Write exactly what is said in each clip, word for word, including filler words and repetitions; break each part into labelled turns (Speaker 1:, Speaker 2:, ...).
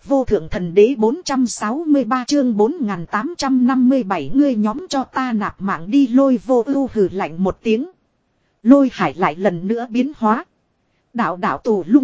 Speaker 1: Vô thượng thần đế bốn trăm sáu mươi ba chương bốn nghìn tám trăm năm mươi bảy ngươi nhóm cho ta nạp mạng đi. Lôi vô ưu hừ lạnh một tiếng. Lôi hải lại lần nữa biến hóa. Đạo đạo tù lung.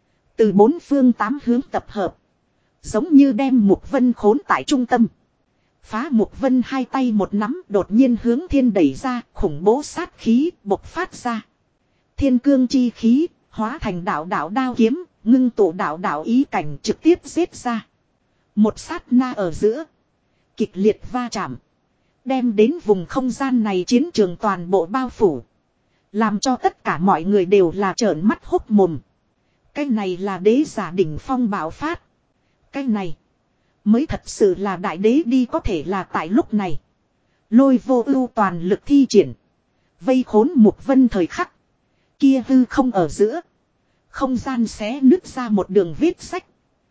Speaker 1: Từ bốn phương tám hướng tập hợp. Giống như đem Mục Vân khốn tại trung tâm. Phá Mục Vân hai tay một nắm đột nhiên hướng thiên đẩy ra. Khủng bố sát khí bộc phát ra. Thiên cương chi khí hóa thành đạo đạo đao kiếm. Ngưng tụ đạo đạo ý cảnh trực tiếp giết ra. Một sát na ở giữa. Kịch liệt va chạm. Đem đến vùng không gian này chiến trường toàn bộ bao phủ. Làm cho tất cả mọi người đều là trợn mắt hốc mồm. Cái này là đế giả đỉnh phong bạo phát. Cái này mới thật sự là đại đế đi. Có thể là tại lúc này. Lôi vô ưu toàn lực thi triển. Vây khốn Mục Vân thời khắc. Kia hư không ở giữa. Không gian xé nứt ra một đường vết sách.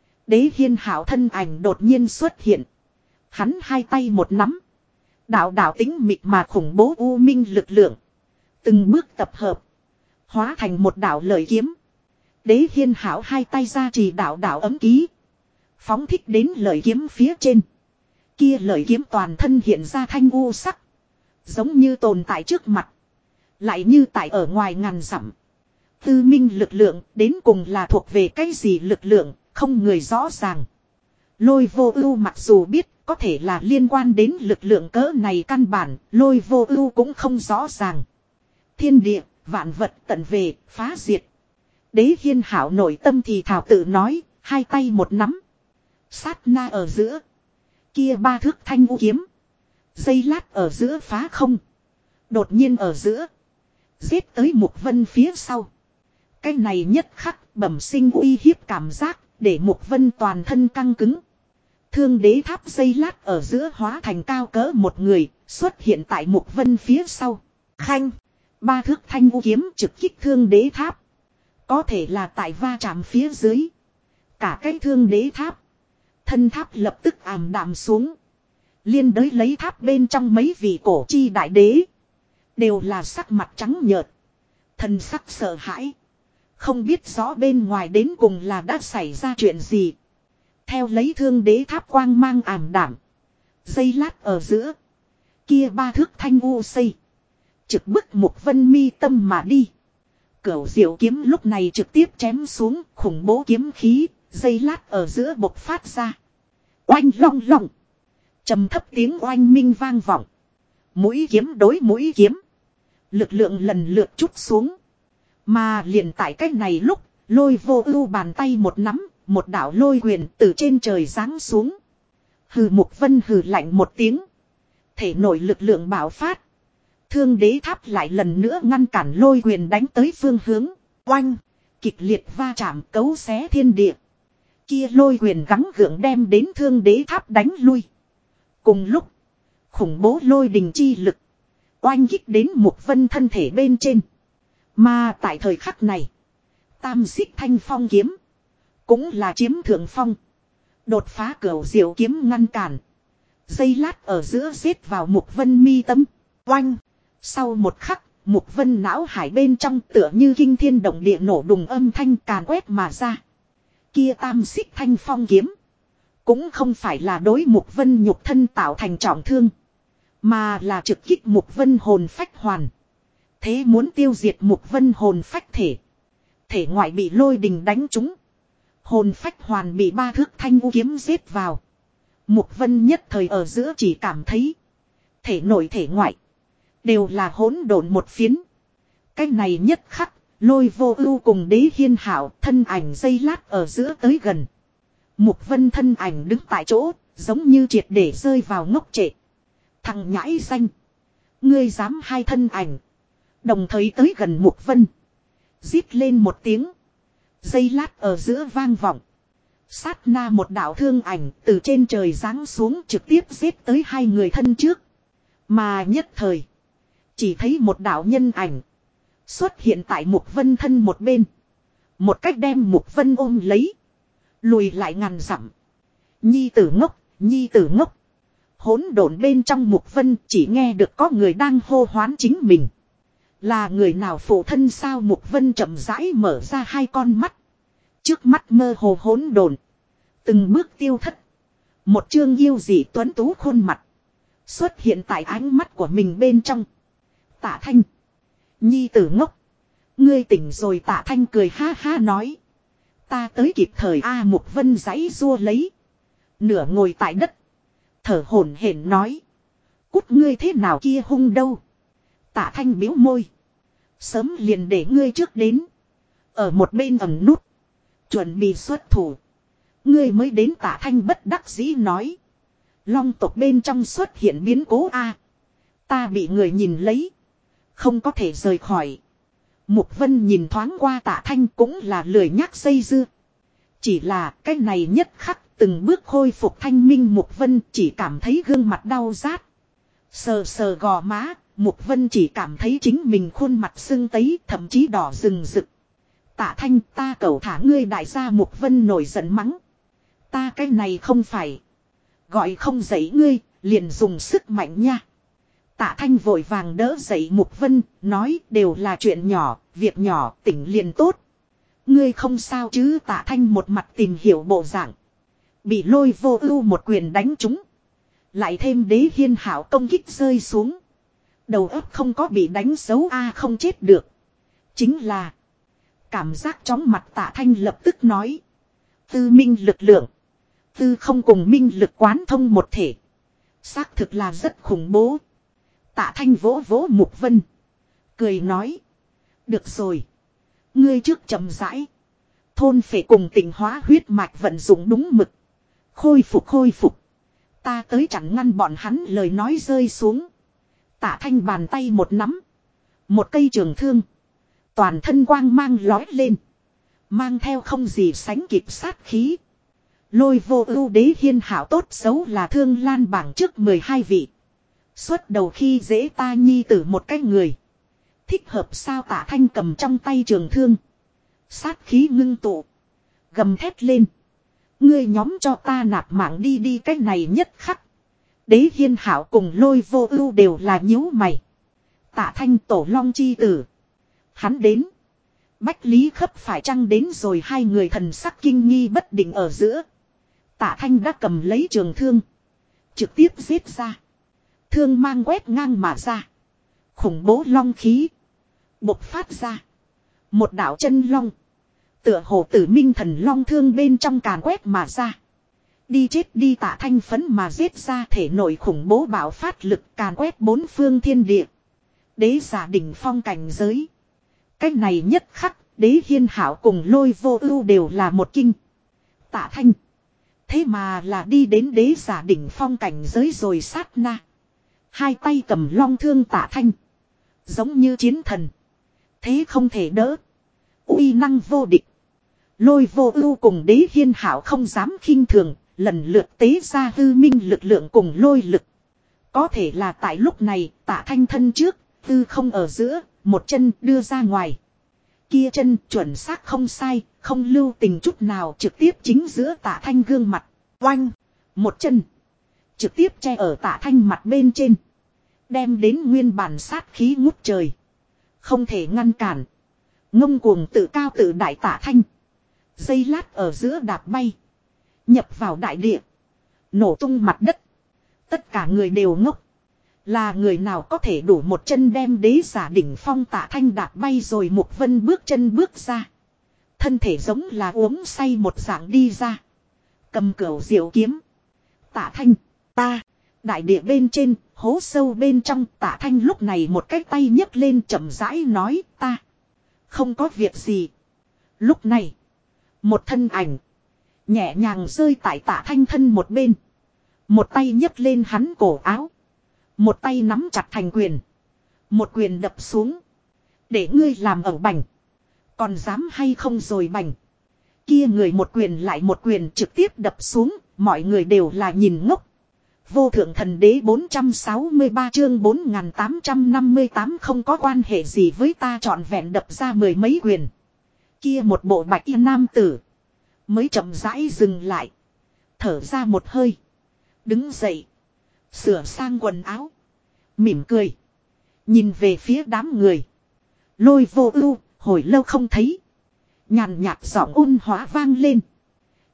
Speaker 1: Đế Hiên Hảo thân ảnh đột nhiên xuất hiện. Hắn hai tay một nắm. Đạo đạo tính mịt mà khủng bố u minh lực lượng. Từng bước tập hợp. Hóa thành một đạo lợi kiếm. Đế Hiên Hảo hai tay ra trì đạo đạo ấm ký. Phóng thích đến lợi kiếm phía trên. Kia lợi kiếm toàn thân hiện ra thanh u sắc. Giống như tồn tại trước mặt. Lại như tại ở ngoài ngàn dặm. Tư minh lực lượng đến cùng là thuộc về cái gì lực lượng, không người rõ ràng. Lôi vô ưu mặc dù biết có thể là liên quan đến lực lượng cỡ này căn bản, lôi vô ưu cũng không rõ ràng. Thiên địa, vạn vật tận về, phá diệt. Đế Hiên Hảo nội tâm thì thảo tự nói, hai tay một nắm. Sát na ở giữa. Kia ba thước thanh u kiếm. Dây lát ở giữa phá không. Đột nhiên ở giữa. Giết tới Mục Vân phía sau. Cái này nhất khắc bẩm sinh uy hiếp cảm giác, để Mục Vân toàn thân căng cứng. Thương đế tháp dây lát ở giữa hóa thành cao cỡ một người, xuất hiện tại Mục Vân phía sau. Khanh, ba thước thanh u kiếm trực kích thương đế tháp. Có thể là tại va chạm phía dưới. Cả cái thương đế tháp. Thân tháp lập tức ảm đạm xuống. Liên đới lấy tháp bên trong mấy vị cổ chi đại đế. Đều là sắc mặt trắng nhợt. Thần sắc sợ hãi. Không biết rõ bên ngoài đến cùng là đã xảy ra chuyện gì. Theo lấy thương đế tháp quang mang ảm đảm. Dây lát ở giữa. Kia ba thước thanh u xây. Trực bức Mục Vân mi tâm mà đi. Cửu diệu kiếm lúc này trực tiếp chém xuống. Khủng bố kiếm khí. Dây lát ở giữa bộc phát ra. Oanh long long. Trầm thấp tiếng oanh minh vang vọng. Mũi kiếm đối mũi kiếm. Lực lượng lần lượt trút xuống. Mà liền tại cách này lúc, lôi vô ưu bàn tay một nắm, một đạo lôi quyền từ trên trời giáng xuống. Hừ Mục Vân hừ lạnh một tiếng. Thể nội lực lượng bạo phát. Thương đế tháp lại lần nữa ngăn cản lôi quyền đánh tới phương hướng. Oanh, kịch liệt va chạm cấu xé thiên địa. Kia lôi quyền gắng gượng đem đến thương đế tháp đánh lui. Cùng lúc, khủng bố lôi đình chi lực. Oanh kích đến Mục Vân thân thể bên trên. Mà tại thời khắc này, tam xích thanh phong kiếm cũng là chiếm thượng phong. Đột phá cửu diệu kiếm ngăn cản. Dây lát ở giữa giết vào Mục Vân mi tâm. Oanh. Sau một khắc, Mục Vân não hải bên trong tựa như kinh thiên động địa nổ đùng âm thanh càn quét mà ra. Kia tam xích thanh phong kiếm cũng không phải là đối Mục Vân nhục thân tạo thành trọng thương. Mà là trực kích Mục Vân hồn phách hoàn. Thế muốn tiêu diệt Mục Vân hồn phách thể. Thể ngoại bị lôi đình đánh trúng. Hồn phách hoàn bị ba thước thanh u kiếm giết vào. Mục Vân nhất thời ở giữa chỉ cảm thấy. Thể nội thể ngoại. Đều là hỗn độn một phiến. Cái này nhất khắc. Lôi vô ưu cùng Đế Hiên Hảo thân ảnh dây lát ở giữa tới gần. Mục Vân thân ảnh đứng tại chỗ. Giống như triệt để rơi vào ngốc trệ. Thằng nhãi danh. Ngươi dám hai thân ảnh. Đồng thời tới gần Mục Vân. Rít lên một tiếng. Dây lát ở giữa vang vọng. Sát na một đạo thương ảnh từ trên trời giáng xuống trực tiếp giết tới hai người thân trước. Mà nhất thời. Chỉ thấy một đạo nhân ảnh. Xuất hiện tại Mục Vân thân một bên. Một cách đem Mục Vân ôm lấy. Lùi lại ngàn dặm. Nhi tử ngốc, nhi tử ngốc. Hỗn độn bên trong Mục Vân chỉ nghe được có người đang hô hoán chính mình. Là người nào phụ thân sao? Mục Vân chậm rãi mở ra hai con mắt. Trước mắt mơ hồ hỗn độn. Từng bước tiêu thất. Một chương yêu dị tuấn tú khuôn mặt. Xuất hiện tại ánh mắt của mình bên trong. Tạ Thanh. Nhi tử ngốc. Ngươi tỉnh rồi Tạ Thanh cười ha ha nói. Ta tới kịp thời A Mục Vân giãy rua lấy. Nửa ngồi tại đất. Thở hổn hển nói. Cút ngươi thế nào kia hung đâu. Tạ Thanh biếu môi. Sớm liền để ngươi trước đến. Ở một bên ẩn nút. Chuẩn bị xuất thủ. Ngươi mới đến Tạ Thanh bất đắc dĩ nói. Long tộc bên trong xuất hiện biến cố A. Ta bị người nhìn lấy. Không có thể rời khỏi. Mục Vân nhìn thoáng qua Tạ Thanh cũng là lười nhác dây dưa. Chỉ là cái này nhất khắc từng bước khôi phục thanh minh Mục Vân chỉ cảm thấy gương mặt đau rát. Sờ sờ gò má, Mục Vân chỉ cảm thấy chính mình khuôn mặt sưng tấy thậm chí đỏ rừng rực. Tạ Thanh ta cầu thả ngươi đại gia Mục Vân nổi giận mắng. Ta cái này không phải. Gọi không dậy ngươi, liền dùng sức mạnh nha. Tạ Thanh vội vàng đỡ dậy Mục Vân, nói đều là chuyện nhỏ, việc nhỏ, tỉnh liền tốt. Ngươi không sao chứ Tạ Thanh một mặt tìm hiểu bộ dạng. Bị Lôi Vô Ưu một quyền đánh trúng. Lại thêm Đế Hiên Hảo công kích rơi xuống. Đầu óc không có bị đánh xấu a không chết được. Chính là. Cảm giác chóng mặt Tạ Thanh lập tức nói. Tư minh lực lượng. Tư không cùng minh lực quán thông một thể. Xác thực là rất khủng bố. Tạ Thanh vỗ vỗ Mục Vân. Cười nói. Được rồi. Ngươi trước chậm rãi. Thôn phệ cùng tỉnh hóa huyết mạch vận dụng đúng mực. Khôi phục khôi phục. Ta tới chẳng ngăn bọn hắn lời nói rơi xuống. Tạ Thanh bàn tay một nắm. Một cây trường thương. Toàn thân quang mang lói lên. Mang theo không gì sánh kịp sát khí. Lôi Vô Ưu Đế Hiên Hảo tốt xấu là Thương Lan bảng trước mười hai vị. Xuất đầu khi dễ ta nhi tử một cái người. Thích hợp sao Tạ Thanh cầm trong tay trường thương. Sát khí ngưng tụ. Gầm thét lên. Ngươi nhóm cho ta nạp mạng đi đi cái này nhất khắc. Đế Hiên Hảo cùng Lôi Vô Ưu đều là nhíu mày. Tạ Thanh tổ long chi tử. Hắn đến. Bách Lý Khấp phải chăng đến rồi hai người thần sắc kinh nghi bất định ở giữa. Tạ Thanh đã cầm lấy trường thương. Trực tiếp giết ra. Thương mang quét ngang mà ra. Khủng bố long khí. Bộc phát ra. Một đạo chân long. Tựa hồ tử minh thần long thương bên trong càn quét mà ra. Đi chết đi Tạ Thanh phấn mà giết ra thể nội khủng bố bạo phát lực càn quét bốn phương thiên địa. Đế giả đỉnh phong cảnh giới. Cách này nhất khắc, Đế Hiên Hảo cùng Lôi Vô Ưu đều là một kinh. Tạ Thanh. Thế mà là đi đến đế giả đỉnh phong cảnh giới rồi sát na. Hai tay cầm long thương Tạ Thanh. Giống như chiến thần. Thế không thể đỡ. Uy năng vô địch. Lôi Vô Ưu cùng Đế Hiên Hảo không dám khinh thường, lần lượt tế ra hư minh lực lượng cùng lôi lực. Có thể là tại lúc này, Tạ Thanh thân trước, tư không ở giữa, một chân đưa ra ngoài. Kia chân chuẩn xác không sai, không lưu tình chút nào trực tiếp chính giữa Tạ Thanh gương mặt. Oanh! Một chân. Trực tiếp che ở Tạ Thanh mặt bên trên. Đem đến nguyên bản sát khí ngút trời. Không thể ngăn cản. Ngông cuồng tự cao tự đại Tạ Thanh. Giây lát ở giữa đạp bay. Nhập vào đại địa. Nổ tung mặt đất. Tất cả người đều ngốc. Là người nào có thể đủ một chân đem đế giả đỉnh phong Tạ Thanh đạp bay rồi Mục Vân bước chân bước ra. Thân thể giống là uống say một dạng đi ra. Cầm cửu diệu kiếm. Tạ Thanh, ta, đại địa bên trên, hố sâu bên trong Tạ Thanh lúc này một cái tay nhấc lên chậm rãi nói ta. Không có việc gì. Lúc này, một thân ảnh, nhẹ nhàng rơi tại Tạ Thanh thân một bên. Một tay nhấc lên hắn cổ áo. Một tay nắm chặt thành quyền. Một quyền đập xuống. Để ngươi làm ở bành. Còn dám hay không rồi bành. Kia người một quyền lại một quyền trực tiếp đập xuống. Mọi người đều là nhìn ngốc. Vô thượng thần đế bốn trăm sáu mươi ba chương bốn nghìn tám trăm năm mươi tám không có quan hệ gì với ta trọn vẹn đập ra mười mấy quyền. Kia một bộ bạch y nam tử. Mới chậm rãi dừng lại. Thở ra một hơi. Đứng dậy. Sửa sang quần áo. Mỉm cười. Nhìn về phía đám người. Lôi Vô Ưu hồi lâu không thấy. Nhàn nhạt giọng ôn hóa vang lên.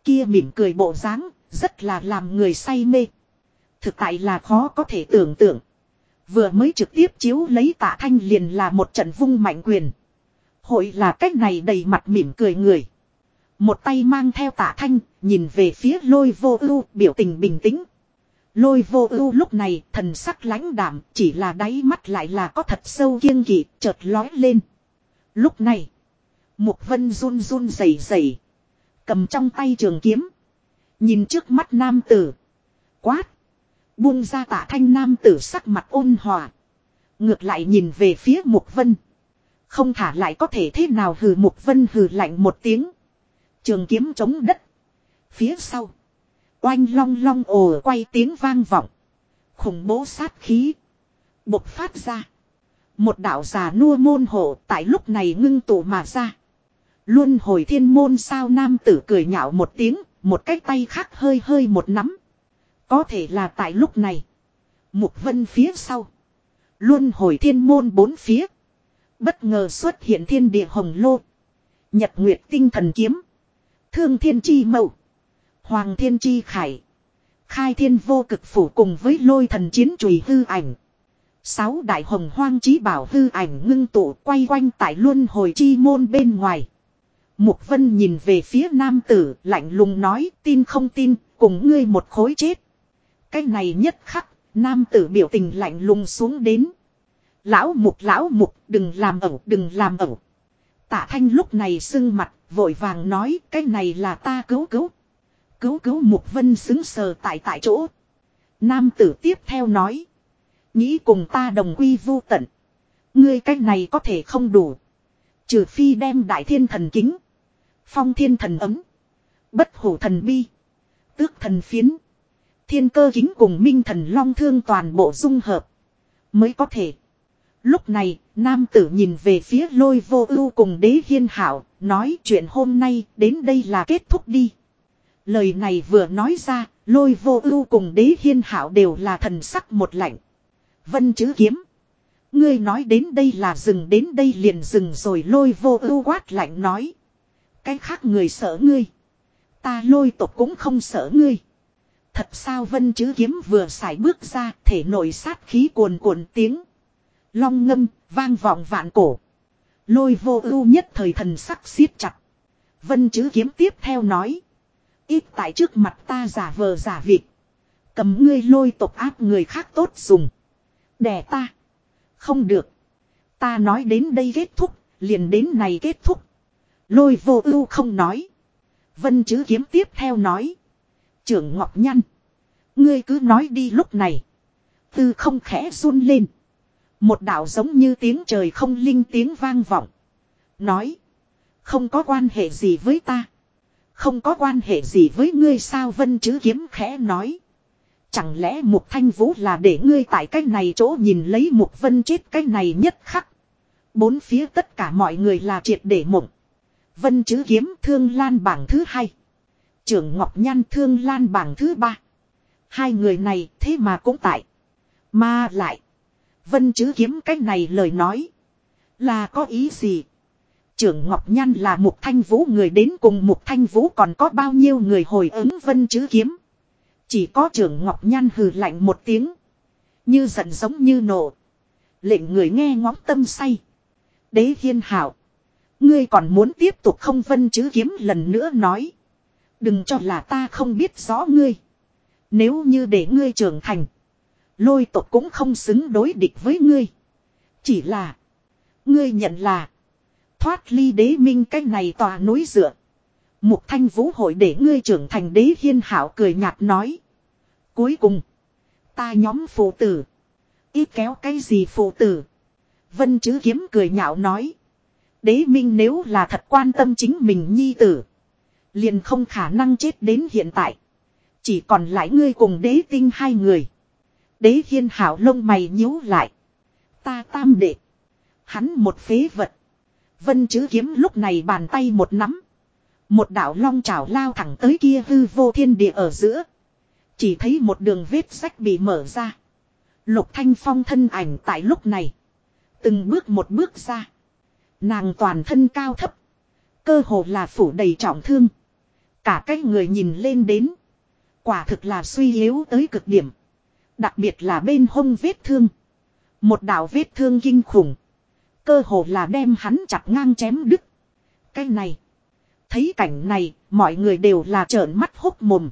Speaker 1: Kia mỉm cười bộ dáng, rất là làm người say mê. Thực tại là khó có thể tưởng tượng. Vừa mới trực tiếp chiếu lấy Tạ Thanh liền là một trận vung mạnh quyền. Hội là cách này đầy mặt mỉm cười người. Một tay mang theo Tạ Thanh, nhìn về phía Lôi Vô Ưu, biểu tình bình tĩnh. Lôi Vô Ưu lúc này thần sắc lãnh đạm, chỉ là đáy mắt lại là có thật sâu kiêng kỵ chợt lóe lên. Lúc này, Mục Vân run run rẩy rẩy, cầm trong tay trường kiếm, nhìn trước mắt nam tử, quát: "Buông ra!" Tạ Thanh. Nam tử sắc mặt ôn hòa, ngược lại nhìn về phía Mục Vân. "Không thả lại có thể thế nào?" Hừ. Mục Vân hừ lạnh một tiếng, trường kiếm chống đất. Phía sau, oanh long long ồ quay tiếng vang vọng. Khủng bố sát khí bộc phát ra. Một đạo già nua môn hộ tại lúc này ngưng tụ mà ra. Luân hồi thiên môn sao? Nam tử cười nhạo một tiếng, một cái tay khác hơi hơi một nắm. Có thể là tại lúc này, Mục Vân phía sau, luân hồi thiên môn bốn phía, bất ngờ xuất hiện thiên địa hồng lô, nhật nguyệt tinh thần kiếm, thương thiên chi mâu, hoàng thiên chi khải, khai thiên vô cực phủ cùng với lôi thần chiến chùy hư ảnh. Sáu đại hồng hoang chí bảo hư ảnh ngưng tụ quay quanh tại luân hồi chi môn bên ngoài. Mục Vân nhìn về phía nam tử, lạnh lùng nói: "Tin không tin, cùng ngươi một khối chết." Cái này nhất khắc, nam tử biểu tình lạnh lùng xuống đến. "Lão Mục, lão Mục, đừng làm ẩu, đừng làm ẩu." Tạ Thanh lúc này sưng mặt, vội vàng nói: "Cái này là ta cứu cứu." Cứu cứu? Mục Vân sững sờ tại tại chỗ. Nam tử tiếp theo nói: "Nghĩ cùng ta đồng quy vu tận, ngươi cái này có thể không đủ. Trừ phi đem Đại Thiên Thần Kính, Phong Thiên Thần Ấm, Bất Hủ Thần Bi, Tước Thần Phiến, Thiên Cơ Kính cùng Minh Thần Long Thương toàn bộ dung hợp mới có thể." Lúc này, nam tử nhìn về phía Lôi Vô Ưu cùng Đế Hiên Hảo, nói: "Chuyện hôm nay đến đây là kết thúc đi." Lời này vừa nói ra, Lôi Vô Ưu cùng Đế Hiên Hảo đều là thần sắc một lạnh. "Vân Chữ Kiếm, ngươi nói đến đây là dừng, đến đây liền dừng rồi." Lôi Vô Ưu quát lạnh nói: "Cái khác người sợ ngươi, ta Lôi tộc cũng không sợ ngươi." "Thật sao?" Vân Chữ Kiếm vừa sải bước ra, thể nội sát khí cuồn cuộn, tiếng long ngâm vang vọng vạn cổ. Lôi Vô Ưu nhất thời thần sắc siết chặt. Vân Chữ Kiếm tiếp theo nói: "Ít tại trước mặt ta giả vờ giả vịt, cầm ngươi Lôi tộc áp người khác tốt dùng, đè ta. Không được. Ta nói đến đây kết thúc, liền đến này kết thúc." Lôi Vô Ưu không nói. Vân Chữ Kiếm tiếp theo nói: "Trưởng Ngọc Nhăn, ngươi cứ nói đi." Lúc này, tư không khẽ run lên. Một đạo giống như tiếng trời không linh tiếng vang vọng. Nói: "Không có quan hệ gì với ta." "Không có quan hệ gì với ngươi sao?" Vân Chữ Kiếm khẽ nói. "Chẳng lẽ Mục Thanh Vũ là để ngươi tại cái này chỗ?" Nhìn lấy Mục Vân chết cái này nhất khắc, bốn phía tất cả mọi người là triệt để mộng. Vân Chữ Kiếm Thương Lan bảng thứ hai, Trưởng Ngọc Nhan Thương Lan bảng thứ ba. Hai người này thế mà cũng tại. Mà lại, Vân Chữ Kiếm cái này lời nói là có ý gì? Trưởng Ngọc Nhan là Mục Thanh Vũ người, đến cùng Mục Thanh Vũ còn có bao nhiêu người hồi ứng Vân Chữ Kiếm? Chỉ có Trưởng Ngọc Nhan hừ lạnh một tiếng, như giận giống như nộ, lệnh người nghe ngóng tâm say. "Đế Hiên Hảo, ngươi còn muốn tiếp tục không?" Vân Chữ Kiếm lần nữa nói: "Đừng cho là ta không biết rõ ngươi. Nếu như để ngươi trưởng thành, Lôi tộc cũng không xứng đối địch với ngươi. Chỉ là ngươi nhận là thoát ly Đế Minh cái này tòa núi dựa, Mục Thanh Vũ hội để ngươi trưởng thành." Đế Hiên Hảo cười nhạt nói: "Cuối cùng, ta nhóm phụ tử, ít kéo cái gì phụ tử?" Vân Chữ Kiếm cười nhạo nói: "Đế Minh nếu là thật quan tâm chính mình nhi tử, liền không khả năng chết đến hiện tại. Chỉ còn lại ngươi cùng Đế Tinh hai người." Đế Hiên Hảo lông mày nhíu lại: "Ta tam đệ, hắn một phế vật." Vân Chữ Kiếm lúc này bàn tay một nắm, một đạo long chảo lao thẳng tới kia hư vô thiên địa ở giữa. Chỉ thấy một đường vết rách bị mở ra. Lục Thanh Phong thân ảnh tại lúc này từng bước một bước ra. Nàng toàn thân cao thấp, cơ hồ là phủ đầy trọng thương, Cả cái người nhìn lên đến. Quả thực là suy yếu tới cực điểm. Đặc biệt là bên hông vết thương. Một đạo vết thương kinh khủng. Cơ hồ là đem hắn chặt ngang chém đứt. Cái này. Thấy cảnh này, mọi người đều là trợn mắt hốc mồm.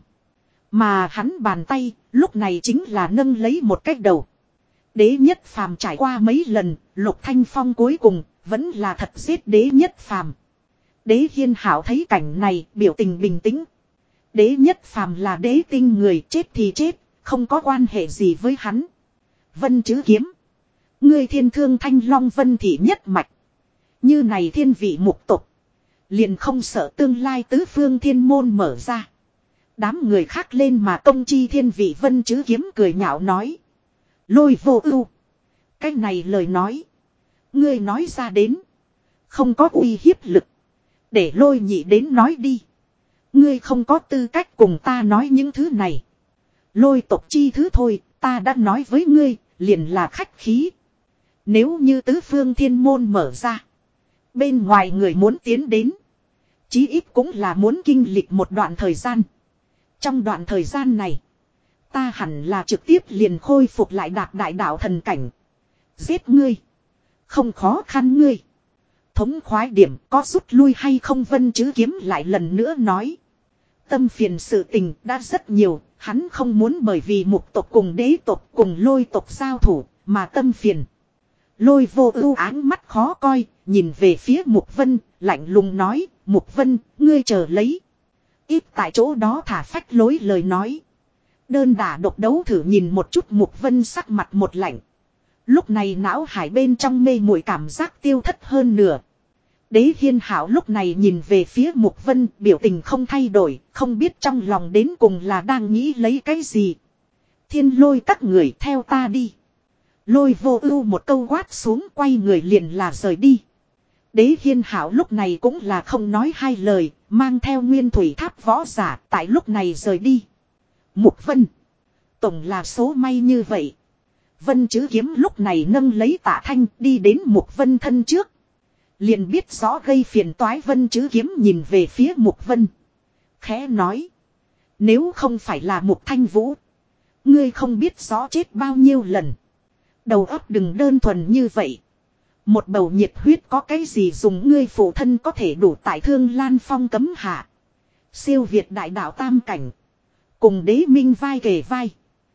Speaker 1: Mà hắn bàn tay, lúc này chính là nâng lấy một cái đầu. Đế nhất phàm trải qua mấy lần, Lục Thanh Phong cuối cùng, vẫn là thật giết đế nhất phàm. Đế Hiên Hảo thấy cảnh này, biểu tình bình tĩnh. Đế nhất phàm là đế tinh người, chết thì chết, không có quan hệ gì với hắn. Vân Chữ Kiếm. Ngươi thiên thương thanh long vân thị nhất mạch. Như này thiên vị mục tục. Liền không sợ tương lai tứ phương thiên môn mở ra. Đám người khác lên mà công chi thiên vị Vân Chữ Kiếm cười nhạo nói. Lôi vô ưu. Cái này lời nói. Ngươi nói ra đến. Không có uy hiếp lực. Để lôi nhị đến nói đi. Ngươi không có tư cách cùng ta nói những thứ này. Lôi tộc chi thứ thôi, ta đã nói với ngươi, liền là khách khí. Nếu như tứ phương thiên môn mở ra. Bên ngoài người muốn tiến đến. Chí ít cũng là muốn kinh lịch một đoạn thời gian. Trong đoạn thời gian này. Ta hẳn là trực tiếp liền khôi phục lại đạt đại đạo thần cảnh. Giết ngươi. Không khó khăn ngươi. Thống khoái điểm có rút lui hay không Vân Chữ Kiếm lại lần nữa nói. Tâm phiền sự tình đã rất nhiều. Hắn không muốn bởi vì mục tộc cùng đế tộc cùng lôi tộc giao thủ mà tâm phiền. Lôi vô ưu áng mắt khó coi. Nhìn về phía Mục Vân. Lạnh lùng nói. Mục Vân ngươi chờ lấy. Ít tại chỗ đó thả phách lối lời nói. Đơn đả độc đấu thử nhìn một chút Mục Vân sắc mặt một lạnh. Lúc này não hải bên trong mê muội cảm giác tiêu thất hơn nửa. Đế Hiên Hảo lúc này nhìn về phía Mục Vân biểu tình không thay đổi, không biết trong lòng đến cùng là đang nghĩ lấy cái gì. Thiên lôi các người theo ta đi. Lôi vô ưu một câu quát xuống quay người liền là rời đi. Đế Hiên Hảo lúc này cũng là không nói hai lời, mang theo nguyên thủy tháp võ giả tại lúc này rời đi. Mục Vân. Tổng là số may như vậy. Vân Chữ Kiếm lúc này nâng lấy Tạ Thanh đi đến Mục Vân thân trước. Liền biết rõ gây phiền toái Vân Chữ Kiếm nhìn về phía Mục Vân. Khẽ nói. Nếu không phải là Mục Thanh Vũ. Ngươi không biết rõ chết bao nhiêu lần. Đầu óc đừng đơn thuần như vậy. Một bầu nhiệt huyết có cái gì dùng ngươi phụ thân có thể đủ tại Thương Lan Phong cấm hạ. Siêu việt đại đạo tam cảnh. Cùng đế minh vai kề vai.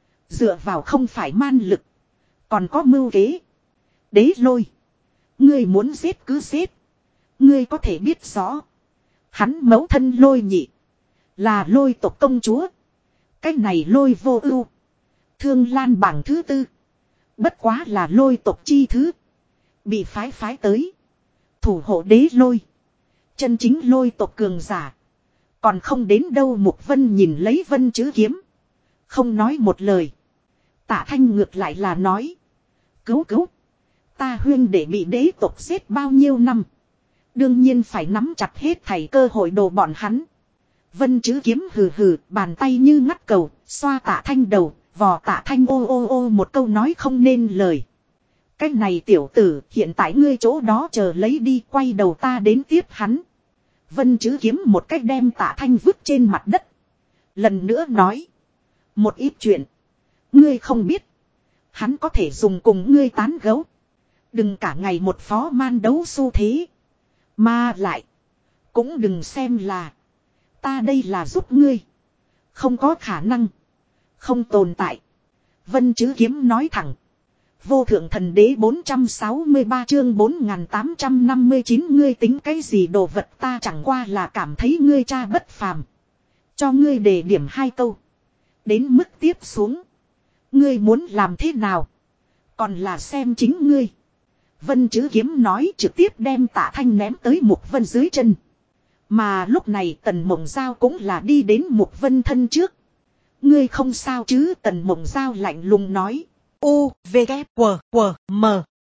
Speaker 1: Dựa vào không phải man lực. Còn có mưu kế. Đế lôi. Ngươi muốn giết cứ giết. Ngươi có thể biết rõ. Hắn mẫu thân lôi nhị. Là lôi tộc công chúa. Cái này lôi vô ưu. Thương Lan bảng thứ tư. Bất quá là lôi tộc chi thứ. Bị phái phái tới. Thủ hộ đế lôi. Chân chính lôi tộc cường giả. Còn không đến đâu Mục Vân nhìn lấy Vân Chữ Kiếm. Không nói một lời. Tạ Thanh ngược lại là nói. Cứu cứu. Ta huyên để bị đế tộc giết bao nhiêu năm. Đương nhiên phải nắm chặt hết thảy cơ hội đồ bọn hắn. Vân Chữ Kiếm hừ hừ, bàn tay như ngắt cầu, xoa Tạ Thanh đầu, vò Tạ Thanh ô ô ô một câu nói không nên lời. Cái này tiểu tử, hiện tại ngươi chỗ đó chờ lấy đi, quay đầu ta đến tiếp hắn. Vân Chữ Kiếm một cách đem Tạ Thanh vứt trên mặt đất. Lần nữa nói. Một ít chuyện. Ngươi không biết. Hắn có thể dùng cùng ngươi tán gấu. Đừng cả ngày một phó man đấu xu thế. Mà lại. Cũng đừng xem là. Ta đây là giúp ngươi. Không có khả năng. Không tồn tại. Vân Chữ Kiếm nói thẳng. Vô thượng thần đế bốn trăm sáu mươi ba chương bốn nghìn tám trăm năm mươi chín ngươi tính cái gì đồ vật ta chẳng qua là cảm thấy ngươi cha bất phàm. Cho ngươi đề điểm hai câu. Đến mức tiếp xuống. Ngươi muốn làm thế nào? Còn là xem chính ngươi. Vân Chữ Kiếm nói trực tiếp đem Tạ Thanh ném tới Mục Vân dưới chân. Mà lúc này Tần Mộng Giao cũng là đi đến Mục Vân thân trước. Ngươi không sao chứ Tần Mộng Giao lạnh lùng nói. U, V, K, W, W, M.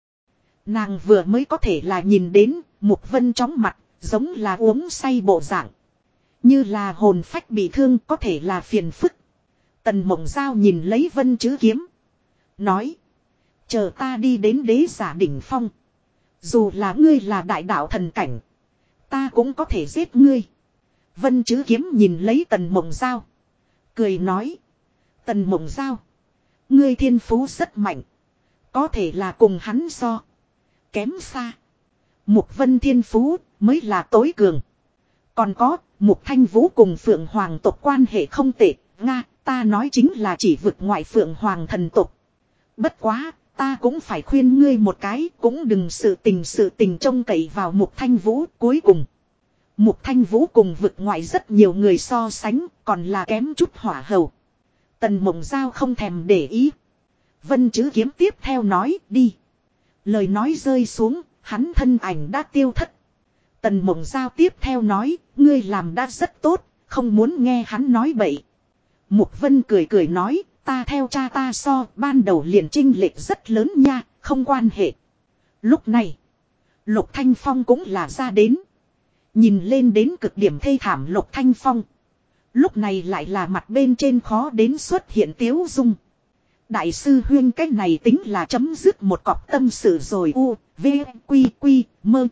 Speaker 1: Nàng vừa mới có thể là nhìn đến Mục Vân chóng mặt, giống là uống say bộ dạng. Như là hồn phách bị thương có thể là phiền phức. Tần Mộng Giao nhìn lấy Vân Chữ Kiếm. Nói. Chờ ta đi đến đế giả đỉnh phong. Dù là ngươi là đại đạo thần cảnh. Ta cũng có thể giết ngươi. Vân Chữ Kiếm nhìn lấy Tần Mộng Giao. Cười nói. Tần Mộng Giao. Ngươi thiên phú rất mạnh. Có thể là cùng hắn so. Kém xa. Mục Vân thiên phú mới là tối cường. Còn có, Mục Thanh Vũ cùng Phượng Hoàng tộc quan hệ không tệ. Nga, ta nói chính là chỉ vực ngoại Phượng Hoàng thần tộc. Bất quá, ta cũng phải khuyên ngươi một cái, cũng đừng sự tình sự tình trông cậy vào Mục Thanh Vũ. Cuối cùng, Mục Thanh Vũ cùng vực ngoại rất nhiều người so sánh, còn là kém chút hỏa hầu. Tần Mộng Giao không thèm để ý. Vân Chữ Kiếm tiếp theo nói, đi. Lời nói rơi xuống, hắn thân ảnh đã tiêu thất. Tần Mộng Giao tiếp theo nói, ngươi làm đã rất tốt, không muốn nghe hắn nói bậy. Mục Vân cười cười nói, ta theo cha ta so, ban đầu liền chênh lệch rất lớn nha, không quan hệ. Lúc này, Lục Thanh Phong cũng là ra đến. Nhìn lên đến cực điểm thê thảm Lục Thanh Phong. Lúc này lại là mặt bên trên khó đến xuất hiện tiếu dung. Đại sư huyên cái này tính là chấm dứt một cọc tâm sự rồi. U, V, Quy, Quy, Mơ.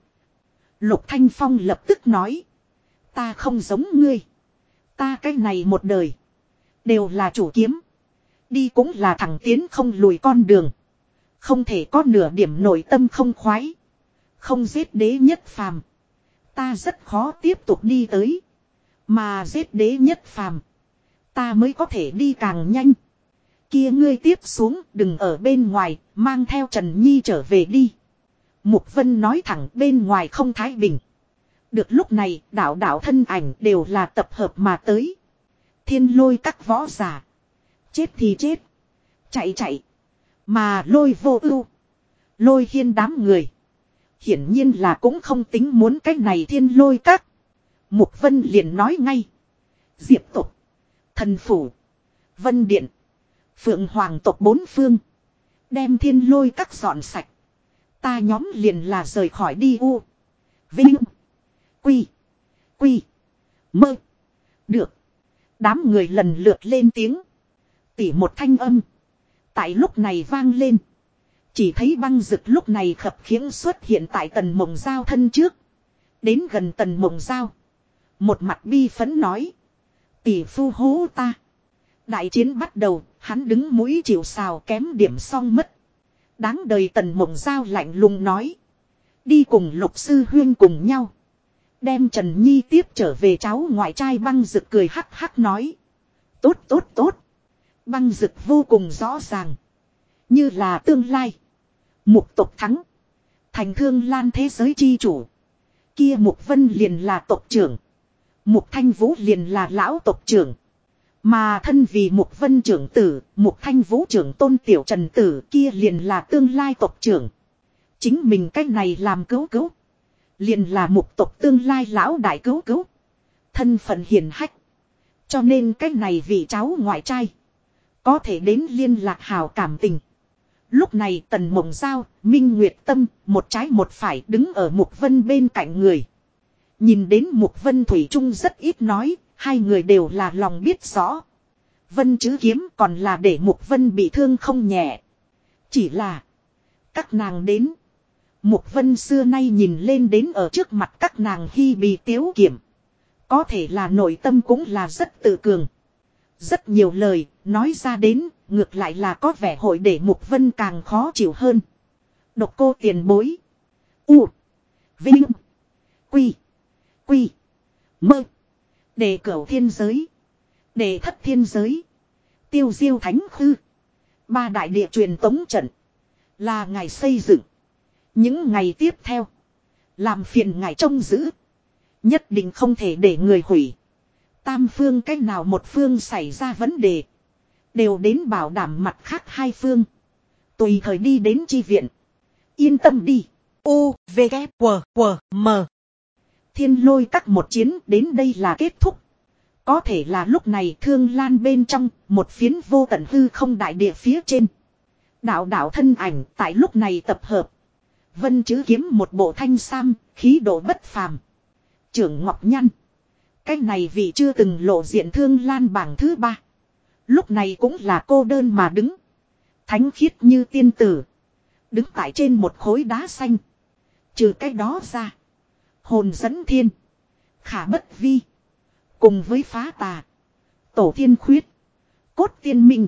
Speaker 1: Lục Thanh Phong lập tức nói. Ta không giống ngươi. Ta cái này một đời. Đều là chủ kiếm. Đi cũng là thẳng tiến không lùi con đường. Không thể có nửa điểm nội tâm không khoái. Không giết đế nhất phàm. Ta rất khó tiếp tục đi tới. Mà giết đế nhất phàm. Ta mới có thể đi càng nhanh. Kia ngươi tiếp xuống đừng ở bên ngoài. Mang theo Trần Nhi trở về đi. Mục Vân nói thẳng bên ngoài không thái bình. Được lúc này đạo đạo thân ảnh đều là tập hợp mà tới. Thiên Lôi các võ giả. Chết thì chết. Chạy chạy. Mà Lôi Vô Ưu, Lôi Hiên đám người. Hiển nhiên là cũng không tính muốn cái này Thiên Lôi các. Mục Vân liền nói ngay. Diệp tộc, Thần phủ, Vân Điện, Phượng Hoàng tộc bốn phương. Đem Thiên Lôi các dọn sạch. Ta nhóm liền là rời khỏi đi. U, Vinh, Quy, Quy, Mơ. Được. Đám người lần lượt lên tiếng. Tỉ một thanh âm. Tại lúc này vang lên. Chỉ thấy băng rực lúc này khập khiễng xuất hiện tại Tần Mộng Giao thân trước. Đến gần Tần Mộng Giao. Một mặt bi phấn nói. Tỷ phu hố ta. Đại chiến bắt đầu. Hắn đứng mũi chịu sào kém điểm xong mất. Đáng đời Tần Mộng Giao lạnh lùng nói. Đi cùng Lục sư huyên cùng nhau. Đem Trần Nhi tiếp trở về cháu ngoại trai. Băng rực cười hắc hắc nói. Tốt tốt tốt. Băng rực vô cùng rõ ràng. Như là tương lai. Mục tộc thắng. Thành Thương Lan thế giới chi chủ. Kia Mục Vân liền là tộc trưởng. Mục Thanh Vũ liền là lão tộc trưởng. Mà thân vì Mục Vân trưởng tử. Mục Thanh Vũ trưởng tôn tiểu trần tử. Kia liền là tương lai tộc trưởng. Chính mình cách này làm cứu cứu. Liền là Mục tộc tương lai lão đại cứu cứu. Thân phận hiền hách. Cho nên cách này vị cháu ngoại trai. Có thể đến liên lạc hào cảm tình. Lúc này Tần Mộng Giao, Minh Nguyệt Tâm, một trái một phải đứng ở Mục Vân bên cạnh người. Nhìn đến Mục Vân Thủy Trung rất ít nói, hai người đều là lòng biết rõ. Vân Chữ Kiếm còn là để Mục Vân bị thương không nhẹ. Chỉ là các nàng đến. Mục Vân xưa nay nhìn lên đến ở trước mặt các nàng hy bì tiếu kiểm. Có thể là nội tâm cũng là rất tự cường. Rất nhiều lời, nói ra đến, ngược lại là có vẻ hội để Mục Vân càng khó chịu hơn. Độc cô tiền bối. U. Vinh. Quy. Quy. Mơ. Đề cửu thiên giới. Đề thất thiên giới. Tiêu diêu thánh khư. Ba đại địa truyền tống trận. Là ngài xây dựng. Những ngày tiếp theo. Làm phiền ngài trông giữ. Nhất định không thể để người hủy. Tam phương cách nào một phương xảy ra vấn đề. Đều đến bảo đảm mặt khác hai phương. Tùy thời đi đến chi viện. Yên tâm đi. U, V, K, W, W, M. Thiên Lôi các một chiến đến đây là kết thúc. Có thể là lúc này Thương Lan bên trong một phiến vô tận hư không đại địa phía trên. Đạo đạo thân ảnh tại lúc này tập hợp. Vân Chữ Kiếm một bộ thanh sam, khí độ bất phàm. Trưởng Ngọc Nhăn. Cái này vì chưa từng lộ diện Thương Lan bảng thứ ba. Lúc này cũng là cô đơn mà đứng. Thánh khiết như tiên tử. Đứng tại trên một khối đá xanh. Trừ cái đó ra. Hồn dẫn thiên. Khả bất vi. Cùng với phá tà. Tổ thiên khuyết. Cốt tiên minh.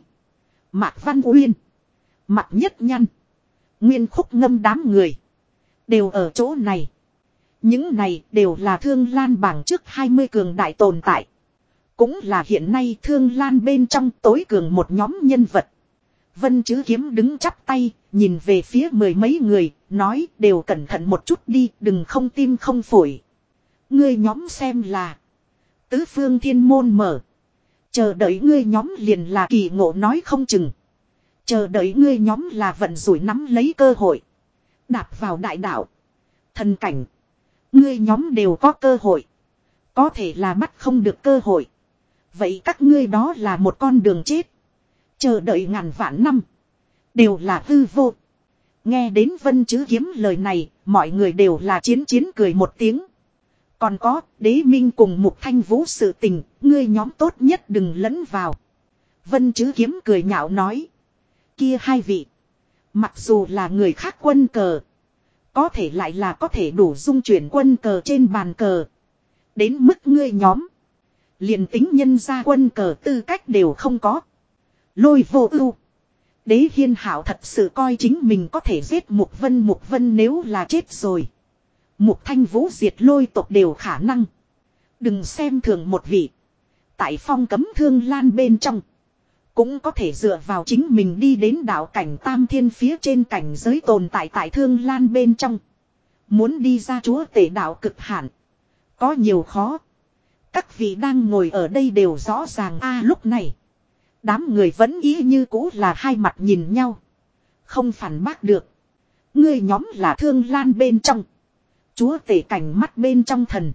Speaker 1: Mạc Văn Uyên. Mặc nhất nhăn. Nguyên khúc ngâm đám người. Đều ở chỗ này. Những này đều là Thương Lan bảng trước hai mươi cường đại tồn tại. Cũng là hiện nay Thương Lan bên trong tối cường một nhóm nhân vật. Vân Chữ Kiếm đứng chắp tay, nhìn về phía mười mấy người, nói đều cẩn thận một chút đi, đừng không tim không phổi. Ngươi nhóm xem là tứ phương thiên môn mở. Chờ đợi ngươi nhóm liền là kỳ ngộ nói không chừng. Chờ đợi ngươi nhóm là vận rủi nắm lấy cơ hội. Đạp vào đại đạo. Thần cảnh. Ngươi nhóm đều có cơ hội. Có thể là bắt không được cơ hội. Vậy các ngươi đó là một con đường chết. Chờ đợi ngàn vạn năm. Đều là hư vô. Nghe đến Vân Chữ Kiếm lời này. Mọi người đều là chiến chiến cười một tiếng. Còn có Đế Minh cùng Mục Thanh Vũ sự tình. Ngươi nhóm tốt nhất đừng lẫn vào. Vân Chữ Kiếm cười nhạo nói. Kia hai vị. Mặc dù là người khác quân cờ. Có thể lại là có thể đủ dung chuyển quân cờ trên bàn cờ. Đến mức ngươi nhóm. Liền tính nhân ra quân cờ tư cách đều không có. Lôi vô ưu. Đế Hiên Hảo thật sự coi chính mình có thể giết Mục Vân. Mục Vân nếu là chết rồi. Mục Thanh Vũ diệt lôi tộc đều khả năng. Đừng xem thường một vị. Tại phong cấm Thương Lan bên trong. Cũng có thể dựa vào chính mình đi đến đạo cảnh tam thiên phía trên cảnh giới tồn tại tại Thương Lan bên trong. Muốn đi ra chúa tể đạo cực hạn. Có nhiều khó. Các vị đang ngồi ở đây đều rõ ràng a à, lúc này. Đám người vẫn ý như cũ là hai mặt nhìn nhau. Không phản bác được. Ngươi nhóm là Thương Lan bên trong. Chúa tể cảnh mắt bên trong thần.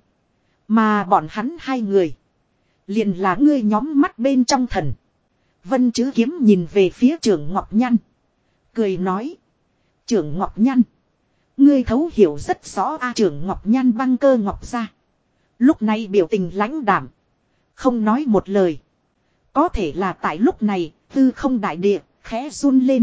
Speaker 1: Mà bọn hắn hai người. Liền là ngươi nhóm mắt bên trong thần. Vân Chữ Kiếm nhìn về phía trưởng Ngọc Nhăn. Cười nói. Trưởng Ngọc Nhăn. Ngươi thấu hiểu rất rõ a à, trưởng Ngọc Nhăn băng cơ ngọc ra. Lúc này biểu tình lãnh đảm. Không nói một lời. Có thể là tại lúc này, tư không đại địa, khẽ run lên.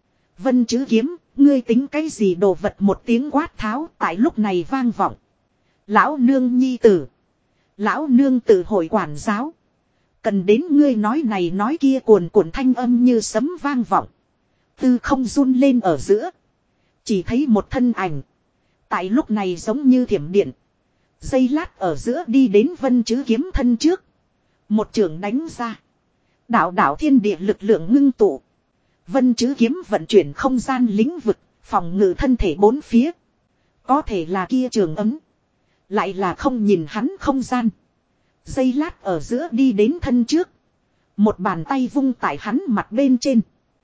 Speaker 1: Vân Chữ Kiếm, ngươi tính cái gì đồ vật một tiếng quát tháo tại lúc này vang vọng. Lão nương nhi tử. Lão nương tử hội quản giáo. Cần đến ngươi nói này nói kia cuồn cuộn thanh âm như sấm vang vọng. Tư không run lên ở giữa. Chỉ thấy một thân ảnh. Tại lúc này giống như thiểm điện. Giây lát ở giữa đi đến Vân Chữ Kiếm thân trước. Một trường đánh ra. Đạo đạo thiên địa lực lượng ngưng tụ. Vân Chữ Kiếm vận chuyển không gian lĩnh vực. Phòng ngự thân thể bốn phía. Có thể là kia trường ấm. Lại là không nhìn hắn không gian. Giây lát ở giữa đi đến thân trước. Một bàn tay vung tại hắn mặt bên trên.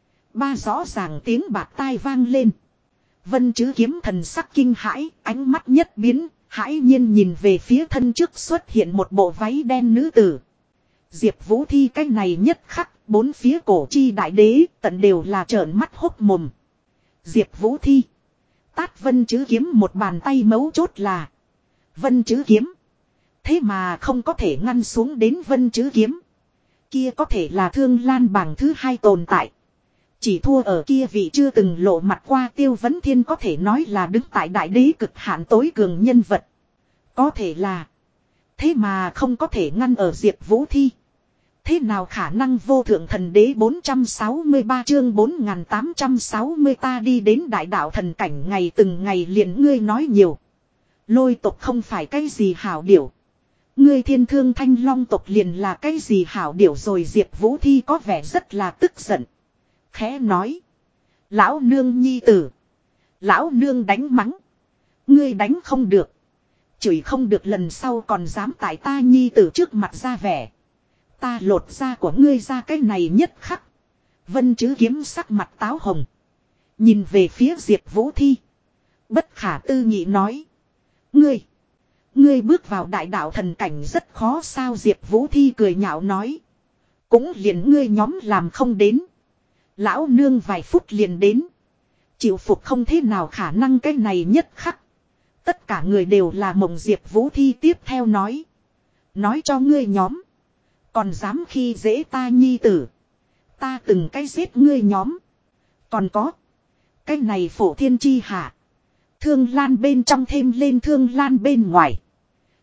Speaker 1: Ba rõ ràng tiếng bạt tai vang lên. Vân Chữ Kiếm thần sắc kinh hãi. Ánh mắt nhất biến. Hãi nhiên nhìn về phía thân trước xuất hiện một bộ váy đen nữ tử. Diệp Vũ Thi cái này nhất khắc. Bốn phía cổ chi đại đế tận đều là trợn mắt hốc mồm. Diệp Vũ Thi. Tát Vân Chữ Kiếm một bàn tay mấu chốt là. Vân Chữ Kiếm. Thế mà không có thể ngăn xuống đến Vân Chữ Kiếm. Kia có thể là Thương Lan bảng thứ hai tồn tại. Chỉ thua ở kia vị chưa từng lộ mặt qua Tiêu Vấn Thiên có thể nói là đứng tại đại đế cực hạn tối cường nhân vật. Có thể là. Thế mà không có thể ngăn ở Diệp Vũ Thi. Thế nào khả năng vô thượng thần đế bốn trăm sáu mươi ba chương bốn nghìn tám trăm sáu mươi ta đi đến đại đạo thần cảnh ngày từng ngày liền ngươi nói nhiều. Lôi tộc không phải cái gì hảo điểu. Ngươi Thiên Thương Thanh Long tộc liền là cái gì hảo điểu rồi. Diệp Vũ Thi có vẻ rất là tức giận. Khẽ nói. Lão nương nhi tử. Lão nương đánh mắng. Ngươi đánh không được. Chửi không được lần sau còn dám tại ta nhi tử trước mặt ra vẻ. Ta lột da của ngươi ra cái này nhất khắc. Vân Chữ Kiếm sắc mặt táo hồng. Nhìn về phía Diệp Vũ Thi. Bất khả tư nghị nói. Ngươi. Ngươi bước vào đại đạo thần cảnh rất khó sao. Diệp Vũ Thi cười nhạo nói. Cũng liền ngươi nhóm làm không đến. Lão nương vài phút liền đến. Chịu phục không thế nào khả năng cái này nhất khắc. Tất cả người đều là mộng. Diệp Vũ Thi tiếp theo nói. Nói cho ngươi nhóm. Còn dám khi dễ ta nhi tử. Ta từng cái giết ngươi nhóm. Còn có. Cái này phổ thiên chi hạ. Thương Lan bên trong thêm lên Thương Lan bên ngoài.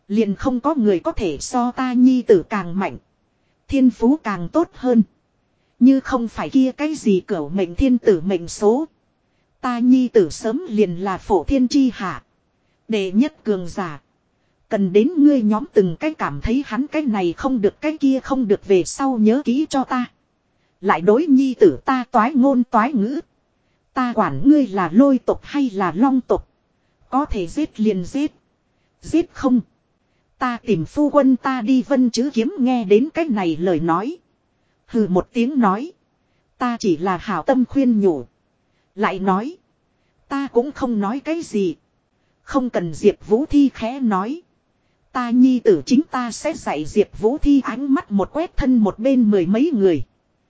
Speaker 1: Liền không có người có thể so ta nhi tử càng mạnh. Thiên phú càng tốt hơn. Như không phải kia cái gì cửu mệnh thiên tử mệnh số. Ta nhi tử sớm liền là phổ thiên chi hạ. Đệ nhất cường giả. Cần đến ngươi nhóm từng cái cảm thấy hắn cái này không được cái kia không được về sau nhớ kỹ cho ta. Lại đối nhi tử ta toái ngôn toái ngữ. Ta quản ngươi là lôi tục hay là long tục. Có thể giết liền giết. Giết không. Ta tìm phu quân ta đi Vân Chứ Kiếm nghe đến cái này lời nói. Hừ một tiếng nói. Ta chỉ là hảo tâm khuyên nhủ. Lại nói. Ta cũng không nói cái gì. Không cần Diệp Vũ Thi khẽ nói. Ta nhi tử chính ta sẽ dạy Diệp Vũ Thi ánh mắt một quét thân một bên mười mấy người.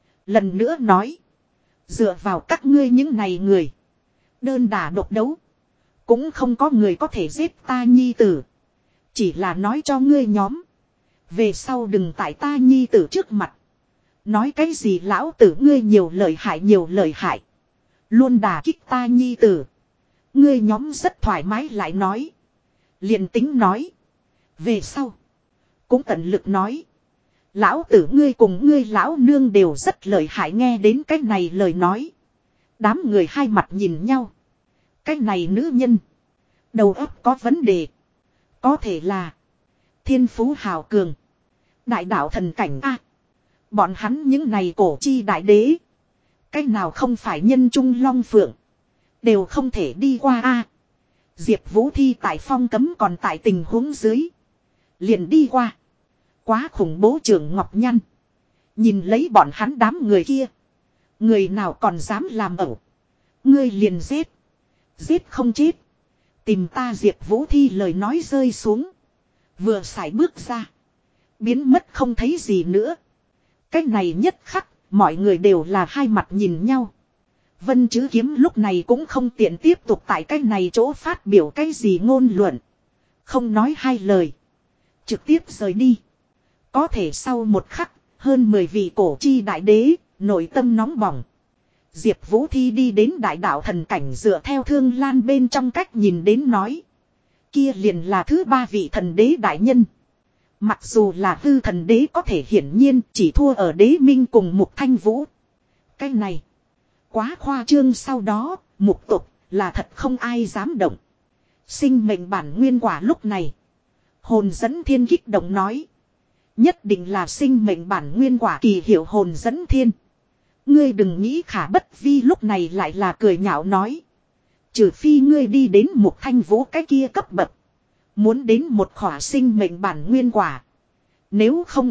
Speaker 1: Lần nữa nói. Dựa vào các ngươi những này người. Đơn đả độc đấu. Cũng không có người có thể giết ta nhi tử. Chỉ là nói cho ngươi nhóm. Về sau đừng tại ta nhi tử trước mặt. Nói cái gì lão tử ngươi nhiều lời hại nhiều lời hại. Luôn đả kích ta nhi tử. Ngươi nhóm rất thoải mái lại nói. Liền tính nói. Về sau. Cũng tận lực nói. Lão tử ngươi cùng ngươi lão nương đều rất lợi hại nghe đến cái này lời nói. Đám người hai mặt nhìn nhau. Cái này nữ nhân. Đầu óc có vấn đề. Có thể là. Thiên phú hào cường. Đại đạo thần cảnh A. Bọn hắn những này cổ chi đại đế. Cái nào không phải nhân trung long phượng. Đều không thể đi qua A. Diệp Vũ Thi tại phong cấm còn tại tình huống dưới. Liền đi qua. Quá khủng bố trưởng Ngọc Nhăn. Nhìn lấy bọn hắn đám người kia. Người nào còn dám làm ẩu. Ngươi liền giết. Giết không chết. Tìm ta Diệp Vũ Thi lời nói rơi xuống. Vừa sải bước ra. Biến mất không thấy gì nữa. Cái này nhất khắc. Mọi người đều là hai mặt nhìn nhau. Vân Chứ Kiếm lúc này cũng không tiện tiếp tục tại cái này chỗ phát biểu cái gì ngôn luận. Không nói hai lời. Trực tiếp rời đi. Có thể sau một khắc, hơn mười vị cổ chi đại đế, nội tâm nóng bỏng. Diệp Vũ Thi đi đến đại đạo thần cảnh dựa theo Thương Lan bên trong cách nhìn đến nói. Kia liền là thứ ba vị thần đế đại nhân. Mặc dù là hư thần đế có thể hiển nhiên chỉ thua ở đế minh cùng Mục Thanh Vũ. Cái này, quá khoa trương sau đó, mục tục là thật không ai dám động. Sinh mệnh bản nguyên quả lúc này. Hồn dẫn thiên kích động nói. Nhất định là sinh mệnh bản nguyên quả kỳ hiệu hồn dẫn thiên. Ngươi đừng nghĩ khả bất vi lúc này lại là cười nhạo nói. Trừ phi ngươi đi đến Mục Thanh Vũ cái kia cấp bậc. Muốn đến một khỏa sinh mệnh bản nguyên quả. Nếu không.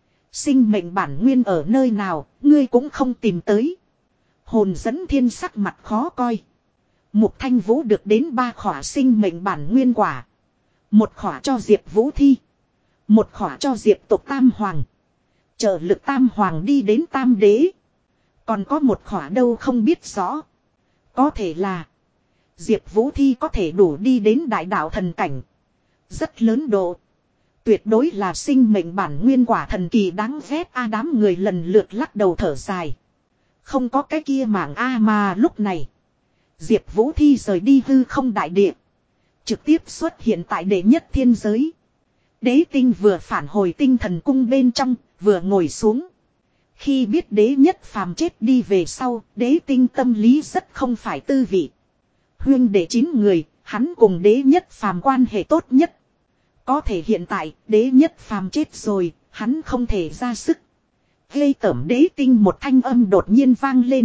Speaker 1: Sinh mệnh bản nguyên ở nơi nào. Ngươi cũng không tìm tới. Hồn dẫn thiên sắc mặt khó coi. Mục Thanh Vũ được đến ba khỏa sinh mệnh bản nguyên quả. Một khỏa cho Diệp Vũ Thi. Một khỏa cho Diệp tộc Tam Hoàng. Trợ lực Tam Hoàng đi đến Tam Đế. Còn có một khỏa đâu không biết rõ. Có thể là. Diệp Vũ Thi có thể đủ đi đến đại đạo thần cảnh. Rất lớn độ. Tuyệt đối là sinh mệnh bản nguyên quả thần kỳ đáng ghét a đám người lần lượt lắc đầu thở dài. Không có cái kia mảng a mà lúc này. Diệp Vũ Thi rời đi hư không đại địa. Trực tiếp xuất hiện tại đệ nhất thiên giới. Đế tinh vừa phản hồi tinh thần cung bên trong, vừa ngồi xuống. Khi biết đế nhất phàm chết đi về sau, đế tinh tâm lý rất không phải tư vị. Huyên đệ chín người, hắn cùng đế nhất phàm quan hệ tốt nhất. Có thể hiện tại, đế nhất phàm chết rồi, hắn không thể ra sức. Gây tẩm đế tinh một thanh âm đột nhiên vang lên.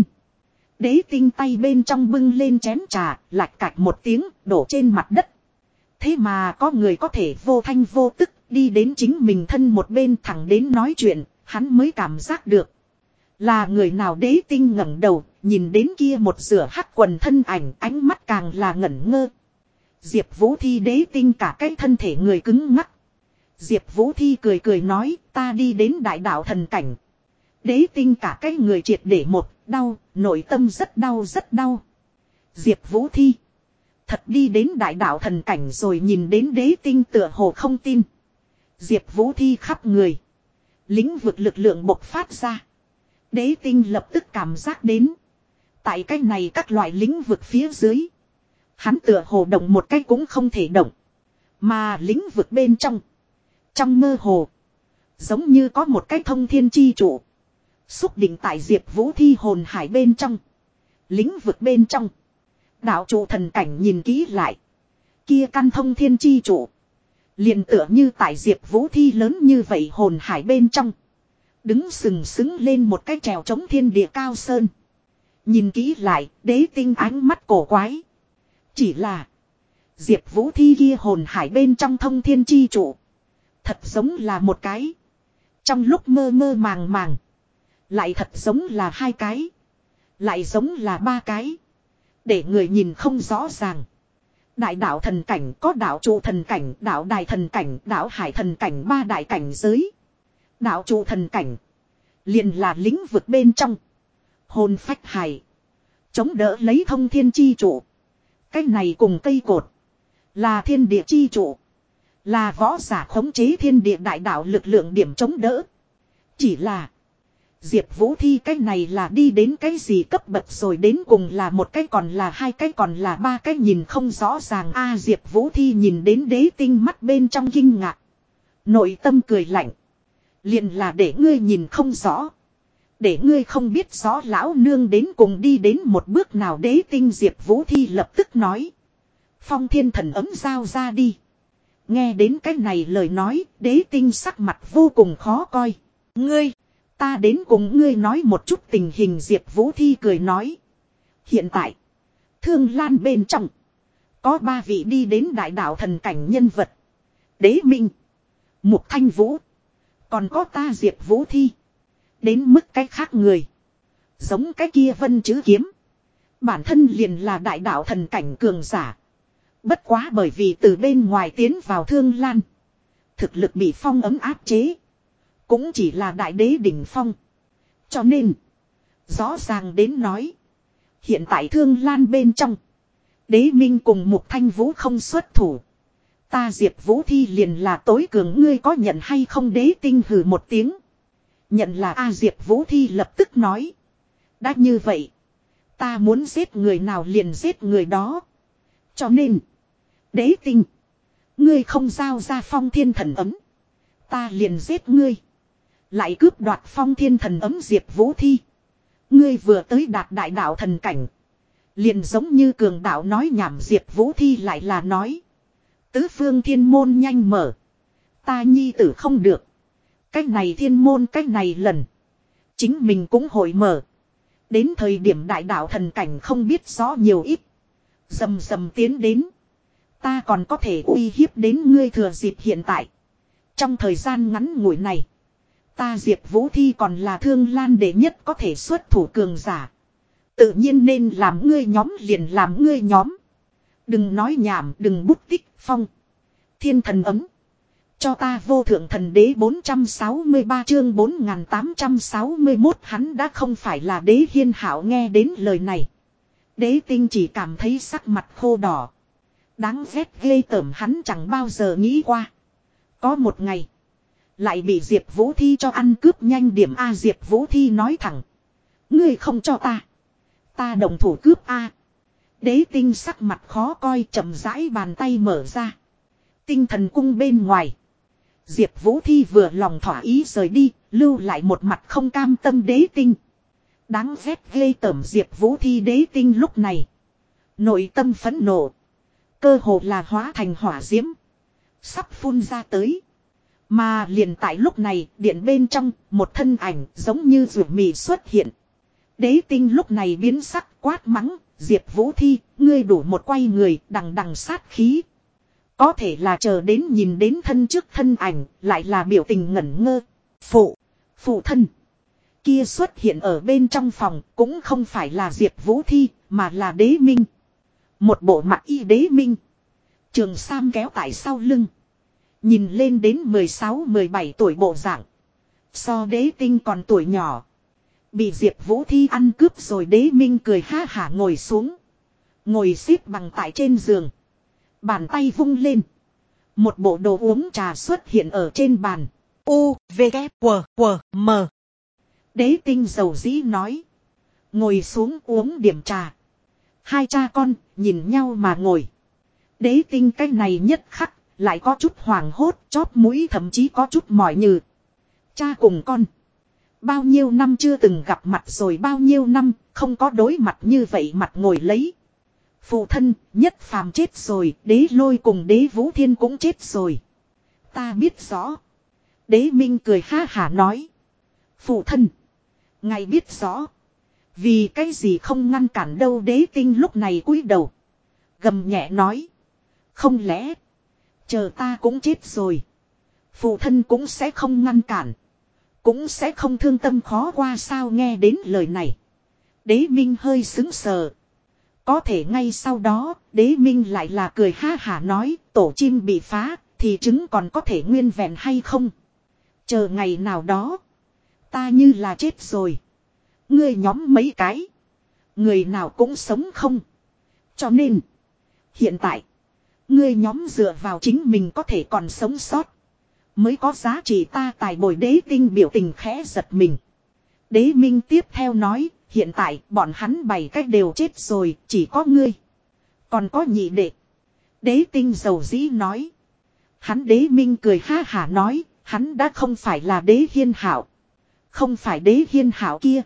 Speaker 1: Đế tinh tay bên trong bưng lên chén trà, lạch cạch một tiếng, đổ trên mặt đất. Thế mà có người có thể vô thanh vô tức, đi đến chính mình thân một bên thẳng đến nói chuyện, hắn mới cảm giác được. Là người nào đế tinh ngẩng đầu, nhìn đến kia một rửa hắc quần thân ảnh, ánh mắt càng là ngẩn ngơ. Diệp Vũ Thi đế tinh cả cái thân thể người cứng ngắc. Diệp Vũ Thi cười cười nói, ta đi đến đại đạo thần cảnh. Đế tinh cả cái người triệt để một, đau, nội tâm rất đau rất đau. Diệp Vũ Thi. Thật đi đến đại đạo thần cảnh rồi nhìn đến đế tinh tựa hồ không tin. Diệp Vũ Thi khắp người. Lĩnh vực lực lượng bộc phát ra. Đế tinh lập tức cảm giác đến. Tại cái này các loại lĩnh vực phía dưới. Hắn tựa hồ động một cái cũng không thể động. Mà lĩnh vực bên trong. Trong mơ hồ. Giống như có một cái thông thiên chi trụ. Xúc định tại Diệp Vũ Thi hồn hải bên trong. Lĩnh vực bên trong. Đạo trụ thần cảnh nhìn kỹ lại. Kia căn thông thiên chi trụ. Liền tựa như tại Diệp Vũ Thi lớn như vậy hồn hải bên trong. Đứng sừng sững lên một cái trèo chống thiên địa cao sơn. Nhìn kỹ lại, Đế Tinh ánh mắt cổ quái. Chỉ là Diệp Vũ Thi kia hồn hải bên trong thông thiên chi trụ. Thật giống là một cái. Trong lúc mơ mơ màng màng. Lại thật giống là hai cái. Lại giống là ba cái. Để người nhìn không rõ ràng. Đại đạo thần cảnh có đạo trụ thần cảnh, đạo đài thần cảnh, đạo hải thần cảnh, ba đại cảnh giới. Đạo trụ thần cảnh. Liền là lĩnh vực bên trong. Hồn phách hải. Chống đỡ lấy thông thiên chi trụ. Cái này cùng cây cột. Là thiên địa chi trụ. Là võ giả khống chế thiên địa đại đạo lực lượng điểm chống đỡ. Chỉ là Diệp Vũ Thi cái này là đi đến cái gì cấp bậc rồi, đến cùng là một cái còn là hai cái còn là ba cái nhìn không rõ ràng. A à, Diệp Vũ Thi nhìn đến Đế Tinh mắt bên trong kinh ngạc. Nội tâm cười lạnh. Liền là để ngươi nhìn không rõ. Để ngươi không biết rõ lão nương đến cùng đi đến một bước nào. Đế Tinh Diệp Vũ Thi lập tức nói. Phong thiên thần ấm giao ra đi. Nghe đến cái này lời nói, Đế Tinh sắc mặt vô cùng khó coi. Ngươi, ta đến cùng ngươi nói một chút tình hình. Diệp Vũ Thi cười nói. Hiện tại, Thương Lan bên trong, có ba vị đi đến đại đạo thần cảnh nhân vật. Đế Minh, Mục Thanh Vũ, còn có ta Diệp Vũ Thi. Đến mức cái khác người. Giống cái kia Vân Chữ Kiếm. Bản thân liền là đại đạo thần cảnh cường giả. Bất quá bởi vì từ bên ngoài tiến vào Thương Lan. Thực lực bị phong ấm áp chế. Cũng chỉ là đại đế đỉnh phong. Cho nên. Rõ ràng đến nói. Hiện tại Thương Lan bên trong. Đế Minh cùng Mục Thanh Vũ không xuất thủ. Ta Diệp Vũ Thi liền là tối cường. Ngươi có nhận hay không? Đế Tinh hừ một tiếng. Nhận là A. Diệp Vũ Thi lập tức nói. Đã như vậy. Ta muốn giết người nào liền giết người đó. Cho nên. Đế Tinh. Ngươi không giao ra phong thiên thần ấm. Ta liền giết ngươi. Lại cướp đoạt phong thiên thần ấm. Diệp Vũ Thi. Ngươi vừa tới đạt đại đạo thần cảnh. Liền giống như cường đạo nói nhảm. Diệp Vũ Thi lại là nói. Tứ phương thiên môn nhanh mở. Ta nhi tử không được. Cách này thiên môn cách này lần. Chính mình cũng hội mở. Đến thời điểm đại đạo thần cảnh không biết rõ nhiều ít. Dầm dầm tiến đến. Ta còn có thể uy hiếp đến ngươi. Thừa dịp hiện tại. Trong thời gian ngắn ngủi này. Ta Diệp Vũ Thi còn là Thương Lan đệ nhất có thể xuất thủ cường giả. Tự nhiên nên làm ngươi nhóm liền làm ngươi nhóm. Đừng nói nhảm, đừng bút tích. Phong thiên thần ấm. Cho ta vô thượng thần đế. Bốn trăm sáu mươi ba chương bốn nghìn tám trăm sáu mươi mốt. Hắn đã không phải là Đế Hiên Hảo. Nghe đến lời này. Đế Tinh chỉ cảm thấy sắc mặt khô đỏ. Đáng ghét ghê tởm. Hắn chẳng bao giờ nghĩ qua. Có một ngày. Lại bị Diệp Vũ Thi cho ăn cướp nhanh điểm. A. Diệp Vũ Thi nói thẳng. Ngươi không cho ta. Ta đồng thủ cướp A. Đế Tinh sắc mặt khó coi. Chậm rãi bàn tay mở ra. Tinh thần cung bên ngoài. Diệp Vũ Thi vừa lòng thỏa ý rời đi. Lưu lại một mặt không cam tâm Đế Tinh. Đáng ghét ghê tởm. Diệp Vũ Thi Đế Tinh lúc này. Nội tâm phẫn nộ. Cơ hồ là hóa thành hỏa diễm. Sắp phun ra tới. Mà liền tại lúc này, điện bên trong, một thân ảnh giống như rủi mì xuất hiện. Đế Tinh lúc này biến sắc quát mắng. Diệp Vũ Thi, ngươi đủ một quay người đằng đằng sát khí. Có thể là chờ đến nhìn đến thân trước thân ảnh, lại là biểu tình ngẩn ngơ. Phụ, phụ thân. Kia xuất hiện ở bên trong phòng, cũng không phải là Diệp Vũ Thi, mà là Đế Minh. Một bộ mặt y Đế Minh. Trường sam kéo tại sau lưng. Nhìn lên đến mười sáu mười bảy tuổi bộ dạng. So Đế Tinh còn tuổi nhỏ. Bị Diệp Vũ Thi ăn cướp rồi. Đế Minh cười ha hả ngồi xuống. Ngồi xếp bằng tại trên giường. Bàn tay vung lên. Một bộ đồ uống trà xuất hiện ở trên bàn. U, V, K, W, W, M. Đế Tinh dầu dĩ nói. Ngồi xuống uống điểm trà. Hai cha con nhìn nhau mà ngồi. Đế Tinh cái này nhất khắc. lại có chút hoảng hốt, chóp mũi thậm chí có chút mỏi nhừ. Cha cùng con. Bao nhiêu năm chưa từng gặp mặt rồi, bao nhiêu năm không có đối mặt như vậy mặt ngồi lấy. Phụ thân, Nhất Phàm chết rồi, Đế Lôi cùng Đế Vũ Thiên cũng chết rồi. Ta biết rõ. Đế Minh cười ha hả nói. Phụ thân, ngài biết rõ. Vì cái gì không ngăn cản đâu. Đế Tinh lúc này cúi đầu, gầm nhẹ nói. Không lẽ, chờ ta cũng chết rồi, phụ thân cũng sẽ không ngăn cản, cũng sẽ không thương tâm khó qua sao? Nghe đến lời này, Đế Minh hơi sững sờ. Có thể ngay sau đó, Đế Minh lại là cười ha hả nói, tổ chim bị phá, thì trứng còn có thể nguyên vẹn hay không? Chờ ngày nào đó, ta như là chết rồi, ngươi nhóm mấy cái, người nào cũng sống không. Cho nên, hiện tại, ngươi nhóm dựa vào chính mình có thể còn sống sót, mới có giá trị ta tài bồi. Đế Tinh biểu tình khẽ giật mình. Đế Minh tiếp theo nói, hiện tại bọn hắn bảy cách đều chết rồi, chỉ có ngươi. Còn có nhị đệ. Đế Tinh dầu dĩ nói. Hắn Đế Minh cười ha hả nói, hắn đã không phải là Đế Hiên Hảo. Không phải Đế Hiên Hảo kia.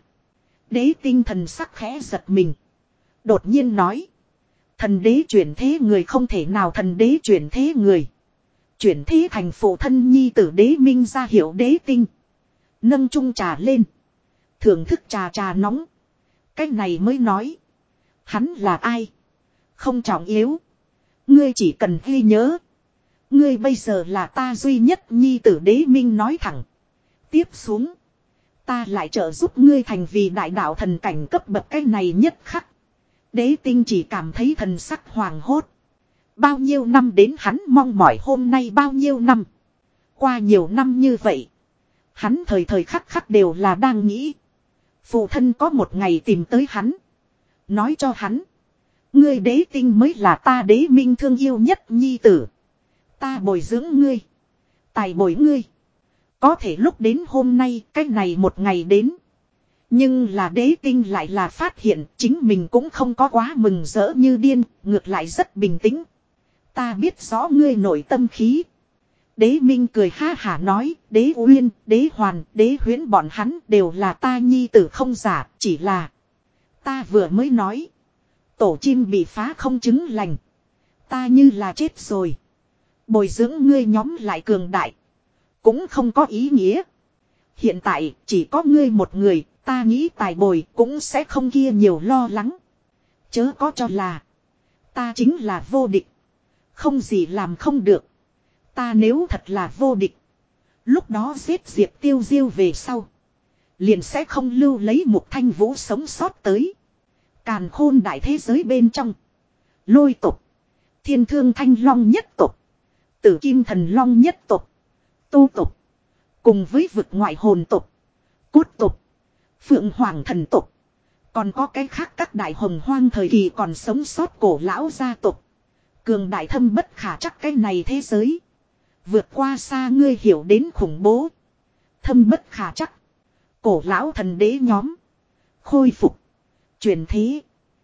Speaker 1: Đế Tinh thần sắc khẽ giật mình. Đột nhiên nói. Thần đế chuyển thế người không thể nào thần đế chuyển thế người. Chuyển thế thành phụ thân nhi tử. Đế Minh ra hiệu Đế Tinh nâng chung trà lên, thưởng thức trà trà nóng. Cách này mới nói. Hắn là ai? Không trọng yếu. Ngươi chỉ cần ghi nhớ. Ngươi bây giờ là ta duy nhất nhi tử. Đế Minh nói thẳng. Tiếp xuống, ta lại trợ giúp ngươi thành vì đại đạo thần cảnh cấp bậc. Cái này nhất khắc, Đế Tinh chỉ cảm thấy thần sắc hoàng hốt. Bao nhiêu năm đến hắn mong mỏi hôm nay, bao nhiêu năm. Qua nhiều năm như vậy, hắn thời thời khắc khắc đều là đang nghĩ. Phụ thân có một ngày tìm tới hắn, nói cho hắn. Ngươi Đế Tinh mới là ta Đế Minh thương yêu nhất nhi tử. Ta bồi dưỡng ngươi, tài bồi ngươi. Có thể lúc đến hôm nay, cái này một ngày đến. Nhưng là Đế Tinh lại là phát hiện chính mình cũng không có quá mừng rỡ như điên, ngược lại rất bình tĩnh. Ta biết rõ ngươi nội tâm khí. Đế Minh cười ha hả nói, Đế Uyên, Đế Hoàn, Đế Huyễn bọn hắn đều là ta nhi tử không giả, chỉ là ta vừa mới nói, tổ chim bị phá không chứng lành, ta như là chết rồi, bồi dưỡng ngươi nhóm lại cường đại, cũng không có ý nghĩa. Hiện tại chỉ có ngươi một người, ta nghĩ tài bồi cũng sẽ không kia nhiều lo lắng. Chớ có cho là ta chính là vô địch, không gì làm không được. Ta nếu thật là vô địch, lúc đó giết Diệp Tiêu Diêu về sau, liền sẽ không lưu lấy Mục Thanh Vũ sống sót tới. Càn khôn đại thế giới bên trong, Lôi tộc, Thiên Thương Thanh Long nhất tộc, Tử Kim Thần Long nhất tộc, Tô tộc, cùng với vực ngoại hồn tộc, Cốt tộc, Phượng Hoàng thần tộc, còn có cái khác các đại hồng hoang thời kỳ còn sống sót cổ lão gia tộc. Cường đại thâm bất khả chắc, cái này thế giới vượt qua xa ngươi hiểu đến khủng bố, thâm bất khả chắc. Cổ lão thần đế nhóm khôi phục, chuyển thế,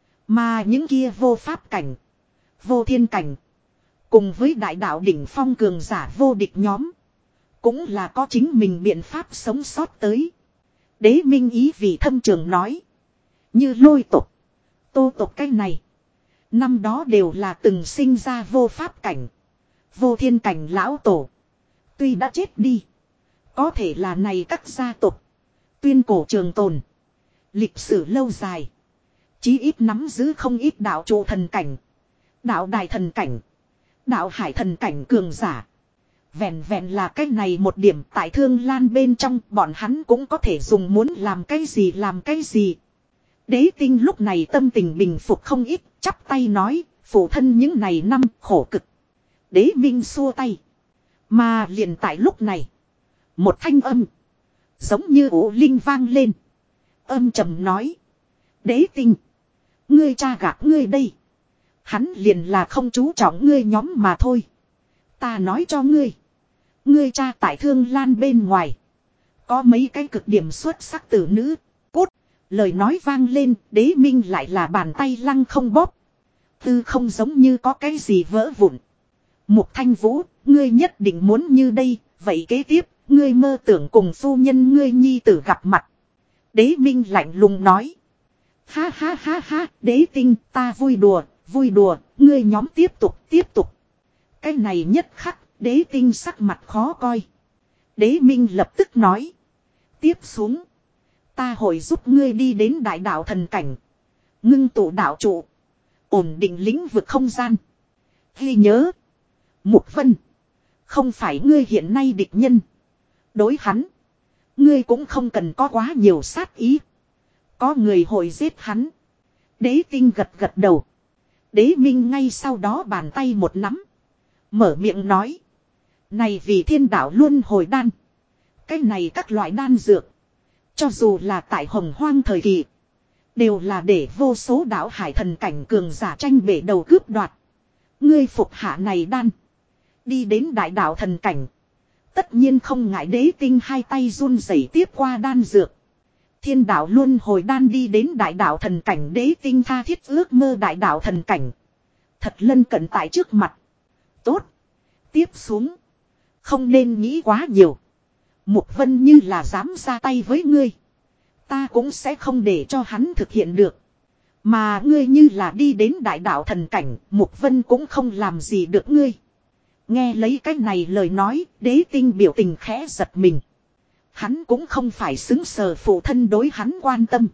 Speaker 1: mà những kia vô pháp cảnh, vô thiên cảnh, cùng với đại đạo đỉnh phong cường giả vô địch nhóm, cũng là có chính mình biện pháp sống sót tới. Đế Minh ý vị thâm trường nói, như Lôi tộc, Tô tộc cái này, năm đó đều là từng sinh ra vô pháp cảnh, vô thiên cảnh lão tổ. Tuy đã chết đi, có thể là này các gia tộc tuyên cổ trường tồn, lịch sử lâu dài, chí ít nắm giữ không ít đạo trụ thần cảnh, đạo đài thần cảnh, đạo hải thần cảnh cường giả. Vẹn vẹn là cái này một điểm tại Thương Lan bên trong, bọn hắn cũng có thể dùng muốn làm cái gì làm cái gì. Đế Tinh lúc này tâm tình bình phục không ít, chắp tay nói, phụ thân những này năm khổ cực. Đế Minh xua tay. Mà liền tại lúc này, một thanh âm giống như ủ linh vang lên. Âm trầm nói, Đế Tinh, ngươi cha gạt ngươi đây. Hắn liền là không chú trọng ngươi nhóm mà thôi. Ta nói cho ngươi, ngươi cha tại Thương Lan bên ngoài có mấy cái cực điểm xuất sắc tử nữ. Cút. Lời nói vang lên, Đế Minh lại là bàn tay lăng không bóp. Tư không giống như có cái gì vỡ vụn. Mục Thanh Vũ, ngươi nhất định muốn như đây, vậy kế tiếp, ngươi mơ tưởng cùng phu nhân ngươi nhi tử gặp mặt. Đế Minh lạnh lùng nói. Ha ha ha ha, Đế Tinh, ta vui đùa, vui đùa, ngươi nhóm tiếp tục, tiếp tục. Cái này nhất khắc, Đế Tinh sắc mặt khó coi. Đế Minh lập tức nói. Tiếp xuống, ta hội giúp ngươi đi đến đại đạo thần cảnh. Ngưng tụ đạo trụ. Ổn định lĩnh vực không gian. Ghi nhớ. Mục Vân. Không phải ngươi hiện nay địch nhân. Đối hắn. Ngươi cũng không cần có quá nhiều sát ý. Có người hội giết hắn. Đế Tinh gật gật đầu. Đế Minh ngay sau đó bàn tay một nắm. Mở miệng nói. Này vì thiên đạo luân hồi đan. Cái này các loại đan dược. Cho dù là tại hồng hoang thời kỳ. Đều là để vô số đạo hải thần cảnh cường giả tranh bể đầu cướp đoạt. Ngươi phục hạ này đan. Đi đến đại đạo thần cảnh. Tất nhiên không ngại. Đế Tinh hai tay run rẩy tiếp qua đan dược. Thiên đạo luân hồi đan đi đến đại đạo thần cảnh. Đế Tinh tha thiết ước mơ đại đạo thần cảnh. Thật lân cận tại trước mặt. Tốt. Tiếp xuống. Không nên nghĩ quá nhiều. Mục Vân như là dám ra tay với ngươi. Ta cũng sẽ không để cho hắn thực hiện được. Mà ngươi như là đi đến đại đạo thần cảnh. Mục Vân cũng không làm gì được ngươi. Nghe lấy cái này lời nói. Đế Tinh biểu tình khẽ giật mình. Hắn cũng không phải xứng sờ phụ thân đối hắn quan tâm.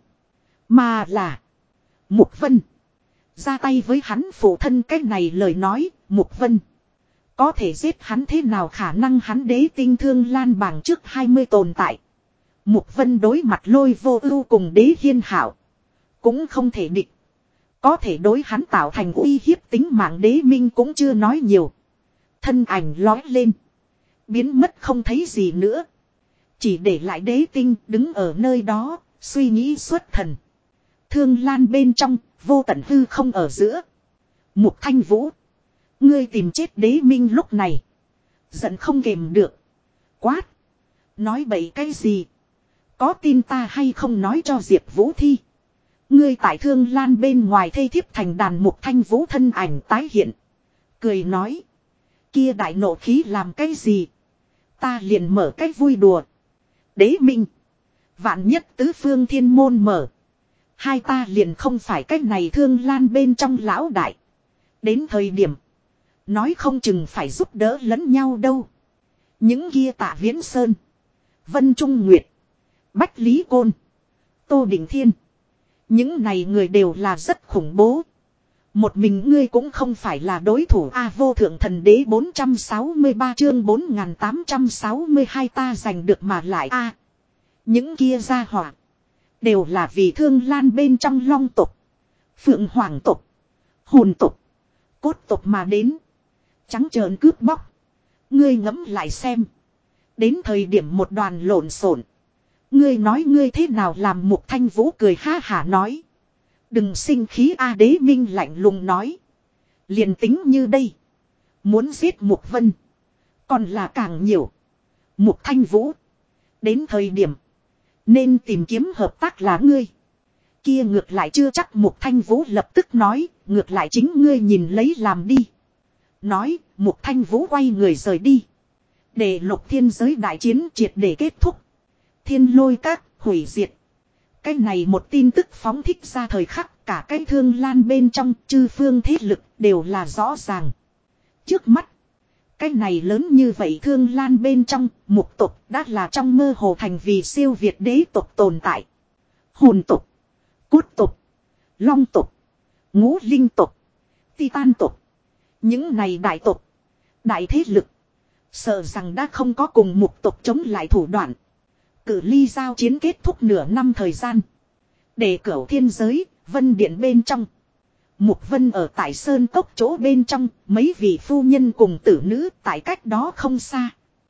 Speaker 1: Mà là. Mục Vân. Ra tay với hắn phụ thân cái này lời nói. Mục Vân. Có thể giết hắn thế nào khả năng hắn Đế Tinh thương lan bảng trước hai mươi tồn tại. Mục Vân đối mặt Lôi Vô Ưu cùng Đế Hiên Hạo. Cũng không thể địch. Có thể đối hắn tạo thành uy hiếp tính mạng. Đế Minh cũng chưa nói nhiều. Thân ảnh lói lên. Biến mất không thấy gì nữa. Chỉ để lại Đế Tinh đứng ở nơi đó. Suy nghĩ xuất thần. Thương lan bên trong. Vô tận hư không ở giữa. Mục Thanh Vũ. Ngươi tìm chết. Đế Minh lúc này. Giận không kềm được. Quát. Nói bậy cái gì. Có tin ta hay không nói cho Diệp Vũ Thi. Ngươi tại Thương Lan bên ngoài thây thiếp thành đàn. Mục Thanh Vũ thân ảnh tái hiện. Cười nói. Kia đại nộ khí làm cái gì. Ta liền mở cái vui đùa. Đế Minh. Vạn nhất tứ phương thiên môn mở. Hai ta liền không phải cái này Thương Lan bên trong lão đại. Đến thời điểm. Nói không chừng phải giúp đỡ lẫn nhau đâu. Những kia Tạ Viễn Sơn. Vân Trung Nguyệt. Bách Lý Côn. Tô Đình Thiên. Những này người đều là rất khủng bố. Một mình ngươi cũng không phải là đối thủ. A Vô Thượng Thần Đế bốn trăm sáu mươi ba chương bốn nghìn tám trăm sáu mươi hai ta giành được mà lại. A những kia gia hỏa. Đều là vì Thương Lan bên trong long tộc. Phượng Hoàng tộc. Hồn tộc. Cốt tộc mà đến. Trắng trợn cướp bóc. Ngươi ngẫm lại xem. Đến thời điểm một đoàn lộn xộn. Ngươi nói ngươi thế nào làm. Mục Thanh Vũ cười ha hả nói. Đừng sinh khí. A Đế Minh lạnh lùng nói. Liền tính như đây. Muốn giết Mục Vân. Còn là càng nhiều. Mục Thanh Vũ. Đến thời điểm. Nên tìm kiếm hợp tác là ngươi. Kia ngược lại chưa chắc. Mục Thanh Vũ lập tức nói. Ngược lại chính ngươi nhìn lấy làm đi. Nói. Mục Thanh Vũ quay người rời đi. Để Lục Thiên giới đại chiến triệt để kết thúc. Thiên Lôi Các hủy diệt. Cái này một tin tức phóng thích ra thời khắc. Cả cái Thương Lan bên trong chư phương thế lực đều là rõ ràng. Trước mắt. Cái này lớn như vậy Thương Lan bên trong. Mục tộc đã là trong mơ hồ thành vì siêu việt đế tộc tồn tại. Hồn tộc. Cốt tộc. Long tộc. Ngũ linh tộc. Titan tộc. Những này đại tộc. Đại thế lực. Sợ rằng đã không có cùng mục tộc chống lại thủ đoạn. Cử ly giao chiến kết thúc nửa năm thời gian. Để cửu thiên giới, Vân Điện bên trong. Mục Vân ở tại Sơn Cốc chỗ bên trong, mấy vị phu nhân cùng tử nữ tại cách đó không xa.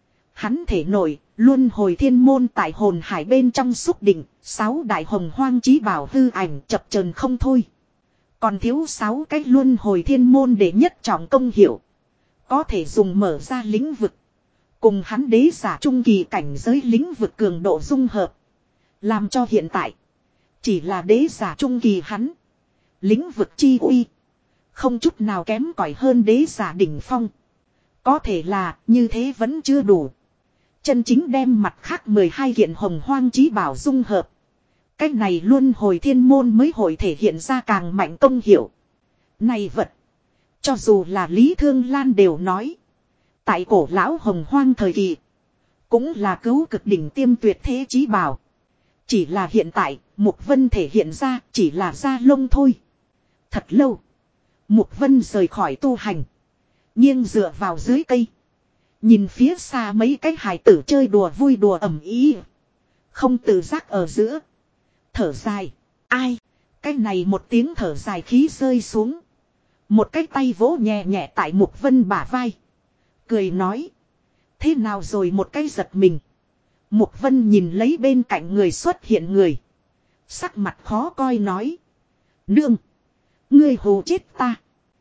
Speaker 1: Hắn thể nổi, luân hồi thiên môn tại hồn hải bên trong xúc định, sáu đại hồng hoang chí bảo hư ảnh chập chờn không thôi. Còn thiếu sáu cái luân hồi thiên môn để nhất trọng công hiệu. Có thể dùng mở ra lĩnh vực. Cùng hắn đế giả trung kỳ cảnh giới lĩnh vực cường độ dung hợp. Làm cho hiện tại. Chỉ là đế giả trung kỳ hắn. Lĩnh vực chi uy. Không chút nào kém cỏi hơn đế giả đỉnh phong. Có thể là như thế vẫn chưa đủ. Chân chính đem mặt khác mười hai kiện hồng hoang chí bảo dung hợp. Cách này luôn hồi thiên môn mới hội thể hiện ra càng mạnh công hiệu. Này vật. Cho dù là Lý Thương Lan đều nói. Tại cổ lão hồng hoang thời kỳ. Cũng là cứu cực đỉnh tiêm tuyệt thế chí bảo. Chỉ là hiện tại, Mục Vân thể hiện ra chỉ là da lông thôi. Thật lâu. Mục Vân rời khỏi tu hành. Nghiêng dựa vào dưới cây. Nhìn phía xa mấy cái hài tử chơi đùa vui đùa ẩm ý. Không tự giác ở giữa. Thở dài. Ai? Cái này một tiếng thở dài khí rơi xuống. Một cái tay vỗ nhẹ nhẹ tại Mục Vân bả vai. Cười nói. Thế nào rồi một cái giật mình. Mục Vân nhìn lấy bên cạnh người xuất hiện người. Sắc mặt khó coi nói. Nương. Ngươi hù chết ta.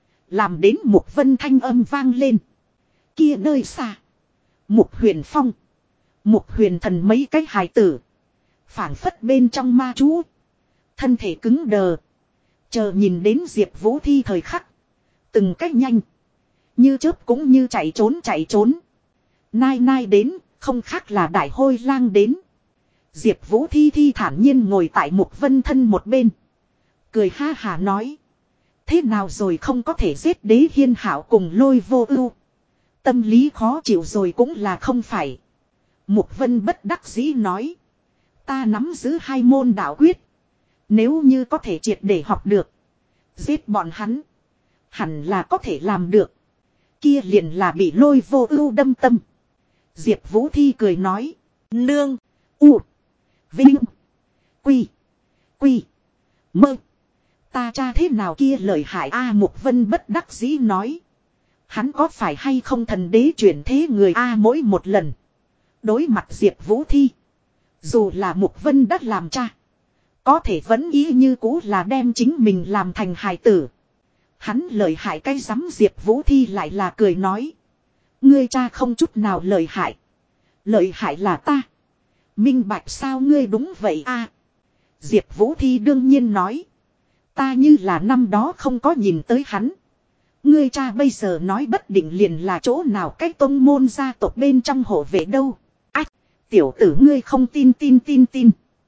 Speaker 1: Làm đến Mục Vân thanh âm vang lên. Kia nơi xa. Mục Huyền Phong. Mục Huyền Thần mấy cái hài tử. Phảng phất bên trong ma chú. Thân thể cứng đờ. Chờ nhìn đến Diệp Vũ thi thời khắc. Từng cách nhanh. Như chớp cũng như chạy trốn chạy trốn. Nai nai đến. Không khác là đại hôi lang đến. Diệp Vũ thi thi thản nhiên ngồi tại Mục Vân thân một bên. Cười ha hà nói. Thế nào rồi không có thể giết Đế Hiên Hảo cùng Lôi Vô Ưu. Tâm lý khó chịu rồi cũng là không phải. Mục Vân bất đắc dĩ nói. Ta nắm giữ hai môn đạo quyết. Nếu như có thể triệt để học được. Giết bọn hắn. Hẳn là có thể làm được. Kia liền là bị Lôi Vô Ưu đâm tâm. Diệp Vũ thi cười nói. Nương. U. Vinh. Quy. Quy. Mơ. Ta cha thế nào kia lợi hại A Mục Vân bất đắc dĩ nói. Hắn có phải hay không thần đế chuyển thế người A mỗi một lần. Đối mặt Diệp Vũ thi. Dù là Mục Vân đã làm cha. Có thể vẫn ý như cũ là đem chính mình làm thành hài tử. Hắn lợi hại cái rắm Diệp Vũ thi lại là cười nói. Ngươi cha không chút nào lợi hại. Lợi hại là ta. Minh bạch sao ngươi đúng vậy a? Diệp Vũ thi đương nhiên nói. Ta như là năm đó không có nhìn tới hắn. Ngươi cha bây giờ nói bất định liền là chỗ nào cách tông môn gia tộc bên trong hộ vệ đâu. Ách, tiểu tử ngươi không tin tin tin tin.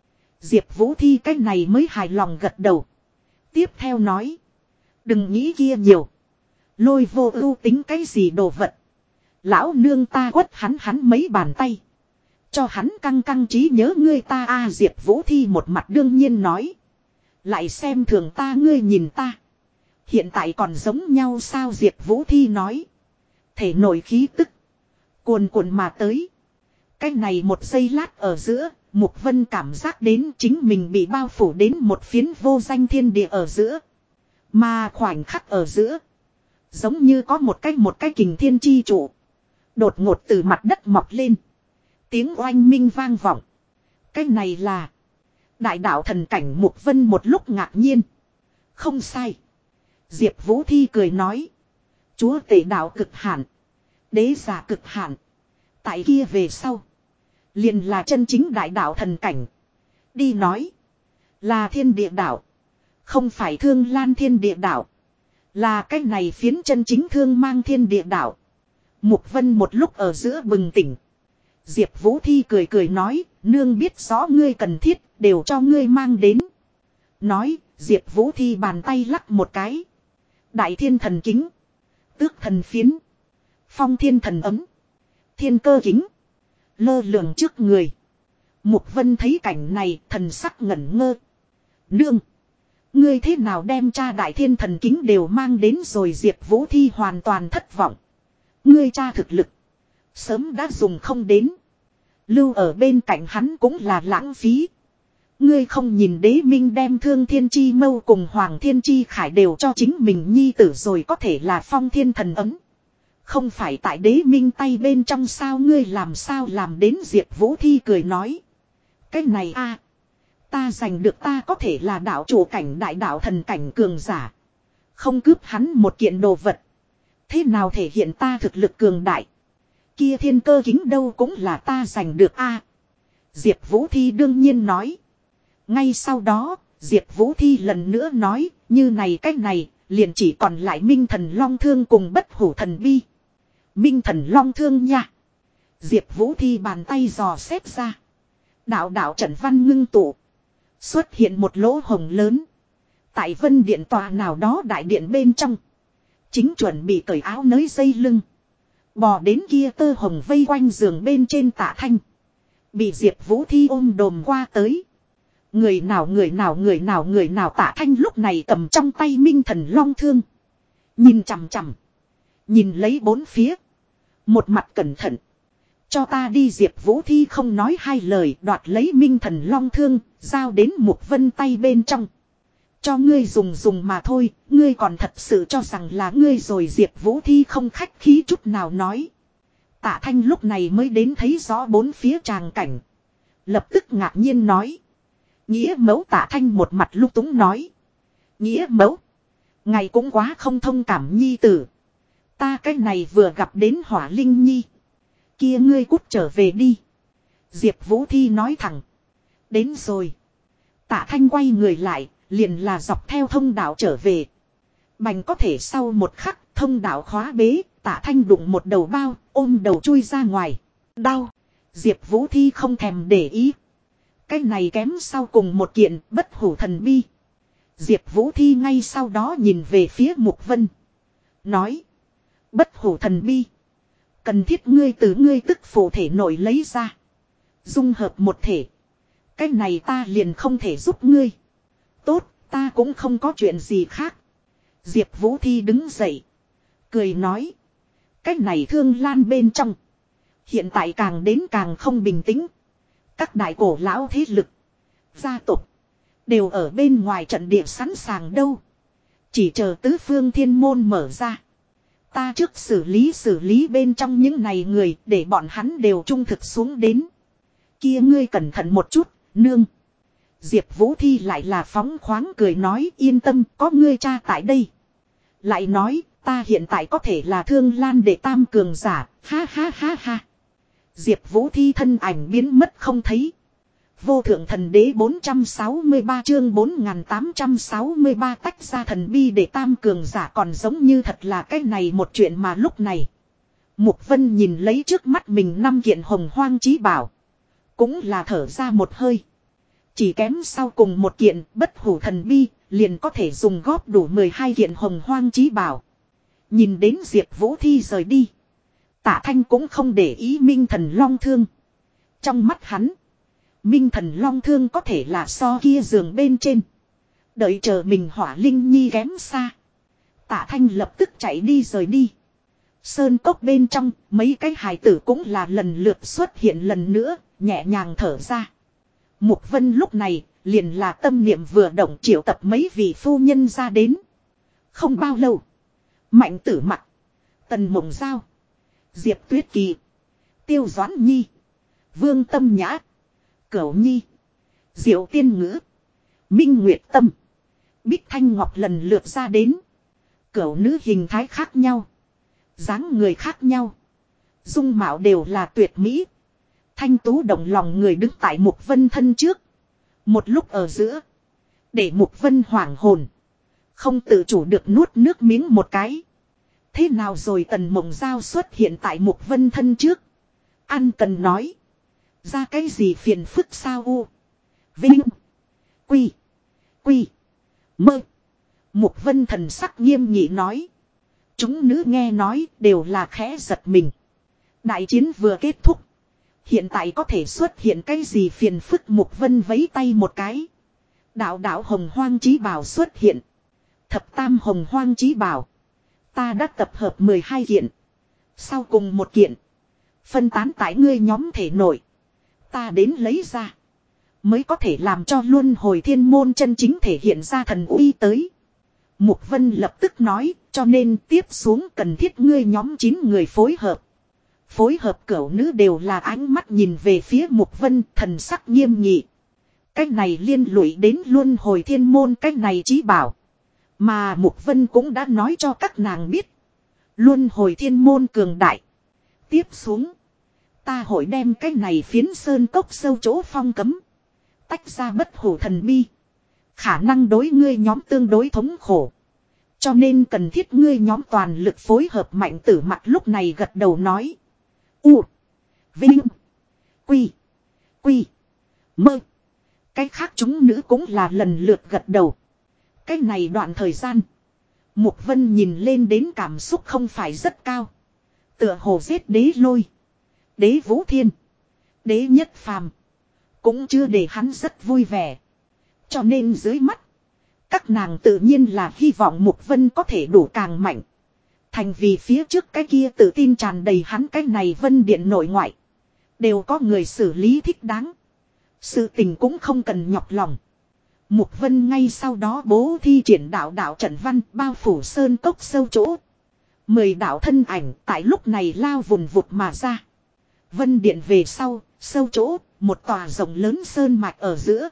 Speaker 1: Diệp Vũ thi cái này mới hài lòng gật đầu. Tiếp theo nói. Đừng nghĩ kia nhiều. Lôi Vô Ưu tính cái gì đồ vật. Lão nương ta quất hắn hắn mấy bàn tay. Cho hắn căng căng trí nhớ ngươi ta a Diệp Vũ thi một mặt đương nhiên nói. Lại xem thường ta ngươi nhìn ta. Hiện tại còn giống nhau sao Diệp Vũ thi nói. Thể nổi khí tức. Cuồn cuộn mà tới. Cái này một giây lát ở giữa. Mục Vân cảm giác đến chính mình bị bao phủ đến một phiến vô danh thiên địa ở giữa. Mà khoảnh khắc ở giữa. Giống như có một cái một cái kình thiên chi trụ. Đột ngột từ mặt đất mọc lên. Tiếng oanh minh vang vọng. Cái này là. Đại đạo thần cảnh Mục Vân một lúc ngạc nhiên. Không sai. Diệp Vũ thi cười nói. Chúa tể đạo cực hạn. Đế giả cực hạn. Tại kia về sau. Liền là chân chính đại đạo thần cảnh. Đi nói. Là thiên địa đạo. Không phải Thương Lan thiên địa đạo. Là cái này phiến chân chính thương mang thiên địa đạo. Mục Vân một lúc ở giữa bừng tỉnh. Diệp Vũ thi cười cười nói. Nương biết rõ ngươi cần thiết. Đều cho ngươi mang đến. Nói. Diệp Vũ thi bàn tay lắc một cái. Đại thiên thần kính. Tước thần phiến. Phong thiên thần ấm. Thiên cơ kính. Lơ lửng trước người. Mục Vân thấy cảnh này. Thần sắc ngẩn ngơ. Nương. Ngươi thế nào đem cha đại thiên thần kính đều mang đến rồi Diệp Vũ thi hoàn toàn thất vọng. Ngươi cha thực lực. Sớm đã dùng không đến. Lưu ở bên cạnh hắn cũng là lãng phí. Ngươi không nhìn Đế Minh đem Thương Thiên Chi Mâu cùng Hoàng Thiên Chi Khải đều cho chính mình nhi tử rồi có thể là phong thiên thần ấm. Không phải tại Đế Minh tay bên trong sao ngươi làm sao làm đến Diệp Vũ thi cười nói. Cái này a ta giành được ta có thể là đạo chủ cảnh đại đạo thần cảnh cường giả. Không cướp hắn một kiện đồ vật. Thế nào thể hiện ta thực lực cường đại. Kia thiên cơ kính đâu cũng là ta giành được a Diệp Vũ thi đương nhiên nói. Ngay sau đó, Diệp Vũ thi lần nữa nói, như này cách này, liền chỉ còn lại Minh Thần Long Thương cùng Bất Hủ Thần Bi. Minh thần long thương nha. Diệp Vũ Thi bàn tay dò xét ra. Đạo đạo trận văn ngưng tụ. Xuất hiện một lỗ hồng lớn. Tại vân điện tòa nào đó đại điện bên trong. Chính chuẩn bị cởi áo nới dây lưng. Bò đến kia tơ hồng vây quanh giường bên trên Tạ Thanh. Bị Diệp Vũ Thi ôm đồm qua tới. Người nào người nào người nào người nào Tạ Thanh lúc này cầm trong tay Minh thần long thương. Nhìn chằm chằm. Nhìn lấy bốn phía. Một mặt cẩn thận. Cho ta đi. Diệp Vũ Thi không nói hai lời, đoạt lấy Minh thần long thương, giao đến Mục Vân tay bên trong. Cho ngươi dùng dùng mà thôi, ngươi còn thật sự cho rằng là ngươi rồi. Diệp Vũ Thi không khách khí chút nào nói. Tạ Thanh lúc này mới đến thấy rõ bốn phía tràng cảnh. Lập tức ngạc nhiên nói. Nghĩa mẫu. Tạ Thanh một mặt lúc túng nói. Nghĩa mẫu. Ngài cũng quá không thông cảm nhi tử. Ta cái này vừa gặp đến Hỏa Linh Nhi. Kia ngươi cút trở về đi. Diệp Vũ Thi nói thẳng. Đến rồi. Tạ Thanh quay người lại, liền là dọc theo thông đạo trở về. Bành có thể sau một khắc, thông đạo khóa bế, Tạ Thanh đụng một đầu bao, ôm đầu chui ra ngoài. Đau. Diệp Vũ Thi không thèm để ý. Cái này kém sau cùng một kiện, bất hủ thần bi. Diệp Vũ Thi ngay sau đó nhìn về phía Mục Vân. Nói. Bất hủ thần bi. Cần thiết ngươi từ ngươi tức phụ thể nội lấy ra. Dung hợp một thể. Cái này ta liền không thể giúp ngươi. Tốt, ta cũng không có chuyện gì khác. Diệp Vũ Thi đứng dậy. Cười nói. Cái này Thương Lan bên trong. Hiện tại càng đến càng không bình tĩnh. Các đại cổ lão thế lực. Gia tộc. Đều ở bên ngoài trận địa sẵn sàng đâu. Chỉ chờ tứ phương thiên môn mở ra. Ta trước xử lý xử lý bên trong những này người để bọn hắn đều trung thực xuống đến. Kia ngươi cẩn thận một chút, nương. Diệp Vũ Thi lại là phóng khoáng cười nói yên tâm có ngươi cha tại đây. Lại nói ta hiện tại có thể là Thương Lan đệ tam cường giả, ha ha ha ha. Diệp Vũ Thi thân ảnh biến mất không thấy. Vô thượng thần đế bốn trăm sáu mươi ba chương bốn nghìn tám trăm sáu mươi ba tách ra thần bi để tam cường giả còn giống như thật là cái này một chuyện mà lúc này. Mục Vân nhìn lấy trước mắt mình năm kiện hồng hoang chí bảo. Cũng là thở ra một hơi. Chỉ kém sau cùng một kiện bất hủ thần bi liền có thể dùng góp đủ mười hai kiện hồng hoang chí bảo. Nhìn đến Diệp Vũ Thi rời đi. Tạ Thanh cũng không để ý Minh thần long thương. Trong mắt hắn. Minh thần long thương có thể là so kia giường bên trên. Đợi chờ mình Hỏa Linh Nhi kém xa. Tạ Thanh lập tức chạy đi rời đi. Sơn cốc bên trong mấy cái hài tử cũng là lần lượt xuất hiện lần nữa. Nhẹ nhàng thở ra. Mục Vân lúc này liền là tâm niệm vừa động triệu tập mấy vị phu nhân ra đến. Không bao lâu. Mạnh Tử Mặc. Tần Mộng Giao. Diệp Tuyết Kỳ. Tiêu Doãn Nhi. Vương Tâm Nhã. Cửu Nhi. Diệu Tiên Ngữ. Minh Nguyệt Tâm. Bích Thanh Ngọc lần lượt ra đến. Cửu nữ hình thái khác nhau. dáng người khác nhau. Dung mạo đều là tuyệt mỹ. Thanh tú động lòng người đứng tại Mục Vân thân trước. Một lúc ở giữa. Để Mục Vân hoảng hồn. Không tự chủ được nuốt nước miếng một cái. Thế nào rồi Tần Mộng Giao xuất hiện tại Mục Vân thân trước. Ăn cần nói. Ra cái gì phiền phức sao u. Vinh. Quy. Quy. Mơ. Mục Vân thần sắc nghiêm nghị nói. Chúng nữ nghe nói đều là khẽ giật mình. Đại chiến vừa kết thúc. Hiện tại có thể xuất hiện cái gì phiền phức. Mục Vân vẫy tay một cái. Đạo đạo hồng hoang chí bảo xuất hiện. Thập tam hồng hoang chí bảo. Ta đã tập hợp mười hai kiện. Sau cùng một kiện. Phân tán tại ngươi nhóm thể nội. Ta đến lấy ra. Mới có thể làm cho luân hồi thiên môn chân chính thể hiện ra thần uy tới. Mục Vân lập tức nói. Cho nên tiếp xuống cần thiết ngươi nhóm chín người phối hợp. Phối hợp cửu nữ đều là ánh mắt nhìn về phía Mục Vân thần sắc nghiêm nghị. Cách này liên lụy đến luân hồi thiên môn cách này chí bảo. Mà Mục Vân cũng đã nói cho các nàng biết. Luân hồi thiên môn cường đại. Tiếp xuống. Ta hội đem cái này phiến sơn cốc sâu chỗ phong cấm. Tách ra bất hủ thần bi. Khả năng đối ngươi nhóm tương đối thống khổ. Cho nên cần thiết ngươi nhóm toàn lực phối hợp. Mạnh Tử Mặc lúc này gật đầu nói. U. Vinh. Quy. Quy. Mơ. Cái khác chúng nữ cũng là lần lượt gật đầu. Cái này đoạn thời gian. Mục Vân nhìn lên đến cảm xúc không phải rất cao. Tựa hồ giết đế lôi. Đế Vũ Thiên. Đế Nhất Phàm. Cũng chưa để hắn rất vui vẻ. Cho nên dưới mắt. Các nàng tự nhiên là hy vọng Mục Vân có thể đủ càng mạnh. Thành vì phía trước cái kia tự tin tràn đầy hắn cái này Vân Điện nội ngoại. Đều có người xử lý thích đáng. Sự tình cũng không cần nhọc lòng. Mục Vân ngay sau đó bố thi triển đạo đạo trận văn bao phủ sơn cốc sâu chỗ. Mười đạo thân ảnh tại lúc này lao vùn vụt mà ra. Vân Điện về sau, sâu chỗ, một tòa rộng lớn sơn mạch ở giữa.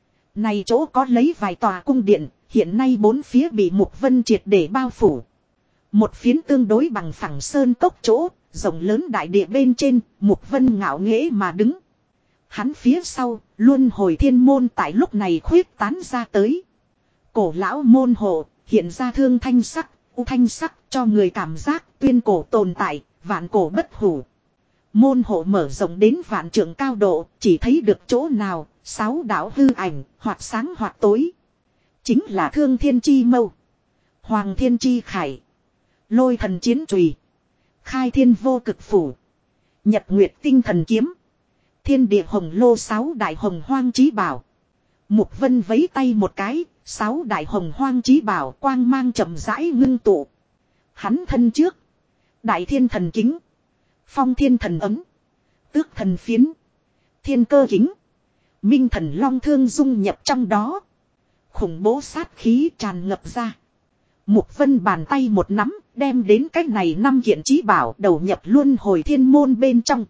Speaker 1: Này chỗ có lấy vài tòa cung điện, hiện nay bốn phía bị Mục Vân triệt để bao phủ. Một phiến tương đối bằng phẳng sơn cốc chỗ, rộng lớn đại địa bên trên, Mục Vân ngạo nghễ mà đứng. Hắn phía sau, luân hồi thiên môn tại lúc này khuyết tán ra tới. Cổ lão môn hộ, hiện ra thương thanh sắc, u thanh sắc cho người cảm giác tuyên cổ tồn tại, vạn cổ bất hủ. Môn hộ mở rộng đến vạn trượng cao độ, chỉ thấy được chỗ nào, sáu đạo hư ảnh, hoặc sáng hoặc tối. Chính là Thương Thiên Chi Mâu, Hoàng Thiên Chi Khải, Lôi Thần Chiến Chùy, Khai Thiên Vô Cực Phủ, Nhật Nguyệt Tinh Thần Kiếm, Thiên Địa Hồng Lô sáu đại hồng hoang chí bảo. Mục Vân vấy tay một cái, sáu đại hồng hoang chí bảo quang mang chậm rãi ngưng tụ. Hắn thân trước, Đại Thiên Thần Kính, Phong Thiên Thần Ấm, Tước Thần Phiến, Thiên Cơ Kính, Minh Thần Long Thương dung nhập trong đó. Khủng bố sát khí tràn ngập ra. Mục Vân bàn tay một nắm, đem đến cách này năm kiện chí bảo đầu nhập luân hồi thiên môn bên trong.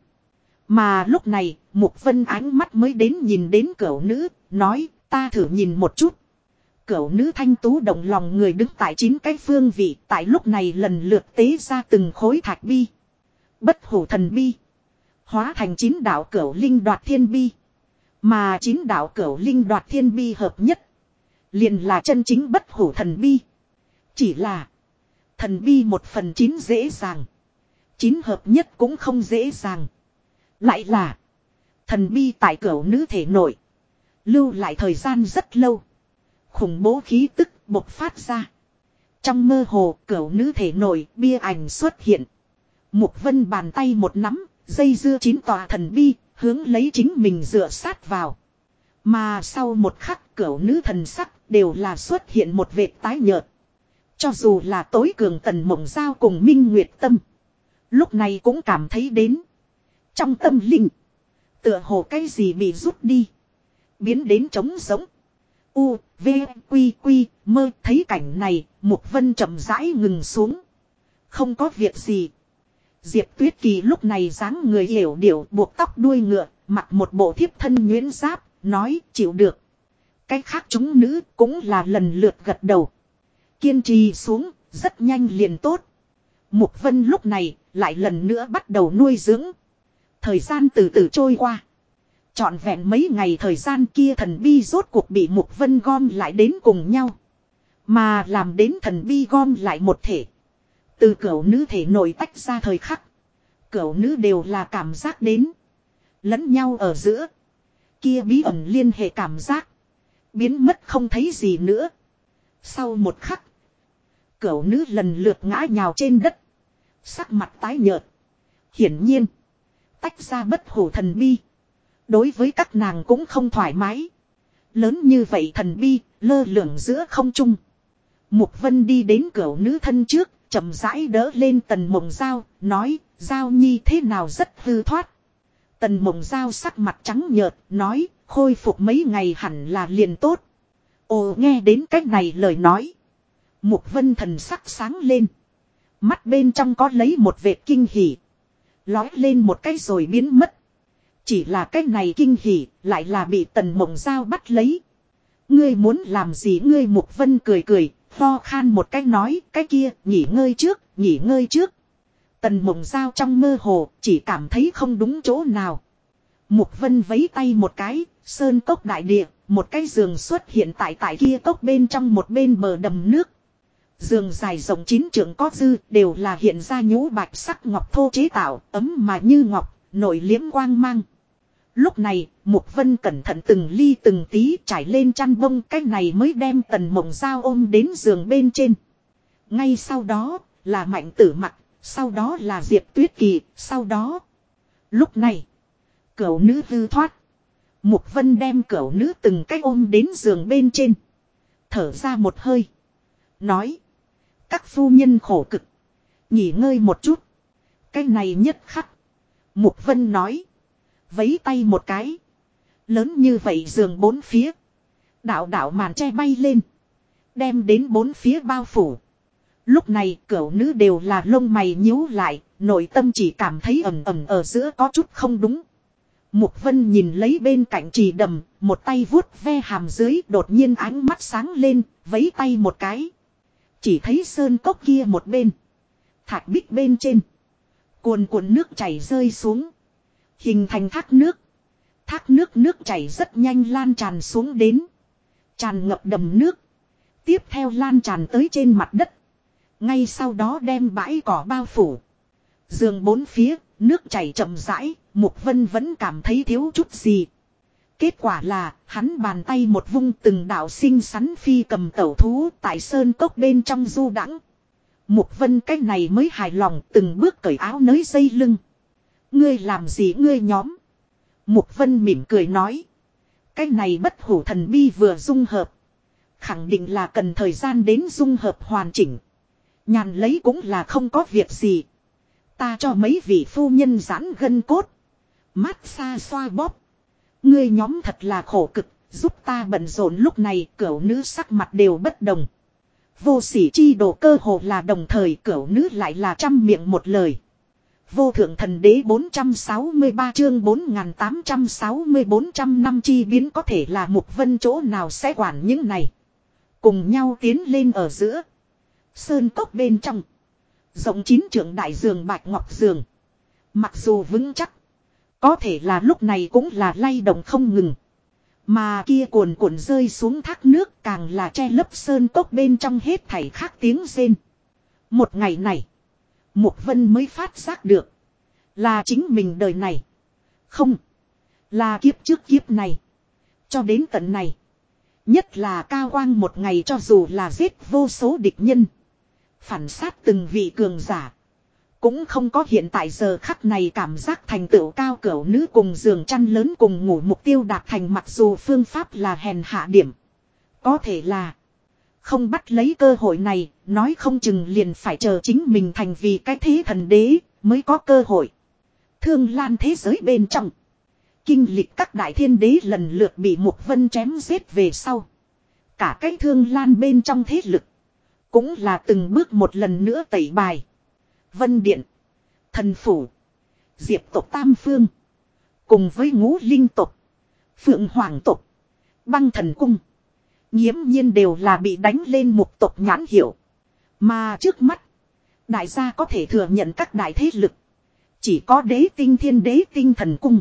Speaker 1: Mà lúc này, Mục Vân ánh mắt mới đến nhìn đến cửu nữ, nói, ta thử nhìn một chút. Cửu nữ thanh tú động lòng người đứng tại chín cái phương vị, tại lúc này lần lượt tế ra từng khối thạch bi. Bất hủ thần bi. Hóa thành chín đạo cửu linh đoạt thiên bi. Mà chín đạo cửu linh đoạt thiên bi hợp nhất. Liền là chân chính bất hủ thần bi. Chỉ là, thần bi một phần chín dễ dàng. Chín hợp nhất cũng không dễ dàng. Lại là, thần bi tại cửu nữ thể nội. Lưu lại thời gian rất lâu. Khủng bố khí tức bộc phát ra. Trong mơ hồ cửu nữ thể nội bia ảnh xuất hiện. Mục Vân bàn tay một nắm, dây dưa chín tòa thần bi, hướng lấy chính mình dựa sát vào. Mà sau một khắc cửu nữ thần sắc đều là xuất hiện một vệt tái nhợt. Cho dù là tối cường Tần Mộng Giao cùng Minh Nguyệt Tâm. Lúc này cũng cảm thấy đến. Trong tâm linh. Tựa hồ cái gì bị rút đi. Biến đến trống giống. U, V, Quy, Quy, mơ thấy cảnh này. Mục Vân chậm rãi ngừng xuống. Không có việc gì. Diệp Tuyết Kỳ lúc này dáng người hiểu điệu buộc tóc đuôi ngựa. Mặc một bộ thiếp thân nhuyễn giáp. Nói chịu được. Cái khác chúng nữ cũng là lần lượt gật đầu. Kiên trì xuống, rất nhanh liền tốt. Mục Vân lúc này, lại lần nữa bắt đầu nuôi dưỡng. Thời gian từ từ trôi qua. Trọn vẹn mấy ngày thời gian kia thần bi rốt cuộc bị Mục Vân gom lại đến cùng nhau. Mà làm đến thần bi gom lại một thể. Từ cửu nữ thể nội tách ra thời khắc. Cửu nữ đều là cảm giác đến. Lẫn nhau ở giữa. Kia bí ẩn liên hệ cảm giác. Biến mất không thấy gì nữa. Sau một khắc. Cửu nữ lần lượt ngã nhào trên đất. Sắc mặt tái nhợt. Hiển nhiên. Tách ra bất hủ thần bi. Đối với các nàng cũng không thoải mái. Lớn như vậy thần bi. Lơ lửng giữa không trung. Mục Vân đi đến cửu nữ thân trước. Chậm rãi đỡ lên Tần Mộng Giao. Nói. Giao nhi thế nào rất hư thoát. Tần Mộng Giao sắc mặt trắng nhợt. Nói. Khôi phục mấy ngày hẳn là liền tốt. Ồ nghe đến cách này lời nói. Mục Vân thần sắc sáng lên. Mắt bên trong có lấy một vệt kinh hỉ. Lói lên một cái rồi biến mất. Chỉ là cái này kinh hỉ lại là bị Tần Mộng Giao bắt lấy. Ngươi muốn làm gì ngươi Mục Vân cười cười. Ho khan một cái nói cái kia nghỉ ngơi trước, nghỉ ngơi trước. Tần Mộng Giao trong mơ hồ chỉ cảm thấy không đúng chỗ nào. Mục Vân vấy tay một cái, sơn cốc đại địa, một cái giường xuất hiện tại tại kia cốc bên trong một bên bờ đầm nước. Giường dài rộng chín trượng có dư đều là hiện ra nhũ bạch sắc ngọc thô chế tạo, ấm mà như ngọc, nổi liếm quang mang. Lúc này, Mục Vân cẩn thận từng ly từng tí trải lên chăn bông, cái này mới đem Tần Mộng Giao ôm đến giường bên trên. Ngay sau đó, là Mạnh Tử Mặc, sau đó là Diệp Tuyết Kỳ, sau đó. Lúc này, cửu nữ hư thoát. Mục Vân đem cửu nữ từng cái ôm đến giường bên trên. Thở ra một hơi. Nói. Các phu nhân khổ cực. Nghỉ ngơi một chút. Cái này nhất khắc. Mục Vân nói. Vấy tay một cái. Lớn như vậy giường bốn phía. Đạo đạo màn che bay lên. Đem đến bốn phía bao phủ. Lúc này cửu nữ đều là lông mày nhíu lại. Nội tâm chỉ cảm thấy ẩm ẩm ở giữa có chút không đúng. Mục Vân nhìn lấy bên cạnh trì đầm. Một tay vuốt ve hàm dưới. Đột nhiên ánh mắt sáng lên. Vấy tay một cái. Chỉ thấy sơn cốc kia một bên. Thạch bích bên trên. Cuồn cuộn nước chảy rơi xuống. Hình thành thác nước. Thác nước nước chảy rất nhanh lan tràn xuống đến. Tràn ngập đầm nước. Tiếp theo lan tràn tới trên mặt đất. Ngay sau đó đem bãi cỏ bao phủ. Giường bốn phía, nước chảy chậm rãi, Mục Vân vẫn cảm thấy thiếu chút gì. Kết quả là, hắn bàn tay một vung từng đạo xinh xắn phi cầm tẩu thú tại sơn cốc bên trong du đãng. Mục Vân cái này mới hài lòng từng bước cởi áo nới dây lưng. Ngươi làm gì ngươi nhóm? Mục Vân mỉm cười nói. Cái này bất hủ thần bi vừa dung hợp. Khẳng định là cần thời gian đến dung hợp hoàn chỉnh. Nhàn lấy cũng là không có việc gì. Ta cho mấy vị phu nhân giãn gân cốt. Mát xa xoa bóp. Ngươi nhóm thật là khổ cực. Giúp ta bận rộn lúc này cửu nữ sắc mặt đều bất đồng. Vô sỉ chi đồ cơ hồ là đồng thời cửu nữ lại là trăm miệng một lời. Vô thượng thần đế bốn trăm sáu mươi ba chương bốn nghìn tám trăm sáu mươi bốn trăm năm chi biến có thể là Mục Vân chỗ nào sẽ quản những này. Cùng nhau tiến lên ở giữa. Sơn cốc bên trong. Rộng chín trượng đại giường bạch ngọc giường. Mặc dù vững chắc. Có thể là lúc này cũng là lay động không ngừng. Mà kia cuồn cuộn rơi xuống thác nước càng là che lấp sơn cốc bên trong hết thảy khác tiếng rên. Một ngày này. Mục Vân mới phát giác được. Là chính mình đời này. Không. Là kiếp trước kiếp này. Cho đến tận này. Nhất là cao quang một ngày cho dù là giết vô số địch nhân. Phản sát từng vị cường giả. Cũng không có hiện tại giờ khắc này cảm giác thành tựu cao cửu nữ cùng giường chăn lớn cùng ngủ mục tiêu đạt thành mặc dù phương pháp là hèn hạ điểm. Có thể là. Không bắt lấy cơ hội này, nói không chừng liền phải chờ chính mình thành vì cái thế thần đế, mới có cơ hội. Thương lan thế giới bên trong. Kinh lịch các đại thiên đế lần lượt bị Mục Vân chém giết về sau. Cả cái thương lan bên trong thế lực. Cũng là từng bước một lần nữa tẩy bài. Vân Điện. Thần Phủ. Diệp tộc Tam Phương. Cùng với ngũ linh tộc. Phượng Hoàng tộc. Băng thần cung. Nghiễm nhiên đều là bị đánh lên mục tộc nhãn hiệu. Mà trước mắt. Đại gia có thể thừa nhận các đại thế lực. Chỉ có đế tinh thiên đế tinh thần cung.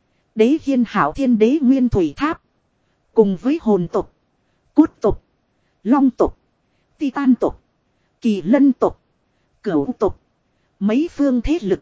Speaker 1: Đế hiên hảo thiên đế nguyên thủy tháp. Cùng với hồn tộc. Cốt tộc. Long tộc. Titan tộc. Kỳ lân tộc. Cửu tộc. Mấy phương thế lực.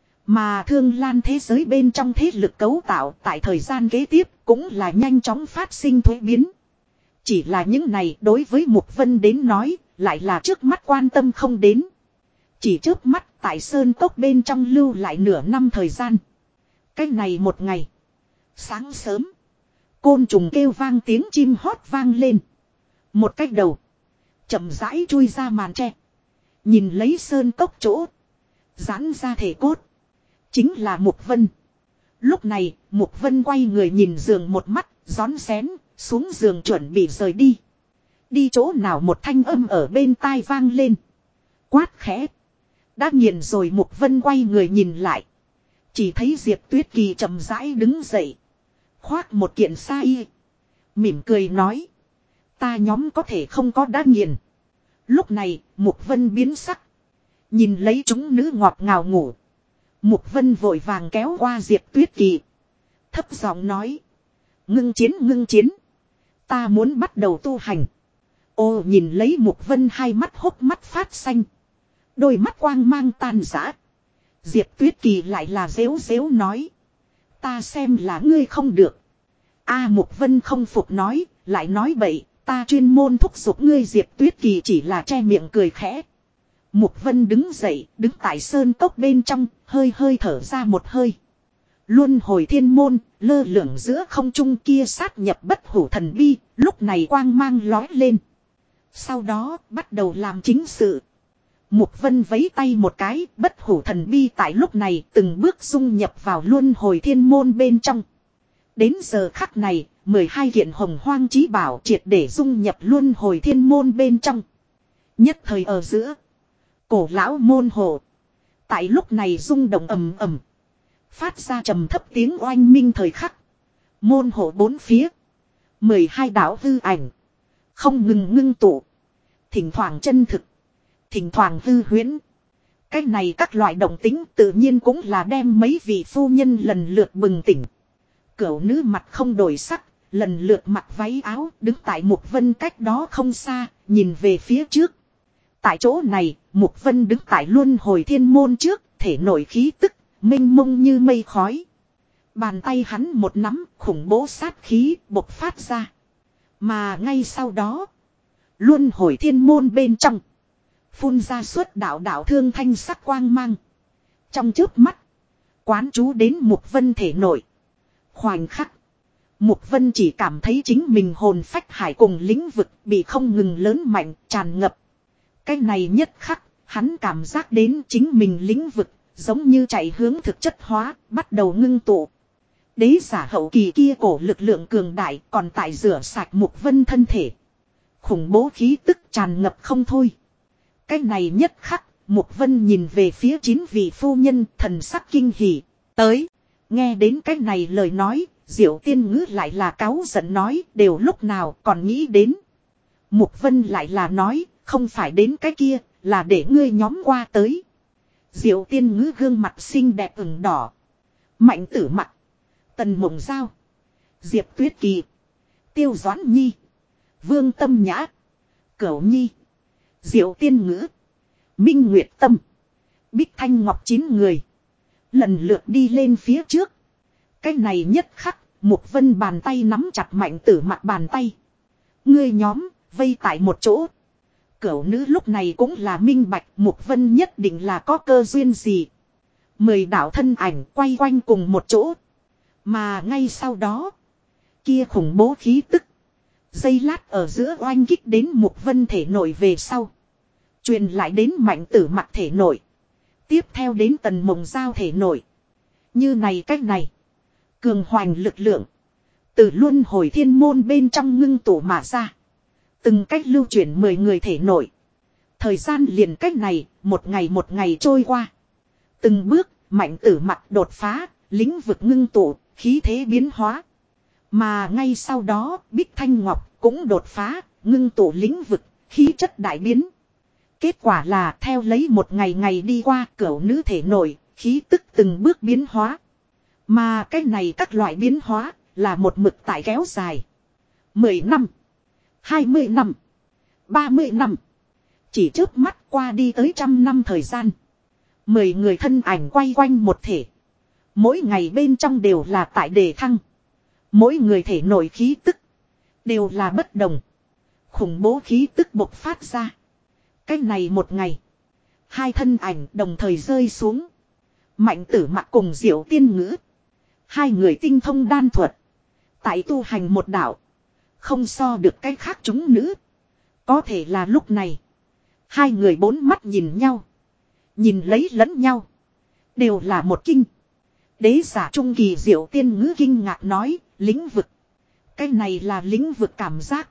Speaker 1: Mà thương lan thế giới bên trong thế lực cấu tạo tại thời gian kế tiếp cũng là nhanh chóng phát sinh thuế biến. Chỉ là những này đối với Mục Vân đến nói lại là trước mắt quan tâm không đến. Chỉ trước mắt tại sơn cốc bên trong lưu lại nửa năm thời gian. Cái này một ngày. Sáng sớm. Côn trùng kêu vang tiếng chim hót vang lên. Một cách đầu. Chậm rãi chui ra màn tre. Nhìn lấy sơn cốc chỗ. Giãn ra thể cốt. Chính là Mục Vân. Lúc này Mục Vân quay người nhìn giường một mắt. Rón xén. Xuống giường chuẩn bị rời đi. Đi chỗ nào một thanh âm ở bên tai vang lên. Quát khẽ. Đã nghiền rồi Mục Vân quay người nhìn lại. Chỉ thấy Diệp Tuyết Kỳ chậm rãi đứng dậy. Khoác một kiện sa y. Mỉm cười nói. Ta nhóm có thể không có đã nghiền. Lúc này Mục Vân biến sắc. Nhìn lấy chúng nữ ngọt ngào ngủ. Mục Vân vội vàng kéo qua Diệp Tuyết Kỳ. Thấp giọng nói. Ngưng chiến ngưng chiến. Ta muốn bắt đầu tu hành. Ô nhìn lấy Mục Vân hai mắt hốc mắt phát xanh. Đôi mắt quang mang tan rã. Diệp Tuyết Kỳ lại là dếu dếu nói. Ta xem là ngươi không được. A Mục Vân không phục nói, lại nói bậy, ta chuyên môn thúc giục ngươi. Diệp Tuyết Kỳ chỉ là che miệng cười khẽ. Mục Vân đứng dậy, đứng tại sơn cốc bên trong, hơi hơi thở ra một hơi. Luân hồi thiên môn, lơ lửng giữa không trung kia sát nhập bất hủ thần bi, lúc này quang mang lói lên. Sau đó, bắt đầu làm chính sự. Mục Vân vấy tay một cái, bất hủ thần bi tại lúc này từng bước dung nhập vào luân hồi thiên môn bên trong. Đến giờ khắc này, mười hai kiện hồng hoang chí bảo triệt để dung nhập luân hồi thiên môn bên trong. Nhất thời ở giữa, cổ lão môn hộ tại lúc này rung động ầm ầm, phát ra trầm thấp tiếng oanh minh. Thời khắc, môn hộ bốn phía, mười hai đạo hư ảnh không ngừng ngưng tụ, thỉnh thoảng chân thực, thỉnh thoảng hư huyễn. Cái này các loại động tính tự nhiên cũng là đem mấy vị phu nhân lần lượt bừng tỉnh. Cửu nữ mặt không đổi sắc, lần lượt mặc váy áo, đứng tại Mục Vân cách đó không xa, nhìn về phía trước. Tại chỗ này, Mục Vân đứng tại luân hồi thiên môn trước, thể nổi khí tức, mênh mông như mây khói. Bàn tay hắn một nắm, khủng bố sát khí bộc phát ra. Mà ngay sau đó, luân hồi thiên môn bên trong, phun ra suốt đạo đạo thương thanh sắc quang mang. Trong chớp mắt, quán chú đến Mục Vân thể nội. Khoảnh khắc, Mục Vân chỉ cảm thấy chính mình hồn phách hải cùng lĩnh vực bị không ngừng lớn mạnh, tràn ngập. Cái này nhất khắc, hắn cảm giác đến chính mình lĩnh vực, giống như chạy hướng thực chất hóa, bắt đầu ngưng tụ. Đế giả hậu kỳ kia cổ lực lượng cường đại còn tại rửa sạch Mục Vân thân thể. Khủng bố khí tức tràn ngập không thôi. Cái này nhất khắc, Mục Vân nhìn về phía chín vị phu nhân, thần sắc kinh hỉ. Tới, nghe đến cái này lời nói, Diệu Tiên Ngữ lại là cáu giận nói, đều lúc nào còn nghĩ đến. Mục Vân lại là nói, không phải đến cái kia, là để ngươi nhóm qua tới. Diệu Tiên Ngữ gương mặt xinh đẹp ửng đỏ. Mạnh Tử Mặc, Tần Mộng Giao, Diệp Tuyết Kỳ, Tiêu Doãn Nhi, Vương Tâm Nhã, Cửu Nhi, Diệu Tiên Ngữ, Minh Nguyệt Tâm, Bích Thanh Ngọc chín người lần lượt đi lên phía trước. Cái này nhất khắc, Mục Vân bàn tay nắm chặt Mạnh Tử Mặc bàn tay. Ngươi nhóm, vây tại một chỗ. Cửu nữ lúc này cũng là minh bạch, Mục Vân nhất định là có cơ duyên gì. Mười đạo thân ảnh quay quanh cùng một chỗ. Mà ngay sau đó, kia khủng bố khí tức, giây lát ở giữa oanh kích đến Mục Vân thể nội về sau. Truyền lại đến Mạnh Tử Mặc thể nội. Tiếp theo đến Tần Mộng Giao thể nội. Như này cách này, cường hoành lực lượng từ luân hồi thiên môn bên trong ngưng tụ mà ra. Từng cách lưu chuyển mười người thể nội. Thời gian liền cách này, một ngày một ngày trôi qua. Từng bước, Mạnh Tử Mặc đột phá, lĩnh vực ngưng tụ, khí thế biến hóa. Mà ngay sau đó, Bích Thanh Ngọc cũng đột phá, ngưng tụ lĩnh vực, khí chất đại biến. Kết quả là theo lấy một ngày ngày đi qua, cửu nữ thể nội, khí tức từng bước biến hóa. Mà cái này các loại biến hóa, là một mực tại kéo dài. Mười năm, hai mươi năm, ba mươi năm. Chỉ trước mắt qua đi tới trăm năm thời gian. Mười người thân ảnh quay quanh một thể. Mỗi ngày bên trong đều là tại đề thăng. Mỗi người thể nổi khí tức đều là bất đồng. Khủng bố khí tức bộc phát ra. Cái này một ngày, hai thân ảnh đồng thời rơi xuống. Mạnh Tử Mặc cùng Diệu Tiên Ngữ, hai người tinh thông đan thuật, tại tu hành một đạo, không so được cái khác chúng nữ. Có thể là lúc này, hai người bốn mắt nhìn nhau, nhìn lấy lẫn nhau, đều là một kinh. Đế giả trung kỳ Diệu Tiên Ngữ kinh ngạc nói, lĩnh vực. Cái này là lĩnh vực cảm giác.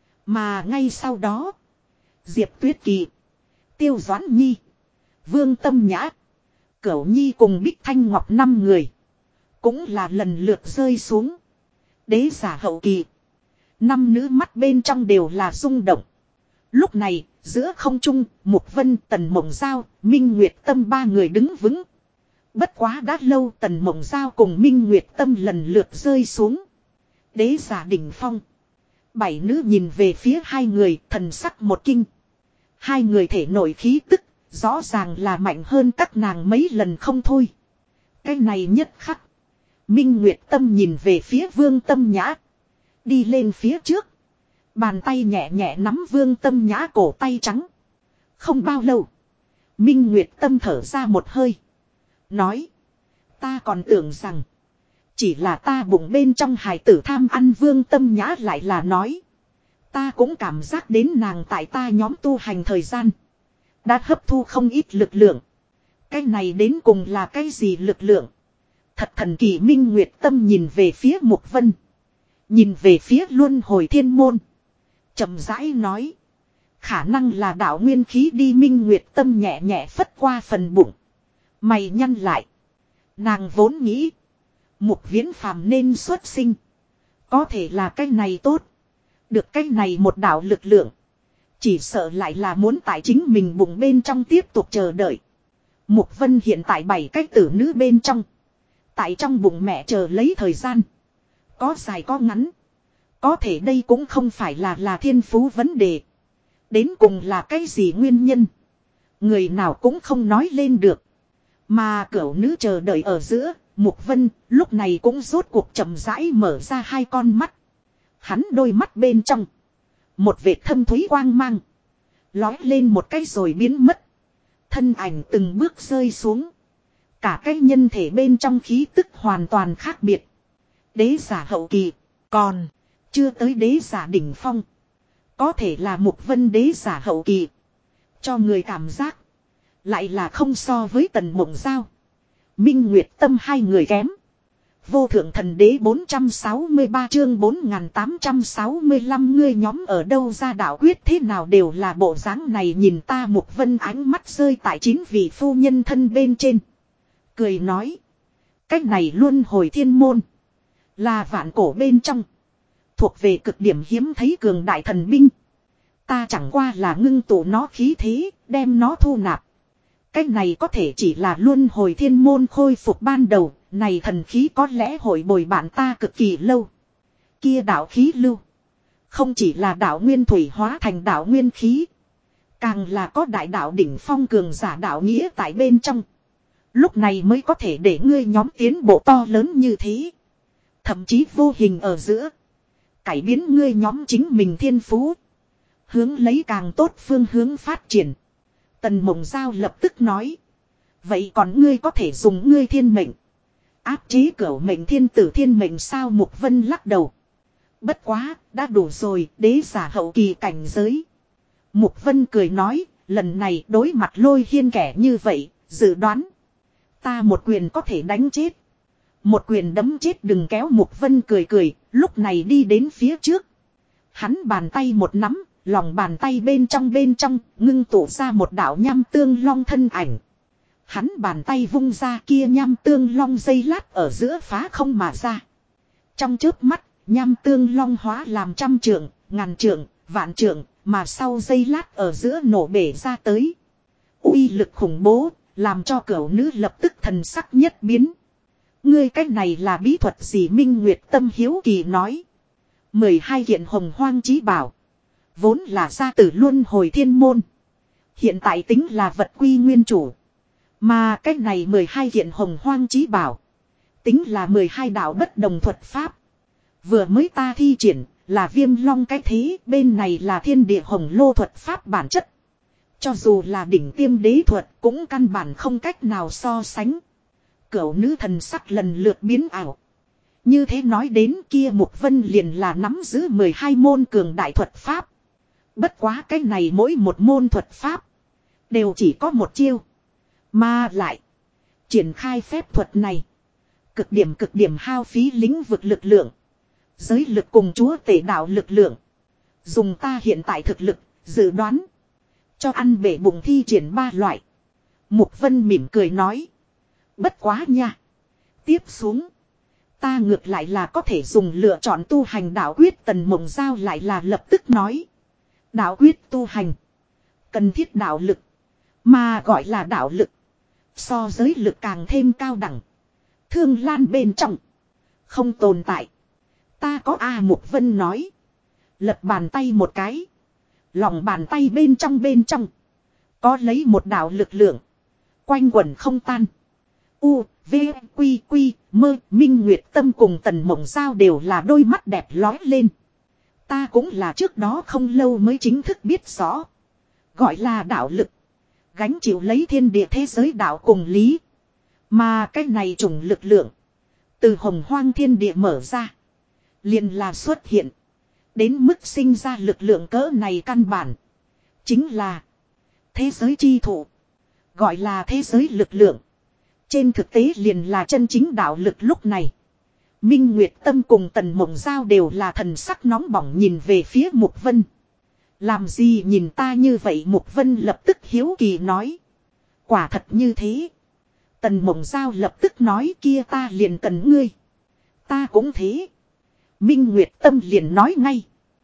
Speaker 1: Mà ngay sau đó, Diệp Tuyết Kỳ, Tiêu Doãn Nhi, Vương Tâm Nhã, Cửu Nhi cùng Bích Thanh Ngọc năm người cũng là lần lượt rơi xuống. Đế giả hậu kỳ, năm nữ mắt bên trong đều là rung động. Lúc này, giữa không trung, Mục Vân, Tần Mộng Giao, Minh Nguyệt Tâm ba người đứng vững. Bất quá đã lâu, Tần Mộng Giao cùng Minh Nguyệt Tâm lần lượt rơi xuống. Đế giả đỉnh phong, Bảy nữ nhìn về phía hai người, thần sắc một kinh. Hai người thể nổi khí tức, rõ ràng là mạnh hơn các nàng mấy lần không thôi. Cái này nhất khắc. Minh Nguyệt Tâm nhìn về phía Vương Tâm Nhã. Đi lên phía trước. Bàn tay nhẹ nhẹ nắm Vương Tâm Nhã cổ tay trắng. Không bao lâu. Minh Nguyệt Tâm thở ra một hơi. Nói. Ta còn tưởng rằng. Chỉ là ta bụng bên trong hài tử tham ăn. Vương Tâm Nhã lại là nói. Ta cũng cảm giác đến nàng tại ta nhóm tu hành thời gian. Đã hấp thu không ít lực lượng. Cái này đến cùng là cái gì lực lượng? Thật thần kỳ. Minh Nguyệt Tâm nhìn về phía Mục Vân. Nhìn về phía Luân Hồi Thiên Môn. Chậm rãi nói. Khả năng là đạo nguyên khí đi. Minh Nguyệt Tâm nhẹ nhẹ phất qua phần bụng. Mày nhăn lại. Nàng vốn nghĩ. Mục Viễn Phàm nên xuất sinh. Có thể là cái này tốt. Được cái này một đạo lực lượng. Chỉ sợ lại là muốn tại chính mình bụng bên trong tiếp tục chờ đợi. Mục Vân hiện tại bảy cái tử nữ bên trong. Tại trong bụng mẹ chờ lấy thời gian. Có dài có ngắn. Có thể đây cũng không phải là là thiên phú vấn đề. Đến cùng là cái gì nguyên nhân. Người nào cũng không nói lên được. Mà cửu nữ chờ đợi ở giữa. Mục Vân lúc này cũng rốt cuộc chậm rãi mở ra hai con mắt. Hắn đôi mắt bên trong. Một vệt thâm thúy quang mang. Lói lên một cái rồi biến mất. Thân ảnh từng bước rơi xuống. Cả cái nhân thể bên trong khí tức hoàn toàn khác biệt. Đế giả hậu kỳ. Còn. Chưa tới đế giả đỉnh phong. Có thể là Mục Vân đế giả hậu kỳ. Cho người cảm giác. Lại là không so với Tần Mộng Giao. Minh Nguyệt Tâm hai người kém. Vô thượng thần đế bốn trăm sáu mươi ba chương bốn nghìn tám trăm sáu mươi lăm ngươi nhóm ở đâu ra đạo quyết thế nào đều là bộ dáng này. Nhìn ta Mục Vân ánh mắt rơi tại chín vị phu nhân thân bên trên. Cười nói. Cách này Luân Hồi Thiên Môn. Là vạn cổ bên trong. Thuộc về cực điểm hiếm thấy cường đại thần binh. Ta chẳng qua là ngưng tụ nó khí thế, đem nó thu nạp. Cách này có thể chỉ là Luân Hồi Thiên Môn khôi phục ban đầu. Này thần khí có lẽ hội bồi bạn ta cực kỳ lâu. Kia đạo khí lưu. Không chỉ là đạo nguyên thủy hóa thành đạo nguyên khí. Càng là có đại đạo đỉnh phong cường giả đạo nghĩa tại bên trong. Lúc này mới có thể để ngươi nhóm tiến bộ to lớn như thế. Thậm chí vô hình ở giữa. Cải biến ngươi nhóm chính mình thiên phú. Hướng lấy càng tốt phương hướng phát triển. Tần Mộng Giao lập tức nói. Vậy còn ngươi có thể dùng ngươi thiên mệnh. Áp chế cửu mệnh thiên tử thiên mệnh sao? Mục Vân lắc đầu. Bất quá, đã đủ rồi, đế giả hậu kỳ cảnh giới. Mục Vân cười nói, lần này đối mặt Lôi Hiên kẻ như vậy, dự đoán. Ta một quyền có thể đánh chết. Một quyền đấm chết đừng kéo. Mục Vân cười cười, lúc này đi đến phía trước. Hắn bàn tay một nắm, lòng bàn tay bên trong bên trong, ngưng tụ ra một đạo nham tương long thân ảnh. Hắn bàn tay vung ra kia nham tương long dây lát ở giữa phá không mà ra. Trong chớp mắt, nham tương long hóa làm trăm trượng, ngàn trượng, vạn trượng, mà sau dây lát ở giữa nổ bể ra tới. Uy lực khủng bố, làm cho cửu nữ lập tức thần sắc nhất biến. Ngươi cách này là bí thuật gì? Minh Nguyệt Tâm hiếu kỳ nói. mười hai kiện hồng hoang chí bảo. Vốn là ra từ Luân Hồi Thiên Môn. Hiện tại tính là vật quy nguyên chủ. Mà cách này mười hai kiện hồng hoang chí bảo. Tính là mười hai đạo bất đồng thuật pháp. Vừa mới ta thi triển là viêm long cái thế. Bên này là thiên địa hồng lô thuật pháp bản chất. Cho dù là đỉnh tiêm đế thuật cũng căn bản không cách nào so sánh. Cửu nữ thần sắc lần lượt biến ảo. Như thế nói đến kia Mục Vân liền là nắm giữ mười hai môn cường đại thuật pháp. Bất quá cái này mỗi một môn thuật pháp. Đều chỉ có một chiêu. Mà lại. Triển khai phép thuật này. Cực điểm cực điểm hao phí lĩnh vực lực lượng. Giới lực cùng chúa tể đạo lực lượng. Dùng ta hiện tại thực lực. Dự đoán. Cho ăn bể bụng thi triển ba loại. Mục Vân mỉm cười nói. Bất quá nha. Tiếp xuống. Ta ngược lại là có thể dùng lựa chọn tu hành đạo quyết. Tần Mộng Giao lại là lập tức nói. Đạo quyết tu hành. Cần thiết đạo lực. Mà gọi là đạo lực. So giới lực càng thêm cao đẳng. Thương lan bên trong. Không tồn tại. Ta có A Mục Vân nói. Lật bàn tay một cái. Lòng bàn tay bên trong bên trong. Có lấy một đạo lực lượng. Quanh quẩn không tan. U, V, Quy, Quy, Mơ, Minh Nguyệt Tâm cùng Tần Mộng Giao đều là đôi mắt đẹp lói lên. Ta cũng là trước đó không lâu mới chính thức biết rõ. Gọi là đạo lực. Gánh chịu lấy thiên địa thế giới đạo cùng lý. Mà cái này chủng lực lượng. Từ hồng hoang thiên địa mở ra. Liền là xuất hiện. Đến mức sinh ra lực lượng cỡ này căn bản. Chính là thế giới chi thụ. Gọi là thế giới lực lượng. Trên thực tế liền là chân chính đạo lực lúc này. Minh Nguyệt Tâm cùng Tần Mộng Giao đều là thần sắc nóng bỏng nhìn về phía Mục Vân. Làm gì nhìn ta như vậy Mục Vân lập tức hiếu kỳ nói. Quả thật như thế. Tần Mộng Giao lập tức nói kia ta liền cần ngươi. Ta cũng thế. Minh Nguyệt Tâm liền nói ngay.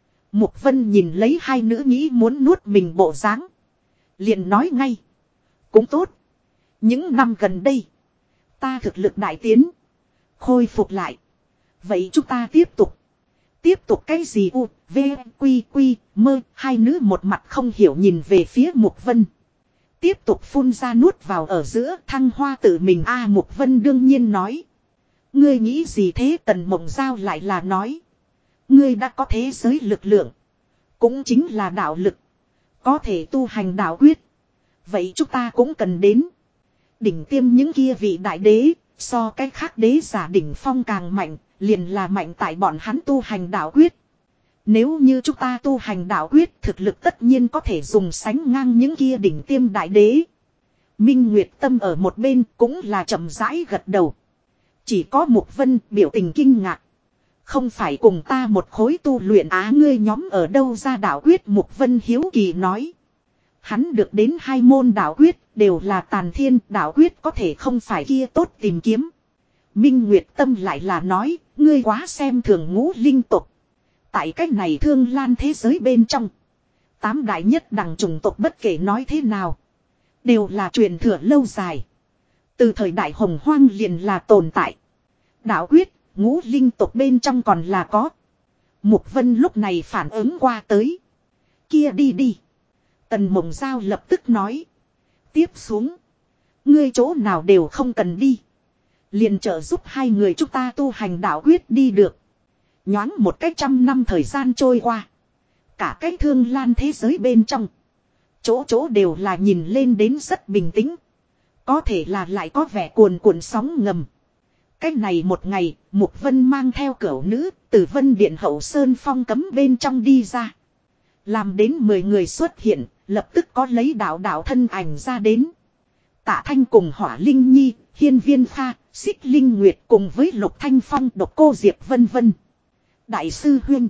Speaker 1: Mục Vân nhìn lấy hai nữ nghĩ muốn nuốt mình bộ dáng, liền nói ngay. Cũng tốt. Những năm gần đây. Ta thực lực đại tiến. Khôi phục lại. Vậy chúng ta tiếp tục. Tiếp tục cái gì u, v, quy, quy, mơ. Hai nữ một mặt không hiểu nhìn về phía Mục Vân. Tiếp tục phun ra nuốt vào ở giữa Thăng Hoa tự mình a Mục Vân đương nhiên nói. Ngươi nghĩ gì thế Tần Mộng Giao lại là nói. Ngươi đã có thế giới lực lượng. Cũng chính là đạo lực. Có thể tu hành đạo quyết. Vậy chúng ta cũng cần đến. Đỉnh tiêm những kia vị đại đế. So cái khác đế giả đỉnh phong càng mạnh. Liền là mạnh tại bọn hắn tu hành đạo quyết. Nếu như chúng ta tu hành đạo quyết. Thực lực tất nhiên có thể dùng sánh ngang những kia đỉnh tiêm đại đế. Minh Nguyệt Tâm ở một bên cũng là chậm rãi gật đầu. Chỉ có Mục Vân biểu tình kinh ngạc. Không phải cùng ta một khối tu luyện á ngươi nhóm ở đâu ra đạo quyết Mục Vân hiếu kỳ nói. Hắn được đến hai môn đạo quyết đều là tàn thiên đạo quyết có thể không phải kia tốt tìm kiếm. Minh Nguyệt Tâm lại là nói ngươi quá xem thường ngũ linh tộc. Tại cách này thương lan thế giới bên trong. Tám đại nhất đẳng chủng tộc bất kể nói thế nào. Đều là truyền thừa lâu dài. Từ thời đại hồng hoang liền là tồn tại. Đạo quyết, ngũ linh tộc bên trong còn là có. Mục Vân lúc này phản ứng qua tới. Kia đi đi. Tần Mộng Giao lập tức nói. Tiếp xuống. Ngươi chỗ nào đều không cần đi. Liền trợ giúp hai người chúng ta tu hành đạo quyết đi được. Nhoáng một cách trăm năm thời gian trôi qua. Cả cái thương lan thế giới bên trong. Chỗ chỗ đều là nhìn lên đến rất bình tĩnh. Có thể là lại có vẻ cuồn cuộn sóng ngầm. Cách này một ngày, Mục Vân mang theo cửu nữ, từ Vân Điện Hậu Sơn phong cấm bên trong đi ra. Làm đến mười người xuất hiện, lập tức có lấy đạo đạo thân ảnh ra đến. Tạ Thanh cùng Hỏa Linh Nhi, Hiên Viên Pha, Xích Linh Nguyệt cùng với Lục Thanh Phong, Độc Cô Diệp vân vân. Đại sư huynh.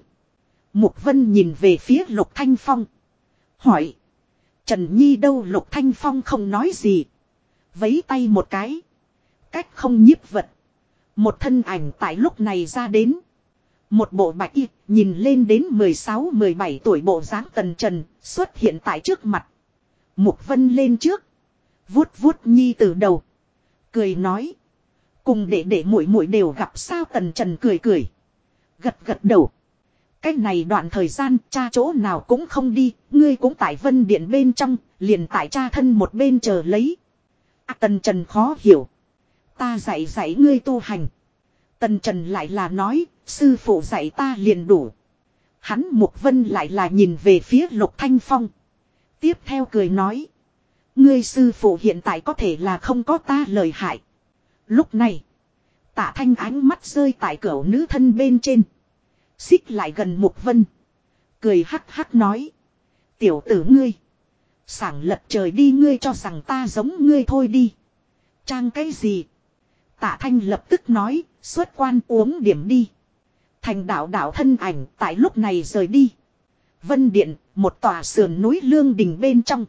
Speaker 1: Mục Vân nhìn về phía Lục Thanh Phong. Hỏi. Trần Nhi đâu Lục Thanh Phong không nói gì. Vấy tay một cái. Cách không nhiếp vật. Một thân ảnh tại lúc này ra đến. Một bộ bạch y nhìn lên đến mười sáu mười bảy tuổi bộ dáng Tần Trần xuất hiện tại trước mặt. Mục Vân lên trước. Vuốt vuốt Nhi từ đầu. Cười nói. Cùng để để muội muội đều gặp sao Tần Trần cười cười. Gật gật đầu. Cách này đoạn thời gian cha chỗ nào cũng không đi. Ngươi cũng tại Vân Điện bên trong. Liền tại cha thân một bên chờ lấy. À, Tần Trần khó hiểu. Ta dạy dạy ngươi tu hành. Tần Trần lại là nói. Sư phụ dạy ta liền đủ. Hắn Mục Vân lại là nhìn về phía Lục Thanh Phong. Tiếp theo cười nói. Ngươi sư phụ hiện tại có thể là không có ta lời hại. Lúc này. Tạ Thanh ánh mắt rơi tại cửu nữ thân bên trên. Xích lại gần Mục Vân. Cười hắc hắc nói. Tiểu tử ngươi. Sảng lật trời đi ngươi cho rằng ta giống ngươi thôi đi. Trang cái gì? Tạ Thanh lập tức nói. Xuất quan uống điểm đi. Thành đạo đạo thân ảnh tại lúc này rời đi. Vân Điện, một tòa sườn núi lương đình bên trong.